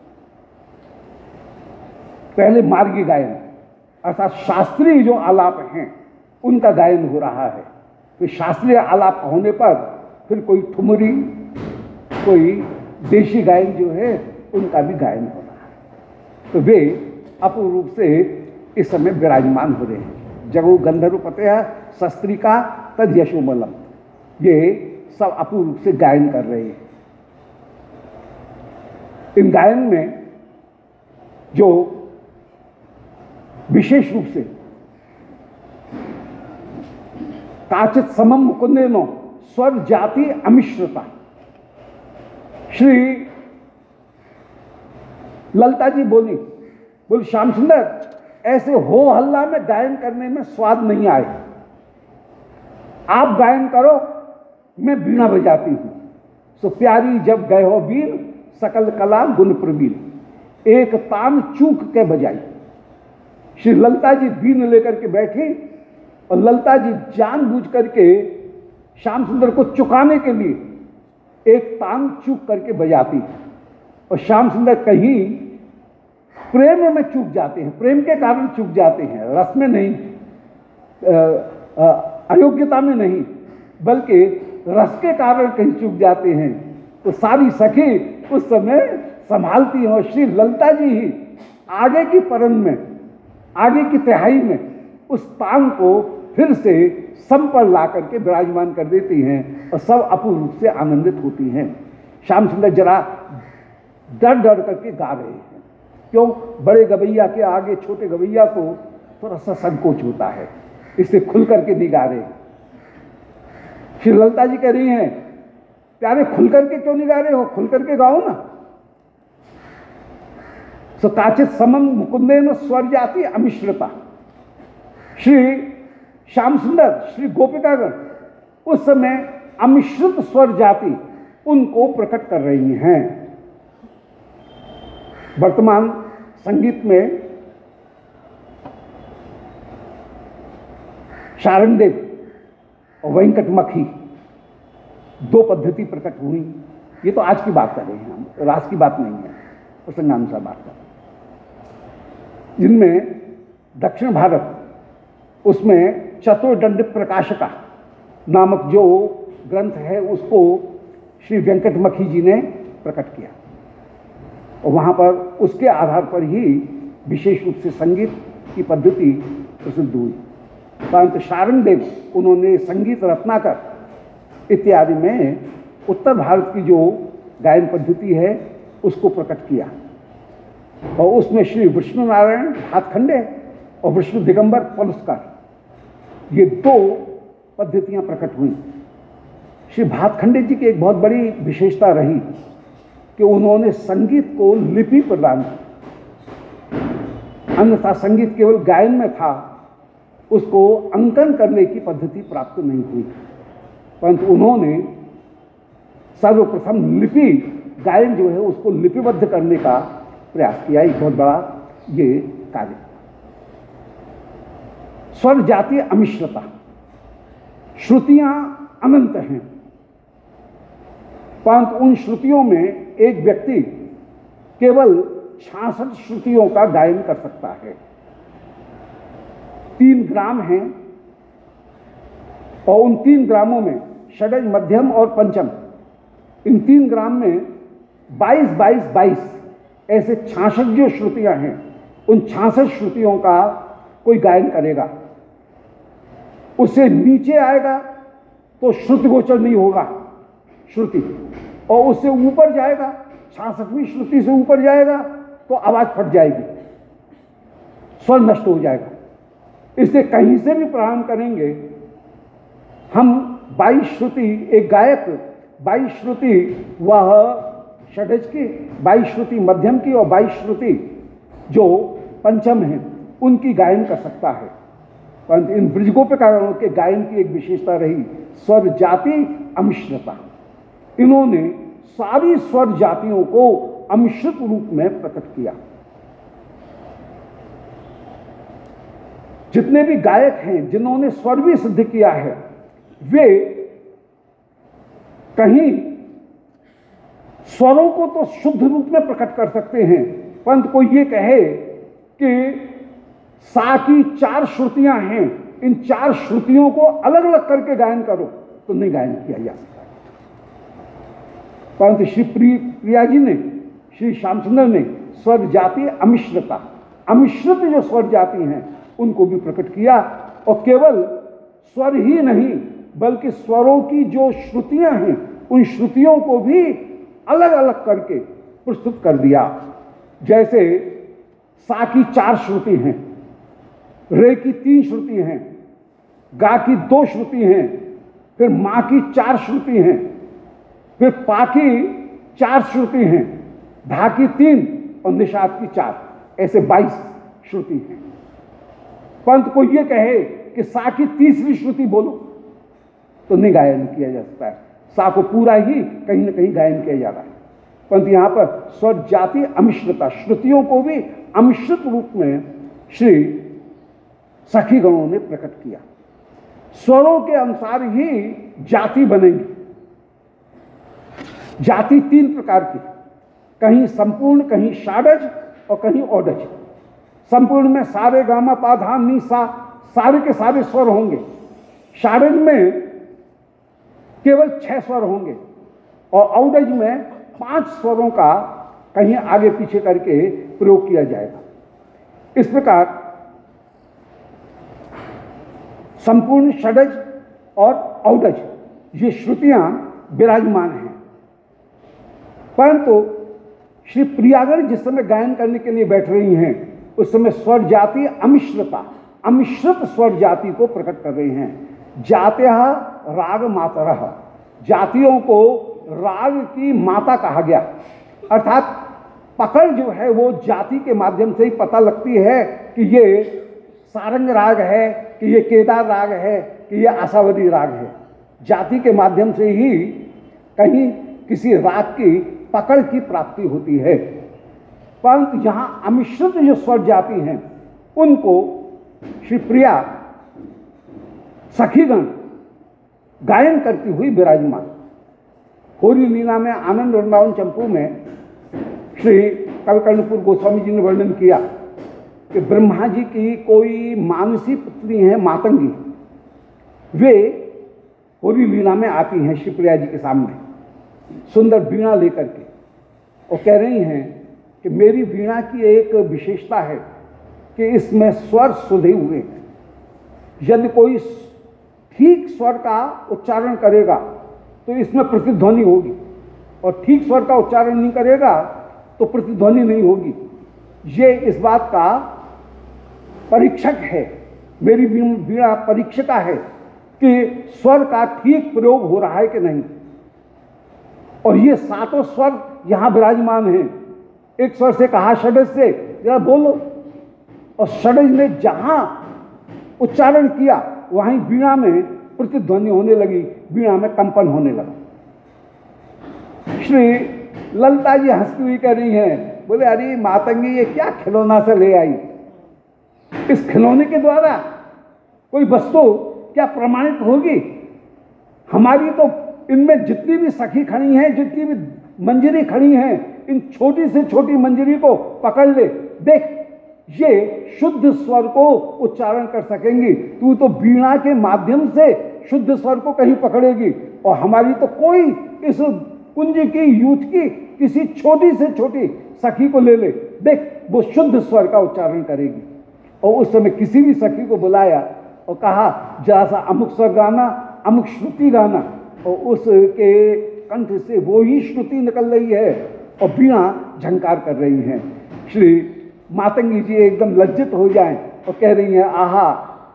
पहले मार्गी गायन अर्थात शास्त्रीय जो आलाप हैं उनका गायन हो रहा है। फिर शास्त्रीय आलाप होने पर फिर कोई ठुमरी, कोई देशी गायन जो है उनका भी गायन हो रहा है। तो वे अपूर्ण रूप से इस समय विराजमान हो रहे हैं। जगो गंधर्व पते शस्त्री का तद यशोबलम, ये सब अपूर्ण रूप से गायन कर रहे हैं। इन गायन में जो विशेष रूप से काचित समम मुकुंदेनो स्वर जाति अमिश्रता, श्री ललिता जी बोली, बोल श्याम सुंदर ऐसे हो हल्ला में गायन करने में स्वाद नहीं आए, आप गायन करो, मैं बीणा बजाती हूं। सो प्यारी जब गए हो वीर सकल कला गुण प्रवीण, एक तान चूक के बजाई। श्री ललिता जी बीन लेकर के बैठी और ललिता जी जानबूझ करके श्याम सुंदर को चुकाने के लिए एक तान चूक करके बजाती, और श्याम सुंदर कहीं प्रेम में चूक जाते हैं, प्रेम के कारण चूक जाते हैं, रस में नहीं, अयोग्यता में नहीं, बल्कि रस के कारण कहीं चूक जाते हैं। तो सारी सखी उस समय संभालती हैं, और श्री ललिता जी ही आगे की परन में, आगे की तिहाई में उस तान को फिर से सम पर ला करके विराजमान कर देती हैं, और सब अपूर्ण रूप से आनंदित होती हैं। श्याम सुंदर जरा डर डर करके गा रहे हैं। क्यों? बड़े गवैया के आगे छोटे गवैया को थोड़ा सा संकोच होता है, इससे खुल करके नहीं गा रहे। श्री ललिता जी कह रही हैं, प्यारे खुल करके क्यों नहीं गा रहे हो, खुल करके गाओ ना। सो काचित समम मुकुंदेन स्वर जाति अमिश्रता, श्री श्याम सुंदर, श्री गोपिकागण उस समय अमिश्रित स्वर जाति उनको प्रकट कर रही हैं। वर्तमान संगीत में शारणदेव और वेंकटमखी दो पद्धति प्रकट हुई। ये तो आज की बात कर रहे हैं हम, रास की बात नहीं है, प्रसंगानुसार बात कर रहे हैं। जिनमें दक्षिण भारत, उसमें चतुर्दंड प्रकाशका नामक जो ग्रंथ है उसको श्री वेंकटमखी जी ने प्रकट किया, और वहाँ पर उसके आधार पर ही विशेष रूप से संगीत की पद्धति प्रसिद्ध हुई। परंतु शारणदेव उन्होंने संगीत रत्नाकर इत्यादि में उत्तर भारत की जो गायन पद्धति है उसको प्रकट किया, और उसमें श्री विष्णु नारायण भातखंडे और विष्णु दिगंबर पलुस्कर, ये दो पद्धतियां प्रकट हुई। श्री भातखंडे जी की एक बहुत बड़ी विशेषता रही कि उन्होंने संगीत को लिपि प्रदान की, अन्यथा संगीत केवल गायन में था, उसको अंकन करने की पद्धति प्राप्त नहीं हुई। परंतु उन्होंने सर्वप्रथम लिपि, गायन जो है उसको लिपिबद्ध करने का प्रयास किया। एक बहुत बड़ा ये कार्य। स्वर जाति अमिश्रता, श्रुतियां अनंत हैं, परंतु उन श्रुतियों में एक व्यक्ति केवल छियासठ श्रुतियों का गायन कर सकता है। तीन ग्राम हैं और उन तीन ग्रामों में षडज, मध्यम और पंचम, इन तीन ग्राम में बाईस बाईस बाईस ऐसे छियासठ जो श्रुतियां हैं, उन छियासठ श्रुतियों का कोई गायन करेगा, उससे नीचे आएगा तो श्रुति गोचर नहीं होगा श्रुति, और उससे ऊपर जाएगा, छियासठवीं श्रुति से ऊपर जाएगा तो आवाज फट जाएगी, स्वर नष्ट हो जाएगा। इसलिए कहीं से भी प्रारंभ करेंगे हम, बाईस श्रुति, एक गायक बाईस श्रुति वह षडज की, बाईस श्रुति मध्यम की और बाईस श्रुति जो पंचम है उनकी गायन कर सकता है। परंतु इन बृजगोपिकागणों के गायन की एक विशेषता रही स्वर जाति अमिश्रता। इन्होंने सारी स्वर जातियों को अमिश्रित रूप में प्रकट किया। जितने भी गायक हैं जिन्होंने स्वर भी सिद्ध किया है, वे कहीं स्वरों को तो शुद्ध रूप में प्रकट कर सकते हैं, परंतु कोई ये कहे कि सा की चार श्रुतियां हैं, इन चार श्रुतियों को अलग अलग करके गायन करो, तो नहीं गायन किया जा सकता। परंतु श्री प्रिय प्रिया जी ने, श्री श्यामसुंदर ने स्वर जाति अमिश्रता, अमिश्रित जो स्वर जाति हैं उनको भी प्रकट किया, और केवल स्वर ही नहीं बल्कि स्वरों की जो श्रुतियां हैं उन श्रुतियों को भी अलग अलग करके प्रस्तुत कर दिया। जैसे सा की चार श्रुति हैं, रे की तीन श्रुति हैं, गा की दो श्रुति हैं, फिर मां की चार श्रुति हैं, फिर पा की चार श्रुति हैं, धा की तीन और निषाद की चार, ऐसे बाईस श्रुति हैं। परंतु कोई ये कहे कि सा की तीसरी श्रुति बोलो, तो नहीं गायन किया जा सकता है। सा को पूरा ही कहीं ना कहीं गायन किया जा रहा है। परंतु यहां पर स्वर जाति अमिश्रता, श्रुतियों को भी अमिश्रित रूप में श्री सखी गणों ने प्रकट किया। स्वरों के अनुसार ही जाति बनेगी। जाति तीन प्रकार की, कहीं संपूर्ण, कहीं षाडज और कहीं ओडज। संपूर्ण में सारे गामा पा धा नी सा, सारे के सारे स्वर होंगे। षाडज में केवल छह स्वर होंगे और औडज में पांच स्वरों का कहीं आगे पीछे करके प्रयोग किया जाएगा। इस प्रकार संपूर्ण, षडज और औडज ये श्रुतियां विराजमान हैं। परंतु श्री प्रियागण जिस समय गायन करने के लिए बैठ रही हैं उस समय स्वर जाति अमिश्रता, अमिश्रित स्वर जाति को प्रकट कर रहे हैं। जात्यः राग मातरः, जातियों को राग की माता कहा गया, अर्थात पकड़ जो है वो जाति के माध्यम से ही पता लगती है कि ये सारंग राग है, कि ये केदार राग है, कि ये आशावरी राग है। जाति के माध्यम से ही कहीं किसी राग की पकड़ की प्राप्ति होती है। परंतु यहां अमिश्रित जो स्वर जाति हैं उनको श्री प्रिया सखीगण गायन करती हुई विराजमान। होरी लीला में आनंद वृंदावन चंपू में श्री कविकर्णपुर गोस्वामी जी ने वर्णन किया कि ब्रह्मा जी की कोई मानसी पुत्री हैं मातंगी, वे होरी लीला में आती हैं श्री प्रिया जी के सामने सुंदर वीणा लेकर के, और कह रही हैं कि मेरी वीणा की एक विशेषता है कि इसमें स्वर सुधे हुए हैं। यदि कोई ठीक स्वर का उच्चारण करेगा तो इसमें प्रतिध्वनि होगी, और ठीक स्वर का उच्चारण नहीं करेगा तो प्रतिध्वनि नहीं होगी। ये इस बात का परीक्षक है, मेरी वीणा परीक्षिका है कि स्वर का ठीक प्रयोग हो रहा है कि नहीं। और ये सातों स्वर यहां विराजमान हैं। एक स्वर से कहा षडज से जरा बोलो, और षडज ने जहां उच्चारण किया वहीं वीणा में प्रतिध्वनि होने लगी, वीणा में कंपन होने लगा। श्री ललिता जी हंसती हुई कह रही हैं बोले अरे मातंगी ये क्या खिलौना से ले आई, इस खिलौने के द्वारा कोई वस्तु क्या प्रमाणित होगी? हमारी तो इनमें जितनी भी सखी खड़ी हैं, जितनी भी मंजरी खड़ी हैं, इन छोटी से छोटी मंजरी को पकड़ ले, देख ये शुद्ध स्वर को उच्चारण कर सकेंगी, तू तो वीणा के माध्यम से शुद्ध स्वर को कहीं पकड़ेगी, और हमारी तो कोई इस कुंज की यूथ की किसी छोटी से छोटी सखी को ले ले, देख वो शुद्ध स्वर का उच्चारण करेगी। और उस समय किसी भी सखी को बुलाया और कहा जरा सा अमुक स्वर गाना, अमुक श्रुति गाना, और उसके कंठ से वो ही श्रुति निकल रही है और वीणा झंकार कर रही हैं। श्री मातंगी जी एकदम लज्जित हो जाएं और कह रही हैं आहा,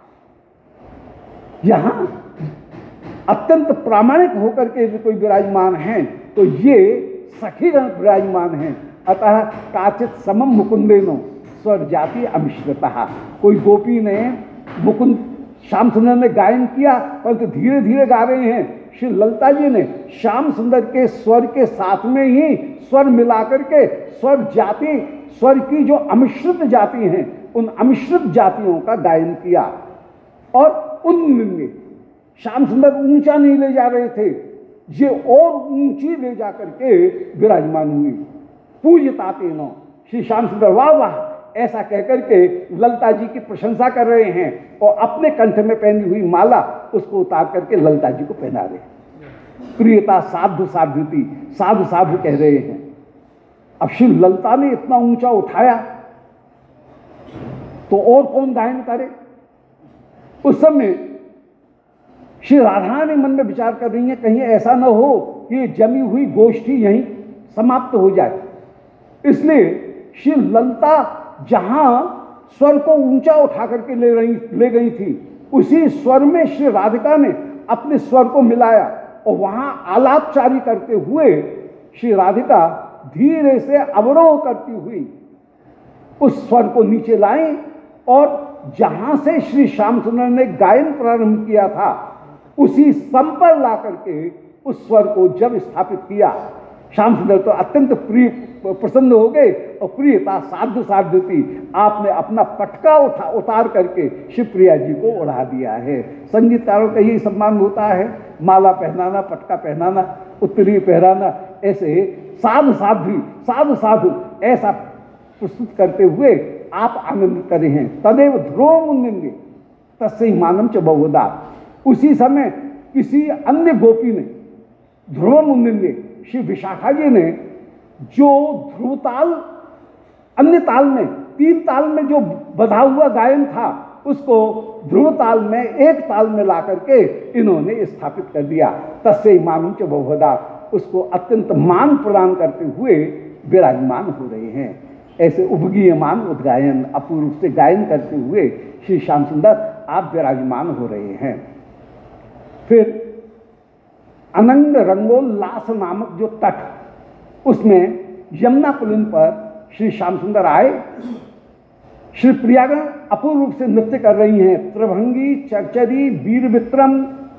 यहां अत्यंत प्रामाणिक होकर के कोई विराजमान हैं तो ये सखीगण विराजमान हैं। अतः काचित समम मुकुंदेनो स्वर जाति अमिश्रता, कोई गोपी ने मुकुंद श्याम सुंदर ने गायन किया परंतु धीरे धीरे गा रहे हैं। श्री ललिता जी ने श्याम सुंदर के स्वर के साथ में ही स्वर मिलाकर के स्वर जाति, स्वर की जो अमिश्रित जाति हैं उन अमिश्रित जातियों का गायन किया। और उन श्याम सुंदर ऊंचा नहीं ले जा रहे थे, ये और ऊंची ले जाकर के विराजमान हुई। पूज्यता तेनो, श्री श्याम सुंदर वाह वाह ऐसा कहकर के ललिता जी की प्रशंसा कर रहे हैं और अपने कंठ में पहनी हुई माला उसको उतार करके ललिता जी को पहना रहे हैं। प्रियता साधु साधुती, साधु साधु कह रहे हैं। अब श्री ललिता ने इतना ऊंचा उठाया तो और कौन गायन करे? उस समय श्री राधा ने मन में विचार कर रही है कहीं ऐसा न हो कि जमी हुई गोष्ठी यहीं समाप्त हो जाए। इसलिए श्री ललिता जहां स्वर को ऊंचा उठा करके ले रही ले गई थी उसी स्वर में श्री राधिका ने अपने स्वर को मिलाया और वहां आलापचारी करते हुए श्री राधिका धीरे से अवरोह करती हुई उस स्वर को नीचे लाई और जहां से श्री श्याम सुंदर ने गायन प्रारंभ किया था उसी सम पर ला करके उस स्वर को जब स्थापित किया, श्याम सुंदर तो अत्यंत प्रिय प्रसन्न हो गए और प्रियता साधु साधु थी। आपने अपना पटका उठा उतार करके शिवप्रिया जी को उड़ा दिया है। संगीतकारों का यही सम्मान होता है, माला पहनाना, पटका पहनाना, उत्तरी पहनाना, ऐसे साधु साधु साधु साधु ऐसा प्रस्तुत करते हुए आप आनंद करे हैं। तदेव ध्रुव मुन्निंगे तस्से मानम च बहुधा। उसी समय किसी अन्य गोपी ने ध्रुव मुन्निंगे, श्री विशाखा जी ने जो ध्रुव ताल अन्य ताल में तीन ताल में जो बधा हुआ गायन था उसको ध्रुव ताल में एक ताल में ला करके इन्होंने स्थापित कर दिया। तस्से मानम च बहुधा, उसको अत्यंत मान प्रदान करते हुए विराजमान हो रहे हैं। ऐसे उपगीयमान उद्गायन अपूर्व से गायन करते हुए श्री श्याम सुंदर आप विराजमान हो रहे हैं। फिर अनंग रंगोल्लास नामक जो तट, उसमें यमुना पुलिन पर श्री श्याम सुंदर आए। श्री प्रियागण अपूर्व रूप से नृत्य कर रही हैं। त्रिभंगी, चरचरी, वीर विक्रम,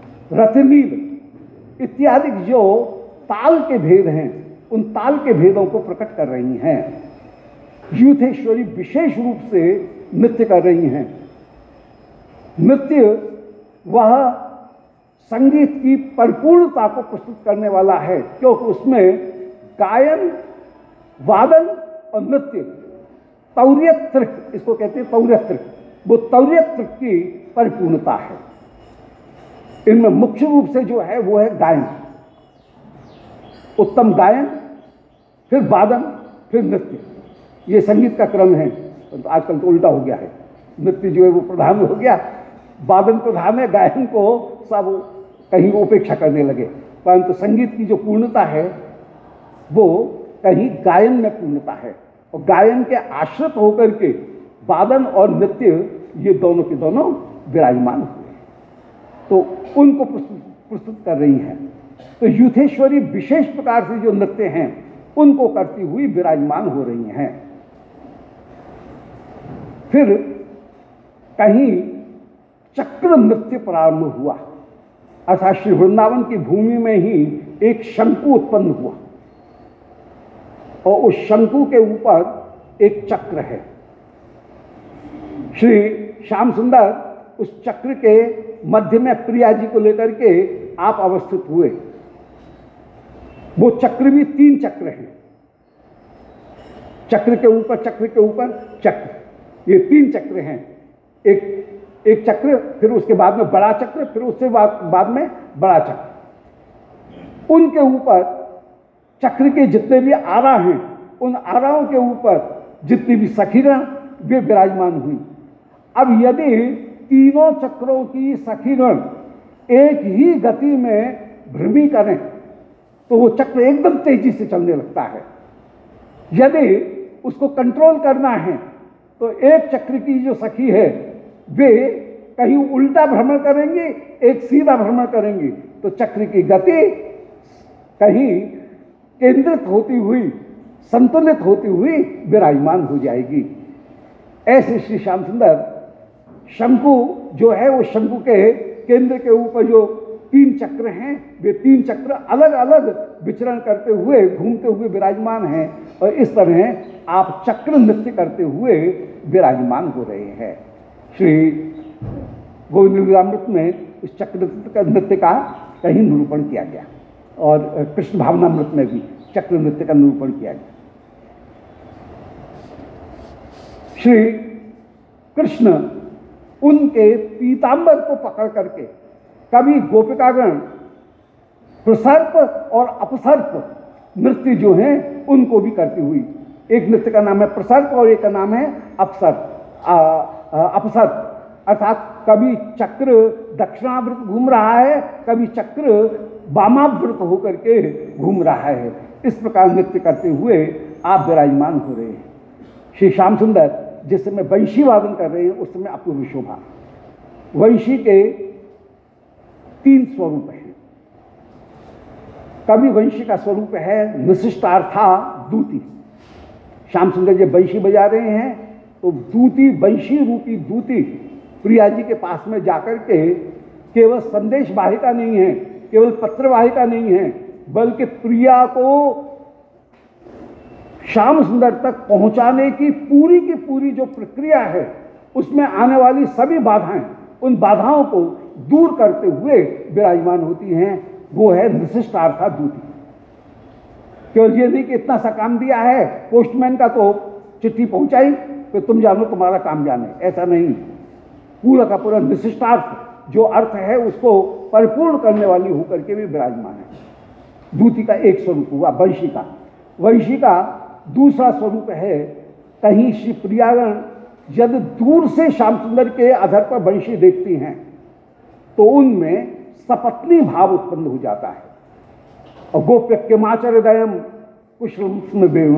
रतिनील इत्यादि जो ताल के भेद हैं उन ताल के भेदों को प्रकट कर रही हैं। यूथेश्वरी विशेष रूप से नृत्य कर रही हैं। नृत्य वह संगीत की परिपूर्णता को प्रस्तुत करने वाला है क्योंकि उसमें गायन, वादन और नृत्य तौर्य त्रिक, इसको कहते हैं तौर्य त्रिक, वो तौर्य त्रिक की परिपूर्णता है। इनमें मुख्य रूप से जो है वो है गायन, उत्तम गायन, फिर वादन, फिर नृत्य। ये संगीत का क्रम है। तो आजकल तो उल्टा हो गया है, नृत्य जो है वो प्रधान हो गया, वादन प्रधान है, गायन को सब कहीं उपेक्षा करने लगे। परंतु संगीत की जो पूर्णता है वो कहीं गायन में पूर्णता है और गायन के आश्रित होकर के वादन और नृत्य ये दोनों के दोनों विराजमान हुए तो उनको प्रस्तुत प्रस्तुत कर रही हैं। तो यूथेश्वरी विशेष प्रकार से जो नृत्य हैं उनको करती हुई विराजमान हो रही हैं। फिर कहीं चक्र नृत्य प्रारंभ हुआ, अर्थात श्री वृंदावन की भूमि में ही एक शंकु उत्पन्न हुआ और उस शंकु के ऊपर एक चक्र है। श्री श्याम सुंदर उस चक्र के मध्य में प्रिया जी को लेकर के आप अवस्थित हुए। वो चक्र भी तीन चक्र हैं, चक्र के ऊपर चक्र के ऊपर चक्र, ये तीन चक्र हैं। एक एक चक्र, फिर उसके बाद में बड़ा चक्र, फिर उससे बाद, बाद में बड़ा चक्र। उनके ऊपर चक्र के जितने भी आरा हैं, उन आराओं के ऊपर जितनी भी सखीगण वे विराजमान हुई। अब यदि तीनों चक्रों की सखीगण एक ही गति में भ्रमी करें तो वो चक्र एकदम तेजी से चलने लगता है। यदि उसको कंट्रोल करना है तो एक चक्र की जो सखी है वे कहीं उल्टा भ्रमण करेंगे, एक सीधा भ्रमण करेंगे, तो चक्र की गति कहीं केंद्रित होती हुई, संतुलित होती हुई विराजमान हो जाएगी। ऐसे श्री श्याम सुंदर शंकु जो है, वो शंकु के केंद्र के ऊपर जो तीन चक्र हैं, वे तीन चक्र अलग अलग विचरण करते हुए, घूमते हुए विराजमान हैं। और इस तरह आप चक्र नृत्य करते हुए विराजमान हो रहे हैं। श्री गोविंद लीलामृत में इस चक्र नृत्य का कहीं निरूपण किया गया, और कृष्ण भावनामृत में भी चक्र नृत्य का निरूपण किया गया। श्री कृष्ण उनके पीतांबर को पकड़ करके कभी गोपिकागण प्रसर्प और अपसर्प नृत्य जो हैं उनको भी करती हुई, एक नृत्य का नाम है प्रसर्प और एक का नाम है अपसर्प अपसर्प, अर्थात कभी चक्र दक्षिणावृत घूम रहा है, कभी चक्र वामावृत होकर के घूम रहा है। इस प्रकार नृत्य करते हुए आप विराजमान हो रहे हैं। श्री श्याम सुंदर जिस समय वंशी वादन कर रहे हैं उस समय अपूर्व शोभा। वंशी के तीन स्वरूप हैं। कभी वंशी का स्वरूप है निशिष्टार्था दूती। श्याम सुंदर जब वंशी बजा रहे हैं तो दूती, वंशी रूपी दूती प्रिया जी के पास में जाकर के केवल संदेश वाहिका नहीं है, केवल पत्र वाहिका नहीं है, बल्कि प्रिया को श्याम सुंदर तक पहुंचाने की पूरी की पूरी जो प्रक्रिया है उसमें आने वाली सभी बाधाएं, उन बाधाओं को दूर करते हुए विराजमान होती हैं। वो है निशिष्टार्था दूती। केवल ये नहीं कि इतना सा काम दिया है, पोस्टमैन का तो चिट्ठी पहुंचाई तो तुम जानो तुम्हारा काम जाने, ऐसा नहीं। पूरा का पूरा निशिष्टार्थ जो अर्थ है उसको परिपूर्ण करने वाली होकर के भी विराजमान है। दूती का एक स्वरूप हुआ वंशी का। वंशी का दूसरा स्वरूप है, कहीं श्री प्रियागण यदि दूर से श्याम सुंदर के अधर पर वंशी देखती हैं तो उनमें सपत्नी भाव उत्पन्न हो जाता है। और गोप्य किमाचरदयम कुशल वेणु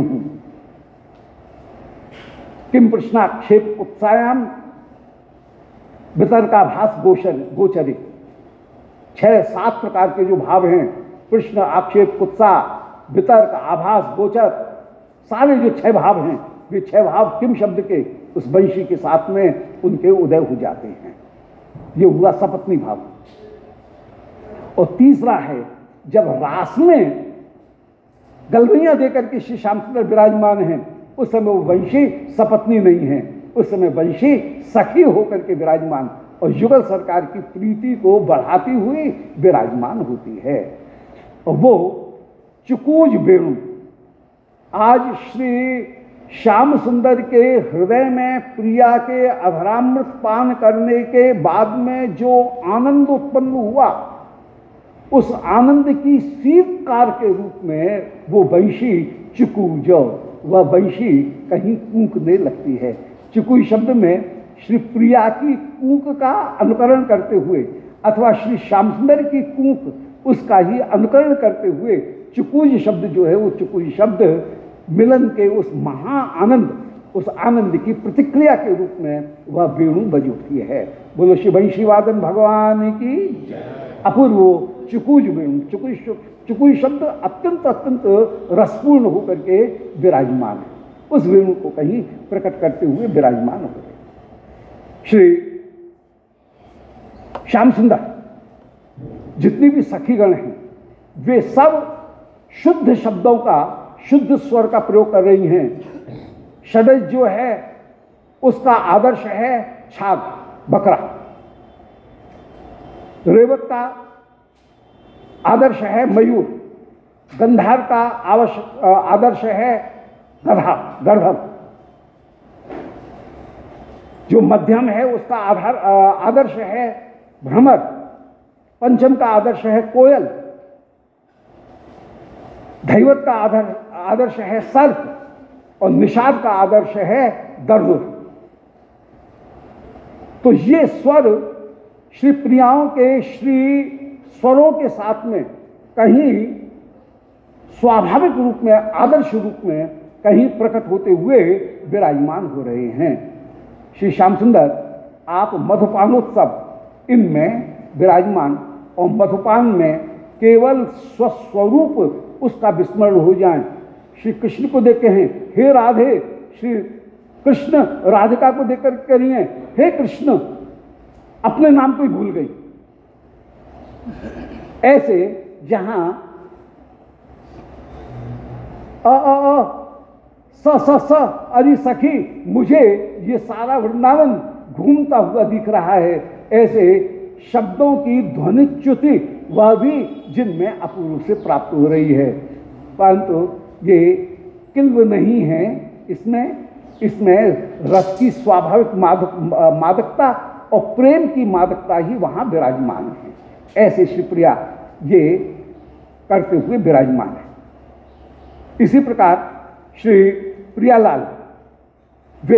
किम प्रश्नाक्षेप उत्सायाम वितर्का भास गोचर गोचरे। छह सात प्रकार के जो भाव हैं, प्रश्न, आक्षेप, उत्साह, वितर्क, आभास, गोचर, सारे जो छह भाव हैं वे छह भाव किम शब्द के उस वंशी के साथ में उनके उदय हो जाते हैं। ये हुआ सपत्नी भाव। और तीसरा है, जब रास में गलबैयां देकर के श्री श्याम सुंदर विराजमान हैं उस समय वो वंशी सपत्नी नहीं है, उस समय वंशी सखी होकर के विराजमान और युगल सरकार की प्रीति को बढ़ाती हुई विराजमान होती है। और वो चुकूज वेणु आज श्री श्याम सुंदर के हृदय में प्रिया के अधरामृत पान करने के बाद में जो आनंद उत्पन्न हुआ, उस आनंद की शीतकार के रूप में वो वंशी चुकूज, वह वंशी कहीं कूकने लगती है। चुकुई शब्द में श्री प्रिया की कूक का अनुकरण करते हुए अथवा श्री श्याम सुंदर की कूक उसका ही अनुकरण करते हुए चुकुई शब्द जो है, वो चुकुई शब्द मिलन के उस महा आनंद, उस आनंद की प्रतिक्रिया के रूप में वह वेणु बज उठती है। बोलो श्री वंशी वादन भगवान की अपूर्व चुकुज वेणु। चुकुई चुकुई शब्द अत्यंत अत्यंत रसपूर्ण होकर के विराजमान है, उस वेणु को कहीं प्रकट करते हुए विराजमान हो गए। श्री श्याम सुंदर जितनी भी सखीगण हैं वे सब शुद्ध शब्दों का शुद्ध स्वर का प्रयोग कर रही हैं। षडज जो है उसका आदर्श है छाग, बकरा। रेवत का आदर्श है मयूर। गंधार का आवश्यक आदर्श है गधा, गर्दभ। जो मध्यम है उसका आधार आदर्श है भ्रमर। पंचम का आदर्श है कोयल। धैवत का आदर आदर्श है सर्प और निषाद का आदर्श है दर्दुर। तो ये स्वर श्री प्रियाओं के श्री स्वरों के साथ में कहीं स्वाभाविक रूप में, आदर्श रूप में कहीं प्रकट होते हुए विराजमान हो रहे हैं। श्री श्याम सुंदर आप मधुपानोत्सव इनमें विराजमान और मधुपान में केवल स्वस्वरूप उसका विस्मरण हो जाए। श्री कृष्ण को देख के हैं हे राधे, श्री कृष्ण राधिका को देखकर करिए हे कृष्ण, अपने नाम को ही भूल गई। ऐसे जहां अ अ अ स स स अरे सखी, मुझे ये सारा वृंदावन घूमता हुआ दिख रहा है, ऐसे शब्दों की ध्वनिच्युति वह भी जिनमें अपूर्व से प्राप्त हो रही है। परंतु ये किल्व नहीं है, इसमें इसमें रस की स्वाभाविक मादक मादकता और प्रेम की मादकता ही वहां विराजमान है। ऐसे श्रीप्रिया ये करते हुए विराजमान है। इसी प्रकार श्री प्रियालाल वे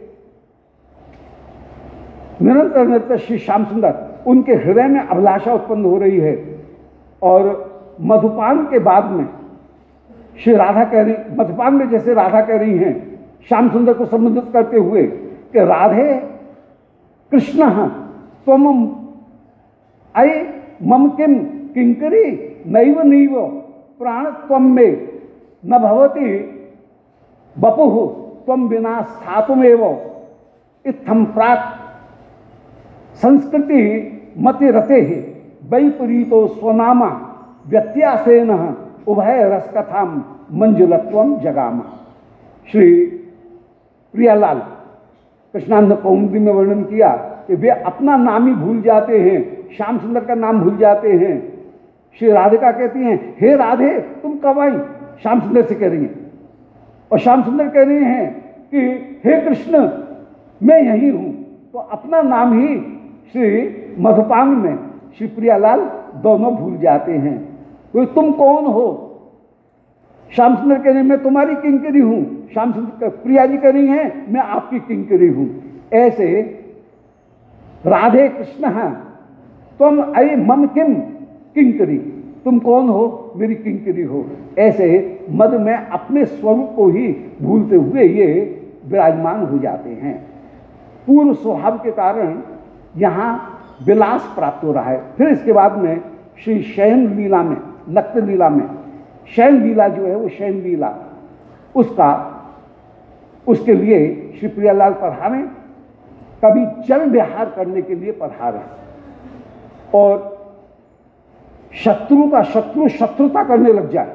निरंतर निरंतर श्री श्याम सुंदर उनके हृदय में अभिलाषा उत्पन्न हो रही है। और मधुपान के बाद में श्री राधा कह रही, मधुपान में जैसे राधा कह रही हैं श्याम सुंदर को संबोधित करते हुए कि राधे कृष्ण त्वम अय मम किम किंकरी नैव नैव प्राण त्वम में न भवति बपुः त्वम विना स्थातुमेव इत्थम प्राक संस्कृति मति रते वैपरीतो स्वनामा व्यत्यासेन उभय रसकथाम मंजुलत्वम जगामा। श्री प्रियालाल कृष्णानंद कौमुदी में वर्णन किया कि वे अपना नाम ही भूल जाते हैं, श्याम सुंदर का नाम भूल जाते हैं। श्री राधिका कहती हैं हे राधे तुम कब आई, श्याम सुंदर से कह रही हैं, और श्याम सुंदर कह रही हैं कि हे कृष्ण मैं यही हूं। तो अपना नाम ही श्री मधुपान में श्री प्रियालाल दोनों भूल जाते हैं। तो तुम कौन हो? श्याम सुंदर कह रहे हैं मैं तुम्हारी किंकरी हूं। श्याम सुंदर प्रिया जी कह रही हैं मैं आपकी किंकरी हूं। ऐसे राधे कृष्ण तुम अय मम किम किंकरी, तुम कौन हो? मेरी किंकरी हो। ऐसे मद में अपने स्वरूप को ही भूलते हुए ये विराजमान हो जाते हैं। पूर्व स्वभाव के कारण यहाँ विलास प्राप्त हो रहा है। फिर इसके बाद में श्री शयन लीला में, नक्त लीला में, शयन लीला जो है वो शयन लीला उसका उसके लिए श्री प्रियालाल पधारे, कभी जल विहार करने के लिए पधारे और शत्रु का शत्रु शत्रुता करने लग जाए,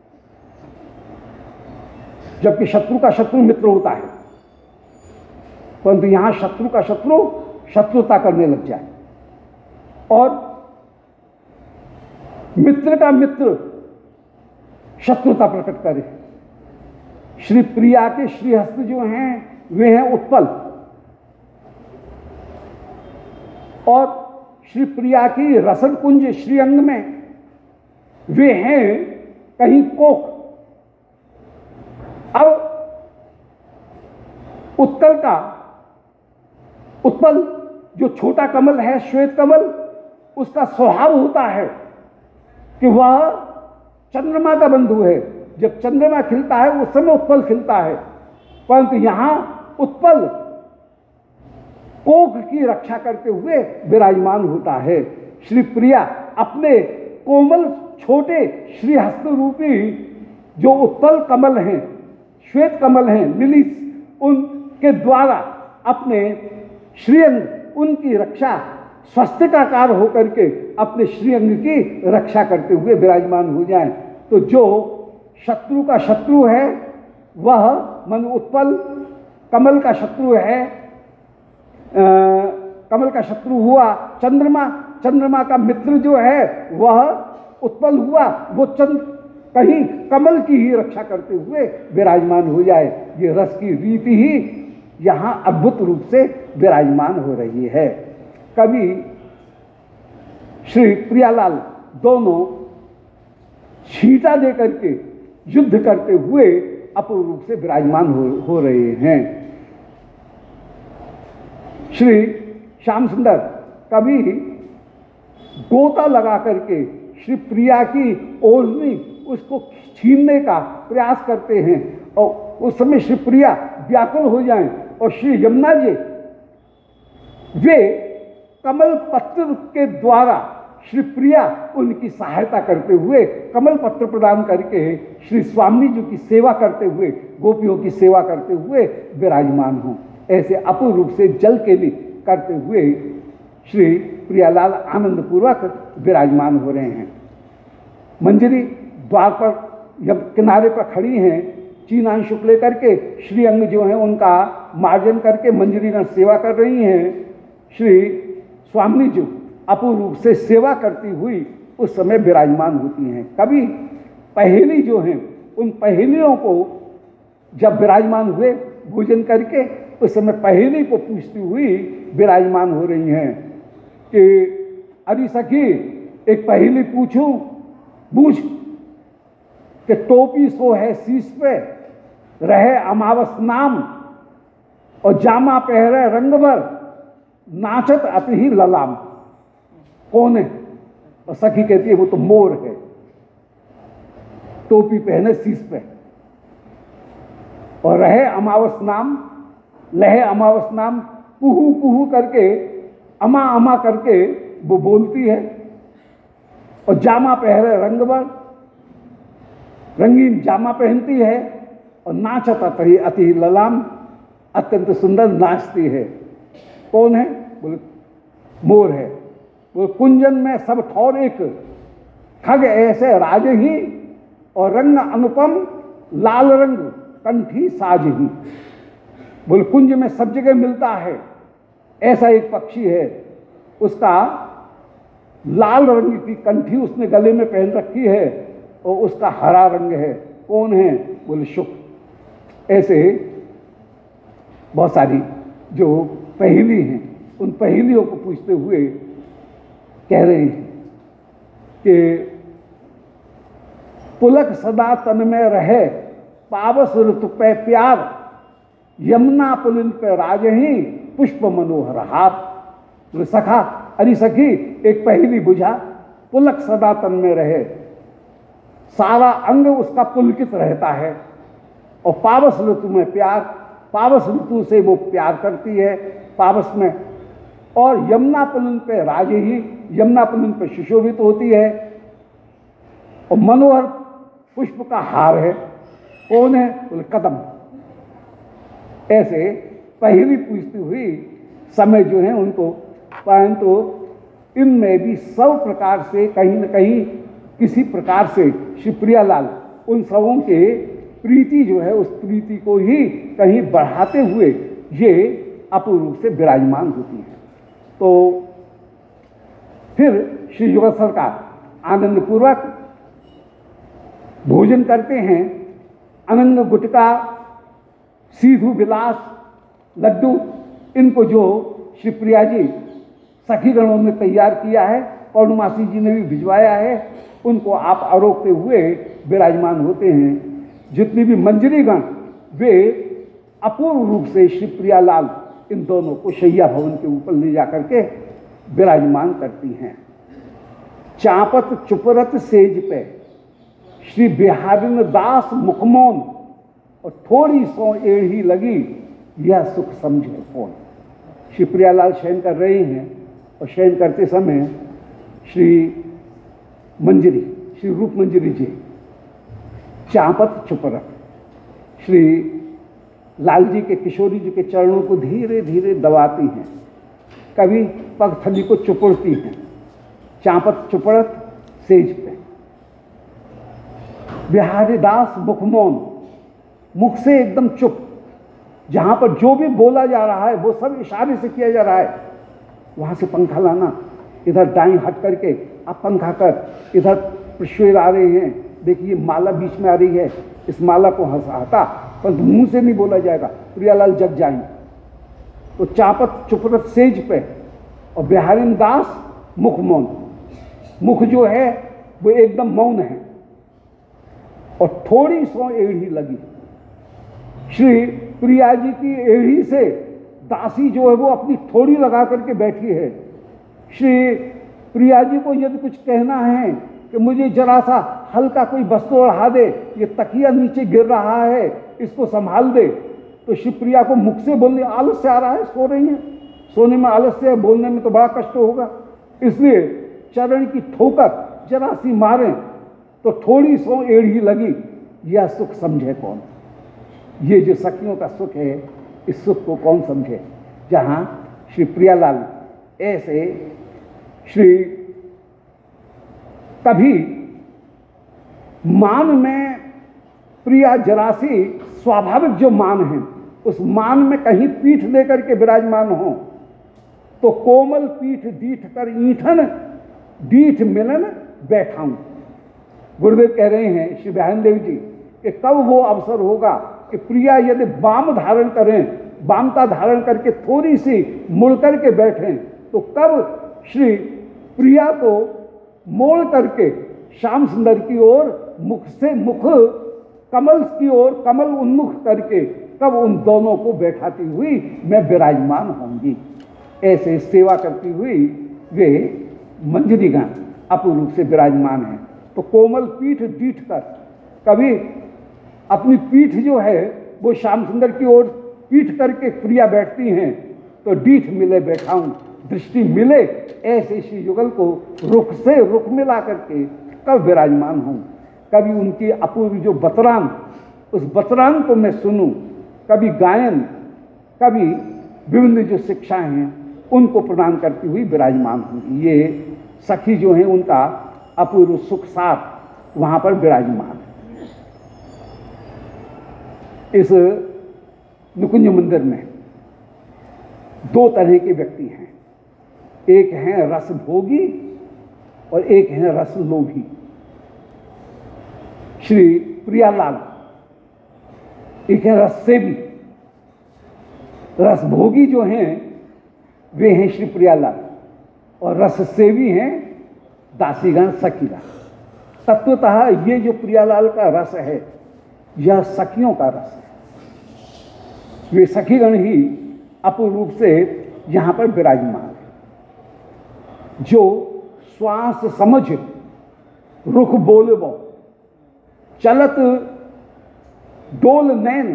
जबकि शत्रु का शत्रु मित्र होता है, परंतु यहां शत्रु का शत्रु शत्रुता करने लग जाए और मित्र का मित्र शत्रुता प्रकट करे। श्री प्रिया के श्रीहस्त जो हैं वे हैं उत्पल और श्री प्रिया की रसन कुंज श्रीअंग में वे हैं कहीं कोक। अब उत्कल का उत्पल जो छोटा कमल है, श्वेत कमल, उसका स्वभाव होता है कि वह चंद्रमा का बंधु है। जब चंद्रमा खिलता है उस समय उत्पल खिलता है, परंतु यहां उत्पल कोक की रक्षा करते हुए विराजमान होता है। श्री प्रिया अपने कोमल छोटे श्रीहस्त रूपी जो उत्पल कमल हैं, श्वेत कमल हैं, लिलीज, उनके द्वारा अपने श्रीअंग, उनकी रक्षा स्वस्तिकाकार होकर के अपने श्रीअंग की रक्षा करते हुए विराजमान हो जाएं। तो जो शत्रु का शत्रु है वह मन उत्पल, कमल का शत्रु है आ, कमल का शत्रु हुआ चंद्रमा, चंद्रमा का मित्र जो है वह उत्पल हुआ, वो चंद्र कहीं कमल की ही रक्षा करते हुए विराजमान हो जाए। ये रस की रीति ही यहाँ अद्भुत रूप से विराजमान हो रही है। कभी श्री प्रियालाल दोनों छींटा दे करके युद्ध करते हुए अपूर्व रूप से विराजमान हो, हो रहे हैं। श्री श्याम सुंदर कभी गोता लगा करके श्री प्रिया की ओढ़नी उसको छीनने का प्रयास करते हैं और उस समय श्री प्रिया व्याकुल हो जाएं और श्री यमुना जी वे कमल पत्र के द्वारा श्री प्रिया उनकी सहायता करते हुए कमल पत्र प्रदान करके श्री स्वामी जी की सेवा करते हुए, गोपियों की सेवा करते हुए विराजमान हों। ऐसे अपूर्व रूप से जल के लिए करते हुए श्री प्रियालाल आनंद पूर्वक विराजमान हो रहे हैं। मंजरी द्वार पर जब किनारे पर खड़ी हैं, चीनान शुक्ल लेकर के श्री अंग जो है उनका मार्जन करके मंजरीगण सेवा कर रही हैं। श्री स्वामी जी अपूर्व रूप से सेवा करती हुई उस समय विराजमान होती हैं। कभी पहेली जो हैं उन पहेलियों को जब विराजमान हुए भोजन करके उस समय पहेली को पूछती हुई विराजमान हो रही हैं कि अरे सखी एक पहेली पूछूं, बूझ कि टोपी सो है शीश पे, रहे अमावस नाम और जामा पहरे रंग भर, नाचत अति ही ललाम। कौन है? और सखी कहती है वो तो मोर है, टोपी पहने शीश पे और रहे अमावस नाम, लहे अमावस नाम, कुहू कुहू करके अमा अमा करके वो बोलती है और जामा पहरे रंग भर, रंगीन जामा पहनती है और नाचत अति अति ललाम, अत्यंत सुंदर नाचती है। कौन है? बोले मोर है। वो कुंजन में सब ठौर एक, खग ऐसे राज ही और रंग अनुपम, लाल रंग कंठी साज ही। बोले कुंज में सब जगह मिलता है ऐसा एक पक्षी है, उसका लाल रंग की कंठी उसने गले में पहन रखी है और उसका हरा रंग है। कौन है? बोले शुक्र। ऐसे बहुत सारी जो पहेली हैं उन पहेलियों को पूछते हुए कह रहे हैं कि पुलक सदा तन में रहे, पावस ऋतु पे प्यार, यमुना पुलिन पे राजही, पुष्प मनोहर हाथ। तो सखा अरे सखी एक पहेली बुझा, पुलक सदा तन में रहे, सारा अंग उसका पुलकित रहता है और पावस ऋतु में प्यार, पावस ऋतु से वो प्यार करती है पावस में, और यमुना पुलिन पे राज ही, यमुना पुलिन पे सुशोभित होती है और मनोहर पुष्प का हार है। कौन है? बोले कदम। ऐसे पहेली पूछती हुई समय जो है उनको, परंतु तो इनमें भी सब प्रकार से कहीं न कहीं किसी प्रकार से श्री प्रियालाल उन सबों के प्रीति जो है उस प्रीति को ही कहीं बढ़ाते हुए ये अपूर्व रूप से विराजमान होती है। तो फिर श्री युगल सरकार आनंद पूर्वक भोजन करते हैं। अनंग गुटका, सीधु विलास, लड्डू, इनको जो श्री प्रिया जी सखीगणों ने तैयार किया है, पौर्णमासी जी ने भी भिजवाया है, उनको आप आरोपते हुए विराजमान होते हैं। जितनी भी मंजरीगण वे अपूर्व रूप से श्री प्रियालाल इन दोनों को शैया भवन के ऊपर ले जाकर के विराजमान करती हैं। चापत चुपरत सेज पे श्री बिहारिन दास मुखमोन, और थोड़ी सो एड़ी लगी यह सुख समझे कौन। श्री प्रियालाल शयन कर रही हैं और शयन करते समय श्री मंजरी, श्री रूप मंजरी जी चापत चुपरत श्री लाल जी के, किशोरी जी के चरणों को धीरे धीरे दबाती हैं, कभी पगथली को चुपड़ती हैं। चापत चुपड़त सेज पे बिहारी दास मुख मौन, मुख से एकदम चुप, जहां पर जो भी बोला जा रहा है वो सब इशारे से किया जा रहा है। वहां से पंखा लाना, इधर दाएं हट करके अब पंखा कर, इधर प्रश्वेर आ रहे हैं, देखिए माला बीच में आ रही है, इस माला को हटा, पर मुंह से नहीं बोला जाएगा, प्रियालाल जग जाएंगे। तो चापत चुपरत सेज पे और बिहारी दास मुख मौन, मुख जो है वो एकदम मौन है और थोड़ी सो एड़ी लगी। श्री प्रिया जी की एड़ी से दासी जो है वो अपनी थोड़ी लगा करके बैठी है। श्री प्रिया जी को यदि कुछ कहना है कि मुझे जरा सा हल्का कोई वस्तु ओढ़ा दे, ये तकिया नीचे गिर रहा है, इसको संभाल दे, तो श्री प्रिया को मुख से बोलने आलस्य आ रहा है, सो रही हैं, सोने में आलस्य है, बोलने में तो बड़ा कष्ट होगा, इसलिए चरण की ठोकर जरा सी मारें तो थोड़ी सो एड़ी लगी, यह सुख समझे कौन। ये जो सखियों का सुख है, इस सुख को कौन समझे। जहां श्री प्रियालाल ऐसे श्री कभी मान में प्रिया जरा सी स्वाभाविक जो मान है, उस मान में कहीं पीठ लेकर के विराजमान हो तो कोमल पीठ दीठ कर ईठन दीठ मिलन बैठाऊं। गुरुदेव कह रहे हैं श्री बहन देव जी कि कब वो अवसर होगा कि प्रिया यदि वाम धारण करें, वामता धारण करके थोड़ी सी मुड़ करके बैठें, तो कब श्री प्रिया को मोड़ करके श्याम सुंदर की ओर मुख से मुख कमल की ओर कमल उन्मुख करके कब उन दोनों को बैठाती हुई मैं विराजमान होंगी। ऐसे सेवा करती हुई वे मंजरीगण अपूर्व रूप से विराजमान हैं। तो कोमल पीठ दीठ कर, कभी अपनी पीठ जो है वो श्याम सुंदर की ओर पीठ करके प्रिया बैठती हैं, तो डीठ मिले बैठाऊं, दृष्टि मिले, ऐसे श्री युगल को रुख से रुख मिला करके कब विराजमान हूं। कभी उनकी अपूर्व जो बतरान, उस बतरान को मैं सुनूं, कभी गायन, कभी विभिन्न जो शिक्षाएं हैं उनको प्रदान करती हुई विराजमान हूं। ये सखी जो है उनका अपूर्व सुख साथ वहां पर विराजमान है। इस निकुंज मंदिर में दो तरह के व्यक्ति हैं, एक हैं रस भोगी और एक हैं रस लोभी। श्री प्रियालाल एक है रस सेवी, रस भोगी जो हैं वे हैं श्री प्रियालाल और रस सेवी हैं दासीगण सखीगण। तत्वतः ये जो प्रियालाल का रस है यह सखियों का रस है। वे सखीगण ही अपूर्ण रूप से यहां पर विराजमान है। जो श्वास समझ रुख बोलबो चलत डोल नैन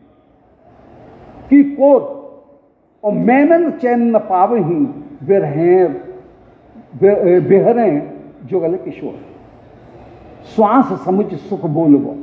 की कोर और मैनन चैन न पावही बिरहें बेहरें जुगल किशोर। श्वास समझ सुख बोलबो,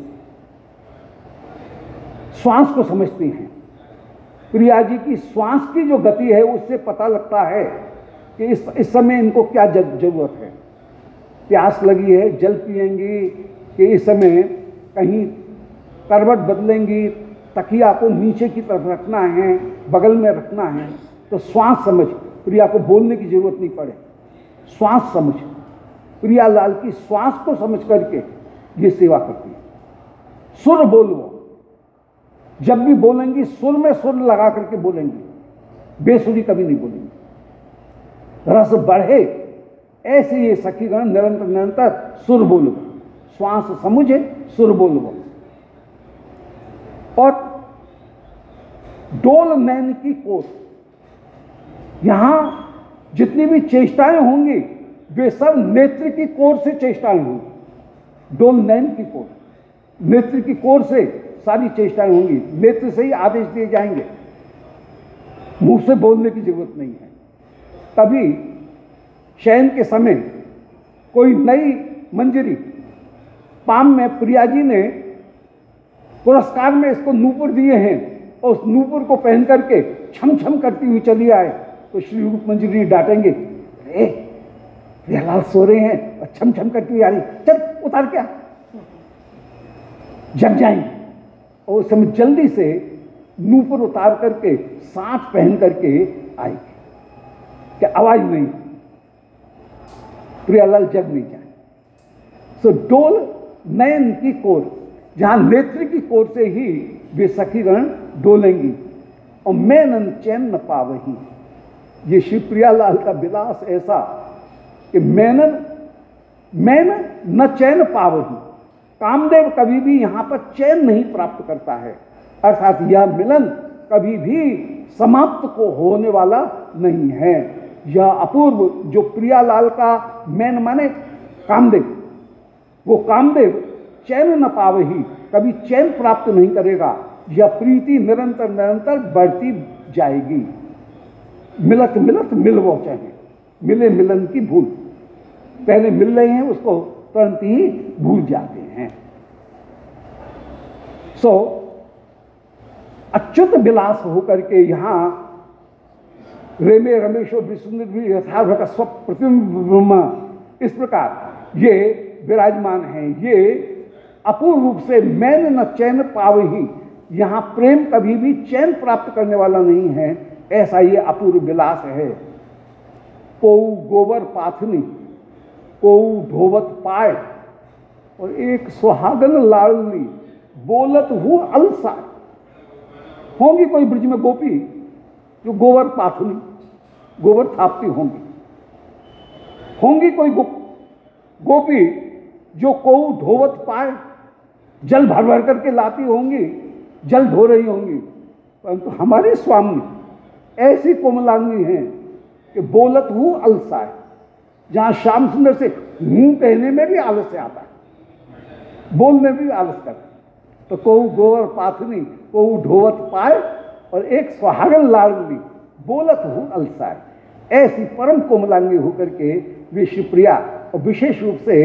श्वास को समझती हैं। प्रिया जी की श्वास की जो गति है उससे पता लगता है कि इस इस समय इनको क्या जरूरत है। प्यास लगी है, जल पिएंगी कि इस समय कहीं करवट बदलेंगी, तकिया को नीचे की तरफ रखना है, बगल में रखना है। तो श्वास समझ, प्रिया को बोलने की जरूरत नहीं पड़े, श्वास समझ, प्रियालाल की श्वास को समझ करके ये सेवा करती है। सुर बोलो, जब भी बोलेंगी सुर में सुर लगा करके बोलेंगी, बेसुरी कभी नहीं बोलेंगी। रस बढ़े ऐसे ये सखीगण निरंतर निरंतर सुर बोलो, श्वास समझे सुर बोलो। और डोल नैन की कोर, यहां जितनी भी चेष्टाएं होंगी वे सब नेत्र की कोर से चेष्टाएं होंगी। डोल नैन की कोर, नेत्र की कोर से सारी चेष्टाएं होंगी, नेत्र से ही आदेश दिए जाएंगे, मुंह से बोलने की जरूरत नहीं है। तभी शयन के समय कोई नई मंजरी पाम में प्रिया जी ने पुरस्कार में इसको नूपुर दिए हैं और उस नूपुर को पहन करके छम छम करती हुई चली आए, तो श्री रूप मंजरी डांटेंगे, अरे प्रियालाल सो रहे हैं और छम छम करती हुई आ रही, चल उतार क्या। जग जाएंगे और उस समय जल्दी से नूपुर उतार करके साथ पहन करके आएगी कि आवाज नहीं, प्रियालाल जग नहीं जाए। सो डोल नयन की कोर, जहां नेत्र की कोर से ही वे सखीगण डोलेंगी और मैनन चैन न पावही। ये श्री प्रियालाल का विलास ऐसा कि मैनन मैन न चैन पावही, कामदेव कभी भी यहां पर चैन नहीं प्राप्त करता है, अर्थात यह मिलन कभी भी समाप्त को होने वाला नहीं है। यह अपूर्व जो प्रियालाल का मैन माने कामदेव, वो कामदेव चैन न पावही, कभी चैन प्राप्त नहीं करेगा। यह प्रीति निरंतर निरंतर बढ़ती जाएगी। मिलत मिलत मिलवो चाहे, मिले मिलन की भूल, पहले मिल रहे हैं उसको तुरंत ही भूल जाते हैं। सो अच्युत विलास होकर के यहां रेमे रमेशो विष्णु यथार्थ स्वप्रतिबिंब, इस प्रकार ये विराजमान है। ये अपूर्व रूप से मैन न चैन पावही, यहां प्रेम कभी भी चैन प्राप्त करने वाला नहीं है, ऐसा ये अपूर्व विलास है। कोऊ गोबर पाथनी, कोऊ ढोवत पाए, और एक सुहागन लाडली बोलत हूं अलसा। होंगी कोई ब्रज में गोपी जो गोबर पाथनी, गोबर थापती होंगी। होंगी कोई गो, गोपी जो कोऊ ढोवत पाए, जल भर भर करके लाती होंगी, जल धो रही होंगी। परंतु हमारे स्वामी ऐसी कोमलांगी हैं कि बोलत हूं अलसा है, जहां श्याम सुंदर से मुंह कहने में भी आलस्य आता है, बोलने में भी आलस करता है। तो कोऊ गोबर पाथनी, कोऊ ढोवत पाए, और एक सुहागन लाडली बोलत हूं अलसा है। ऐसी परम कोमलांगी होकर के वे शिवप्रिया, और विशेष रूप से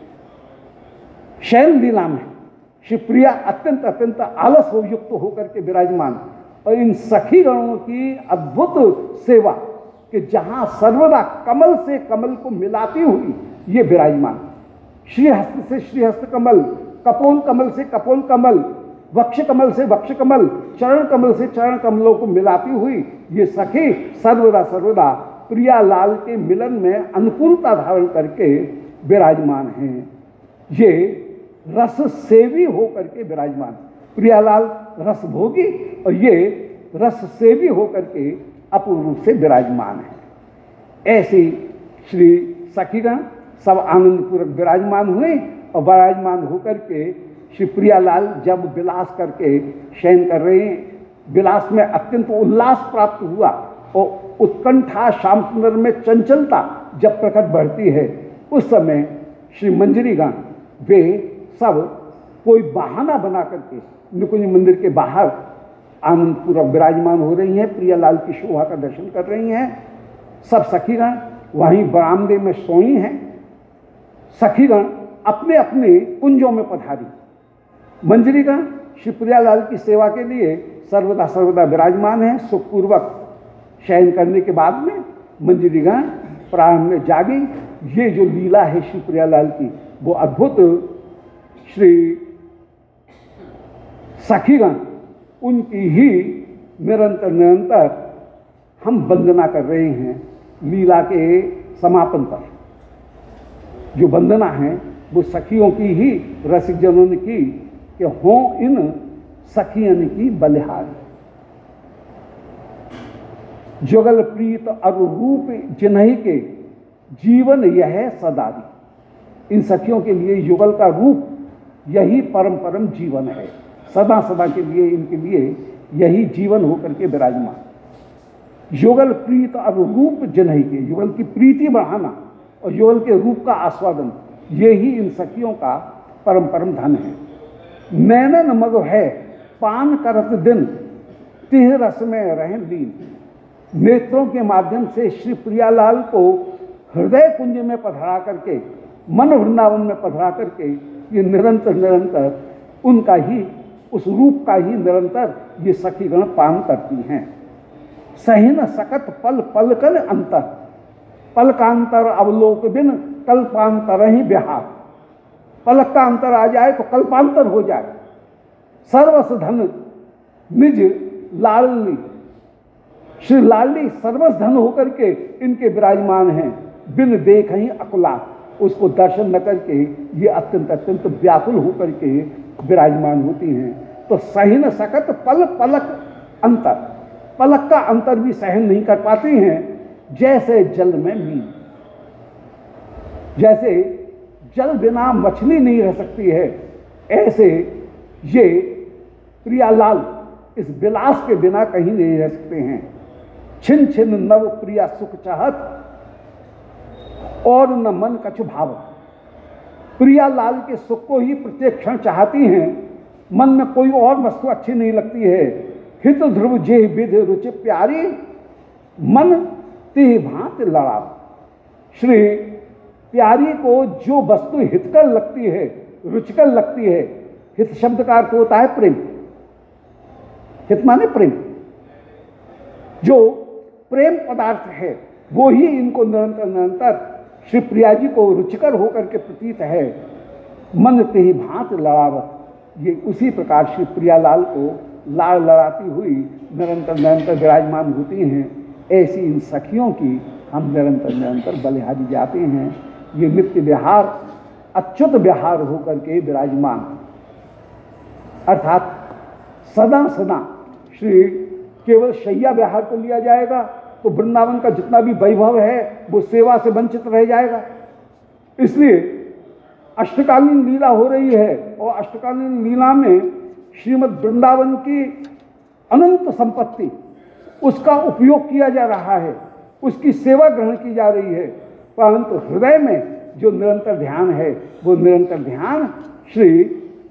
शयन लीला में शिवप्रिया अत्यंत अत्यंत आलस हो युक्त होकर के विराजमान, और इन सखी गणों की अद्भुत सेवा कि जहां सर्वदा कमल से कमल को मिलाती हुई ये विराजमान, श्रीहस्त से श्रीहस्त कमल, कपोल कमल से कपोल कमल, वक्ष कमल से वक्ष कमल, चरण कमल से चरण कमलों को मिलाती हुई ये सखी सर्वदा सर्वदा प्रियालाल के मिलन में अनुकूलता धारण करके विराजमान हैं। ये रस सेवी होकर के विराजमान, प्रियालाल रस भोगी और ये रस सेवी होकर के अपूर्व रूप से विराजमान है। ऐसे श्री सखीगण सब आनंद पूर्वक विराजमान हुए, और विराजमान होकर के श्री प्रियालाल जब विलास करके शयन कर रहे हैं, विलास में अत्यंत उल्लास प्राप्त हुआ, और उत्कंठा श्याम सुंदर में चंचलता जब प्रकट बढ़ती है, उस समय श्री मंजरीगण वे सब कोई बहाना बना करके निकुंज मंदिर के बाहर आनंद पूर्वक विराजमान हो रही हैं, प्रियालाल की शोभा का दर्शन कर रही हैं। सब सखीगण वहीं बरामदे में सोई हैं। सखीगण अपने अपने कुंजों में पधारी, मंजरीगण श्री प्रियालाल की सेवा के लिए सर्वदा सर्वदा विराजमान है। सुखपूर्वक शयन करने के बाद में मंजरीगण प्रारंभ में जागी। ये जो लीला है श्री प्रियालाल की, वो अद्भुत श्री सखीगण उनकी ही निरंतर निरंतर हम वंदना कर रहे हैं। लीला के समापन पर जो वंदना है वो सखियों की ही, रसिक जनों ने की कि हों इन सखियन की बलिहारी, जुगल प्रीत अरूप जिन्हीं के जीवन यह सदारी। इन सखियों के लिए युगल का रूप यही परम परम जीवन है, सदा सदा के लिए इनके लिए यही जीवन होकर के विराजमान। युगल प्रीत अरूप जिन्हीं के, युगल की प्रीति बढ़ाना और युगल के रूप का आस्वादन, ये ही इन सखियों का परम परम धन है। नैनन मग है पान करत दिन, तिह रस में रह लीन। नेत्रों के माध्यम से श्री प्रियालाल को हृदय कुंज में पधरा करके, मन वृंदावन में पधरा करके ये निरंतर निरंतर उनका ही, उस रूप का ही निरंतर ये सखीगण पान करती हैं। सहिन सकत पल पलकन अंतर, पलकांतर अवलोक बिन कल्पांतर ही बिहार। पलक का अंतर आ जाए तो कल्पांतर हो जाए, सर्वस धन निज लाडली, श्री लाडली सर्वस धन होकर के इनके विराजमान हैं। बिन देख ही अकुला, उसको दर्शन न करके ये अत्यंत अत्यंत व्याकुल होकर के विराजमान होती हैं। तो सही न सकत पल पलक अंतर, पलक का अंतर भी सहन नहीं कर पाती हैं। जैसे जल में मीन, जैसे जल बिना मछली नहीं रह सकती है, ऐसे ये प्रियालाल इस विलास के बिना कहीं नहीं रह सकते हैं। छिन छिन नव प्रिया सुख चाहत और न मन कछु भाव, प्रियालाल के सुख को ही प्रत्येक क्षण चाहती हैं, मन में कोई और वस्तु अच्छी नहीं लगती है। हित ध्रुव जे विध रुचि प्यारी, मन ते भांत लड़ा। श्री प्यारी को जो वस्तु हितकर लगती है, रुचिकर लगती है, हित शब्द का अर्थ होता है प्रेम, हित माने प्रेम, जो प्रेम पदार्थ है वो ही इनको निरंतर निरंतर श्री प्रिया जी को रुचिकर होकर के प्रतीत है। मन ते ही भांत लड़ावत, ये उसी प्रकार श्री प्रियालाल को लाड़ लड़ाती हुई निरंतर निरंतर विराजमान होती हैं। ऐसी इन सखियों की हम निरंतर निरंतर बलिहारी जाते हैं। ये नित्य विहार अच्युत विहार होकर के विराजमान, अर्थात सदा सदा श्री केवल शैया विहार को लिया जाएगा तो वृंदावन का जितना भी वैभव है वो सेवा से वंचित रह जाएगा। इसलिए अष्टकालीन लीला हो रही है और अष्टकालीन लीला में श्रीमद् वृंदावन की अनंत संपत्ति, उसका उपयोग किया जा रहा है, उसकी सेवा ग्रहण की जा रही है। परंतु हृदय में जो निरंतर ध्यान है वो निरंतर ध्यान श्री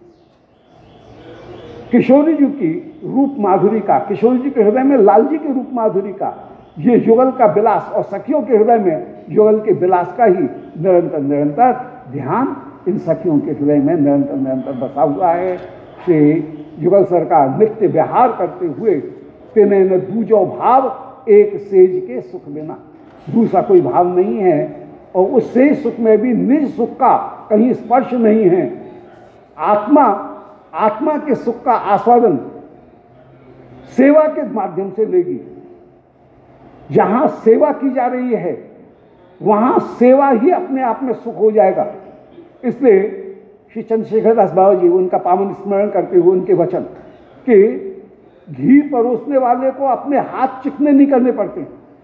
किशोरी जी की रूप माधुरी का, किशोरी जी के हृदय में लाल जी की रूप माधुरी का, ये युगल का विलास, और सखियों के हृदय में युगल के विलास का ही निरंतर निरंतर ध्यान इन सखियों के हृदय में निरंतर निरंतर बसा हुआ है। श्री युगल सरकार नित्य विहार करते हुए तेने न दूजो भाव एक सेज के सुख बिना, दूसरा कोई भाव नहीं है और उस सेज सुख में भी निज सुख का कहीं स्पर्श नहीं है। आत्मा आत्मा के सुख का आस्वादन सेवा के माध्यम से लेगी। जहां सेवा की जा रही है वहां सेवा ही अपने आप में सुख हो जाएगा। इसलिए श्री चंद्रशेखर दास बाबा जी, उनका पावन स्मरण करते हुए उनके वचन कि घी परोसने वाले को अपने हाथ चिकने नहीं करने पड़ते,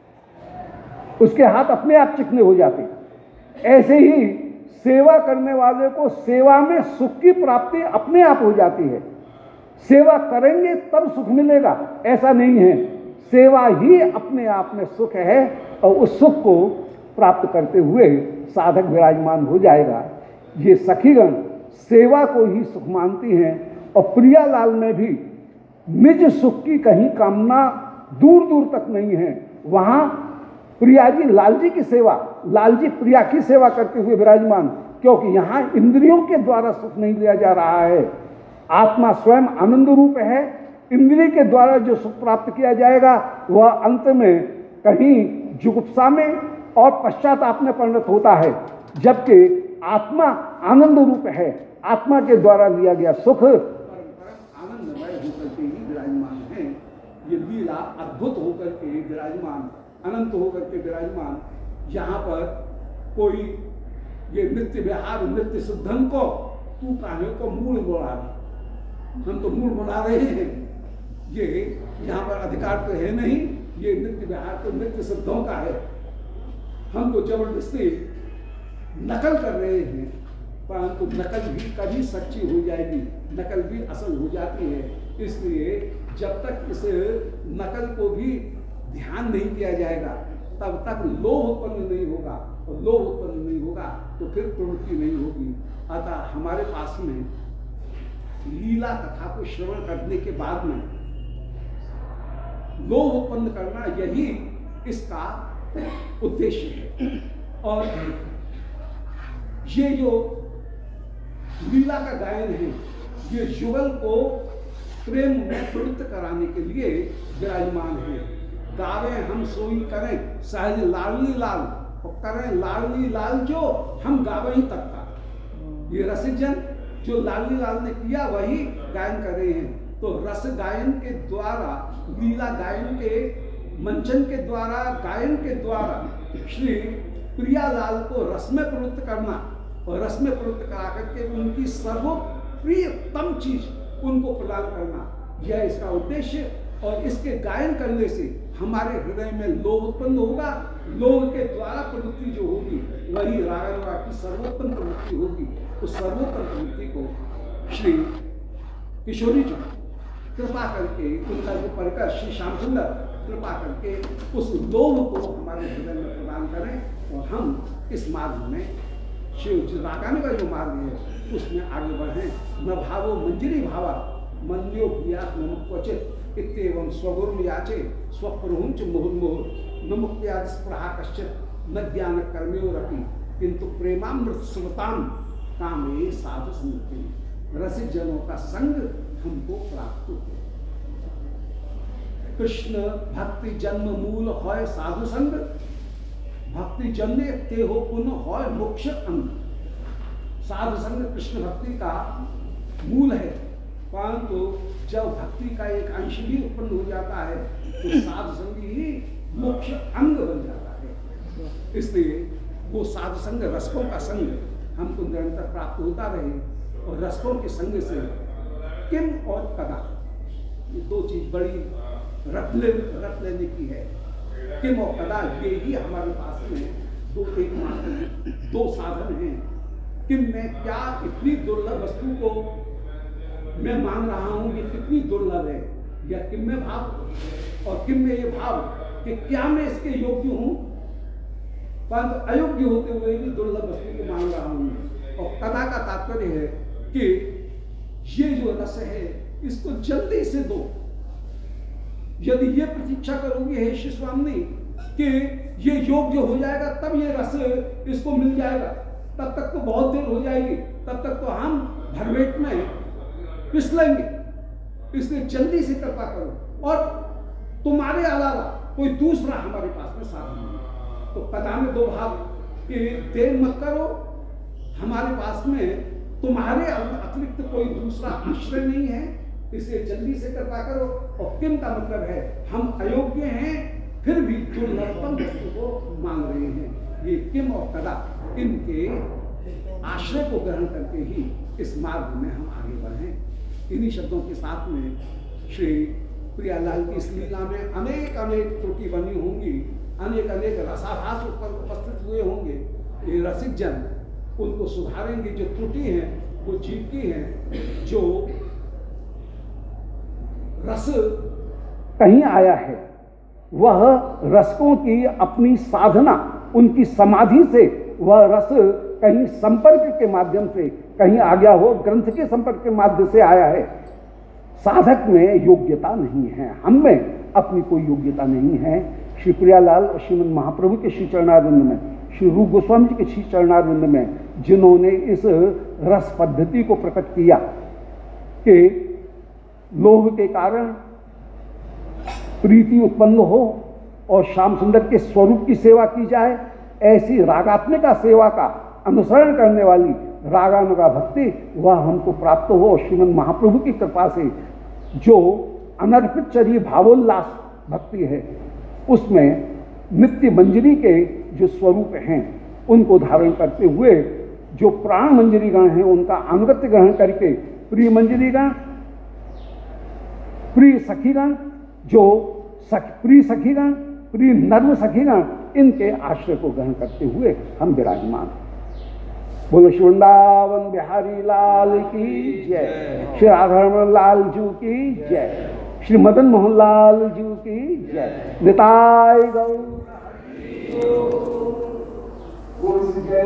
उसके हाथ अपने आप चिकने हो जाते। ऐसे ही सेवा करने वाले को सेवा में सुख की प्राप्ति अपने आप हो जाती है। सेवा करेंगे तब सुख मिलेगा, ऐसा नहीं है। सेवा ही अपने आप में सुख है और उस सुख को प्राप्त करते हुए साधक विराजमान हो जाएगा। ये सखीगण सेवा को ही सुख मानती हैं और प्रियालाल में भी निज सुख की कहीं कामना दूर दूर तक नहीं है। वहाँ प्रिया जी लाल जी की सेवा, लाल जी प्रिया की सेवा करते हुए विराजमान, क्योंकि यहाँ इंद्रियों के द्वारा सुख नहीं लिया जा रहा है। आत्मा स्वयं आनंद रूप है, इंद्रिय के द्वारा जो सुख प्राप्त किया जाएगा वह अंत में कहीं जुगुप्सा में और पश्चाताप में परिणत होता है, जबकि आत्मा आनंद रूप है। आत्मा के द्वारा लिया गया सुख आनंदमय होकर के ही विराजमान है। ये लीला अद्भुत होकर के विराजमान, अनंत होकर के विराजमान। यहाँ पर कोई ये नित्य विहार नित्य शुद्धन को तू काहे को मूल बोला, हम तो मूल बना रहे हैं। ये यहाँ पर अधिकार तो है नहीं, ये नित्य विहार तो नित्य सिद्धों का है। हम तो जबरदस्ती नकल कर रहे हैं, परंतु नकल भी कभी सच्ची हो जाएगी, नकल भी असल हो जाती है। इसलिए जब तक इस नकल को भी ध्यान नहीं दिया जाएगा तब तक लोभ उत्पन्न नहीं होगा, और लोभ उत्पन्न नहीं होगा तो फिर प्रवृत्ति नहीं होगी। अतः हमारे पास में लीला कथा को श्रवण करने के बाद में लोभ उत्पन्न करना, यही इसका उद्देश्य है। और ये जो लीला का गायन है, ये युगल को प्रेम में प्रवृत्त कराने के लिए विराजमान है। गावे हम सोई करें सहज लाडली लाल, और करें लाडली लाल जो हम गावे ही तक का। ये रसिक जन जो लाली लाल ने किया वही गायन कर रहे हैं। तो रस गायन के द्वारा, लीला गायन के मंचन के द्वारा, गायन के द्वारा श्री प्रियालाल को रस में प्रवृत्त करना और रस में प्रवृत्त करा करके उनकी सर्वप्रियतम चीज उनको प्रदान करना, यह इसका उद्देश्य। और इसके गायन करने से हमारे हृदय में लोभ उत्पन्न होगा। लोभ के द्वारा प्रवृत्ति जो होगी वही रागानुराग की सर्वोत्तम प्रवृत्ति होगी। उस सर्वोत्तम प्रवृत्ति को श्री किशोरी जी कृपा करके, उनका जो परिकर श्री श्याम सुंदर कृपा करके उस लोभ को हमारे हृदय में प्रदान करें और हम इस मार्ग में शिव जी रागाने का जो मार्ग है उसमें आगे बढ़ें। न भावो मंजरी भावा मंद्यो भूया नम क्वचित इत्येवं स्वगुरुम याचे स्वप्रहुंच मुहुर्मुहुर न मुक्त्या स्पृहा कश्चित न ज्ञान कर्मयोरपि किंतु प्रेमामृत सुमताम कामे साधु स्मृति। रसिक जनों का संग हमको प्राप्त हो। कृष्ण भक्ति जन्म मूल होय साधु संग, भक्ति जन्य ते हो पुनः होय मोक्ष अंग। साधु संग कृष्ण भक्ति का मूल है, परंतु जब भक्ति का एक अंश भी उत्पन्न हो जाता है तो साधु संग ही मोक्ष अंग बन जाता है। इसलिए वो साधु संग, रसकों का संग हमको निरंतर प्राप्त होता रहे। और रसकों के संग से किम और कदा, ये दो चीज बड़ी रत ले रत लेने की है। किम और कदा ये ही हमारे पास में दो एकमात्र दो साधन हैं। किम में क्या इतनी दुर्लभ वस्तु को मैं मान रहा हूं कि कितनी दुर्लभ है, या किम में भाव, और किम में ये भाव कि क्या मैं इसके योग्य हूं, परंतु अयोग्य होते हुए भी दुर्लभ वस्तु को मान रहा हूं। और कदा का तात्पर्य है कि ये जो रस है इसको जल्दी से दो। यदि ये प्रतीक्षा करोगे हे श्री स्वामी कि ये योग्य हो जाएगा तब ये रस इसको मिल जाएगा, तब तक तो बहुत देर हो जाएगी, तब तक तो हम भरपेट में फिसलेंगे। इसलिए जल्दी से कृपा करो और तुम्हारे अलावा कोई दूसरा हमारे पास में साधन नहीं। तो कथा में दो भाव कि देर मत करो, हमारे पास में तुम्हारे अतिरिक्त कोई दूसरा आश्रय नहीं है, इसलिए जल्दी से कृपा करो। और किम का मतलब है हम अयोग्य हैं फिर भी दुर्लभतम वस्तु को मांग रहे हैं। ये किम और कदा, इनके आश्रय को ग्रहण करके ही इस मार्ग में हम आगे बढ़ें। इन्हीं शब्दों के साथ में श्री प्रियालाल की इस लीला में अनेक अनेक त्रुटि बनी होंगी, अनेक अनेक रसाभास उपस्थित हुए होंगे। ये रसिक जन उनको सुधारेंगे। जो त्रुटि है वो जीव की है, जो रस कहीं आया है वह रसकों की अपनी साधना, उनकी समाधि से वह रस कहीं संपर्क के माध्यम से कहीं आ गया हो, ग्रंथ के संपर्क के माध्यम से आया है। साधक में योग्यता नहीं है, हम में अपनी कोई योग्यता नहीं है। श्री प्रियालाल और श्रीमद महाप्रभु के श्री चरणारविंद में, श्री रूप गोस्वामी जी के श्री चरणारविंद में जिन्होंने इस रस पद्धति को प्रकट किया कि लोभ के कारण प्रीति उत्पन्न हो और श्याम सुंदर के स्वरूप की सेवा की जाए, ऐसी रागात्मिका सेवा का अनुसरण करने वाली रागानुगा भक्ति वह हमको प्राप्त हो। श्रीमद महाप्रभु की कृपा से जो अनर्पित चर्य भावोल्लास भक्ति है, उसमें नित्य मंजरी के जो स्वरूप हैं उनको धारण करते हुए जो प्राण मंजरी गण हैं उनका अनुगत्य ग्रहण करके प्रिय मंजरी गण, प्रिय सखीगण, जो सख प्रिय सखीगण, प्रिय नर्म सखीगण, इनके आश्रय को ग्रहण करते हुए हम विराजमान। बोलो श्री वृंदावन बिहारी लाल की जय, श्री राधारमण लाल जी की जय, श्री मदन मोहन लाल जी की जय। निताय गौर।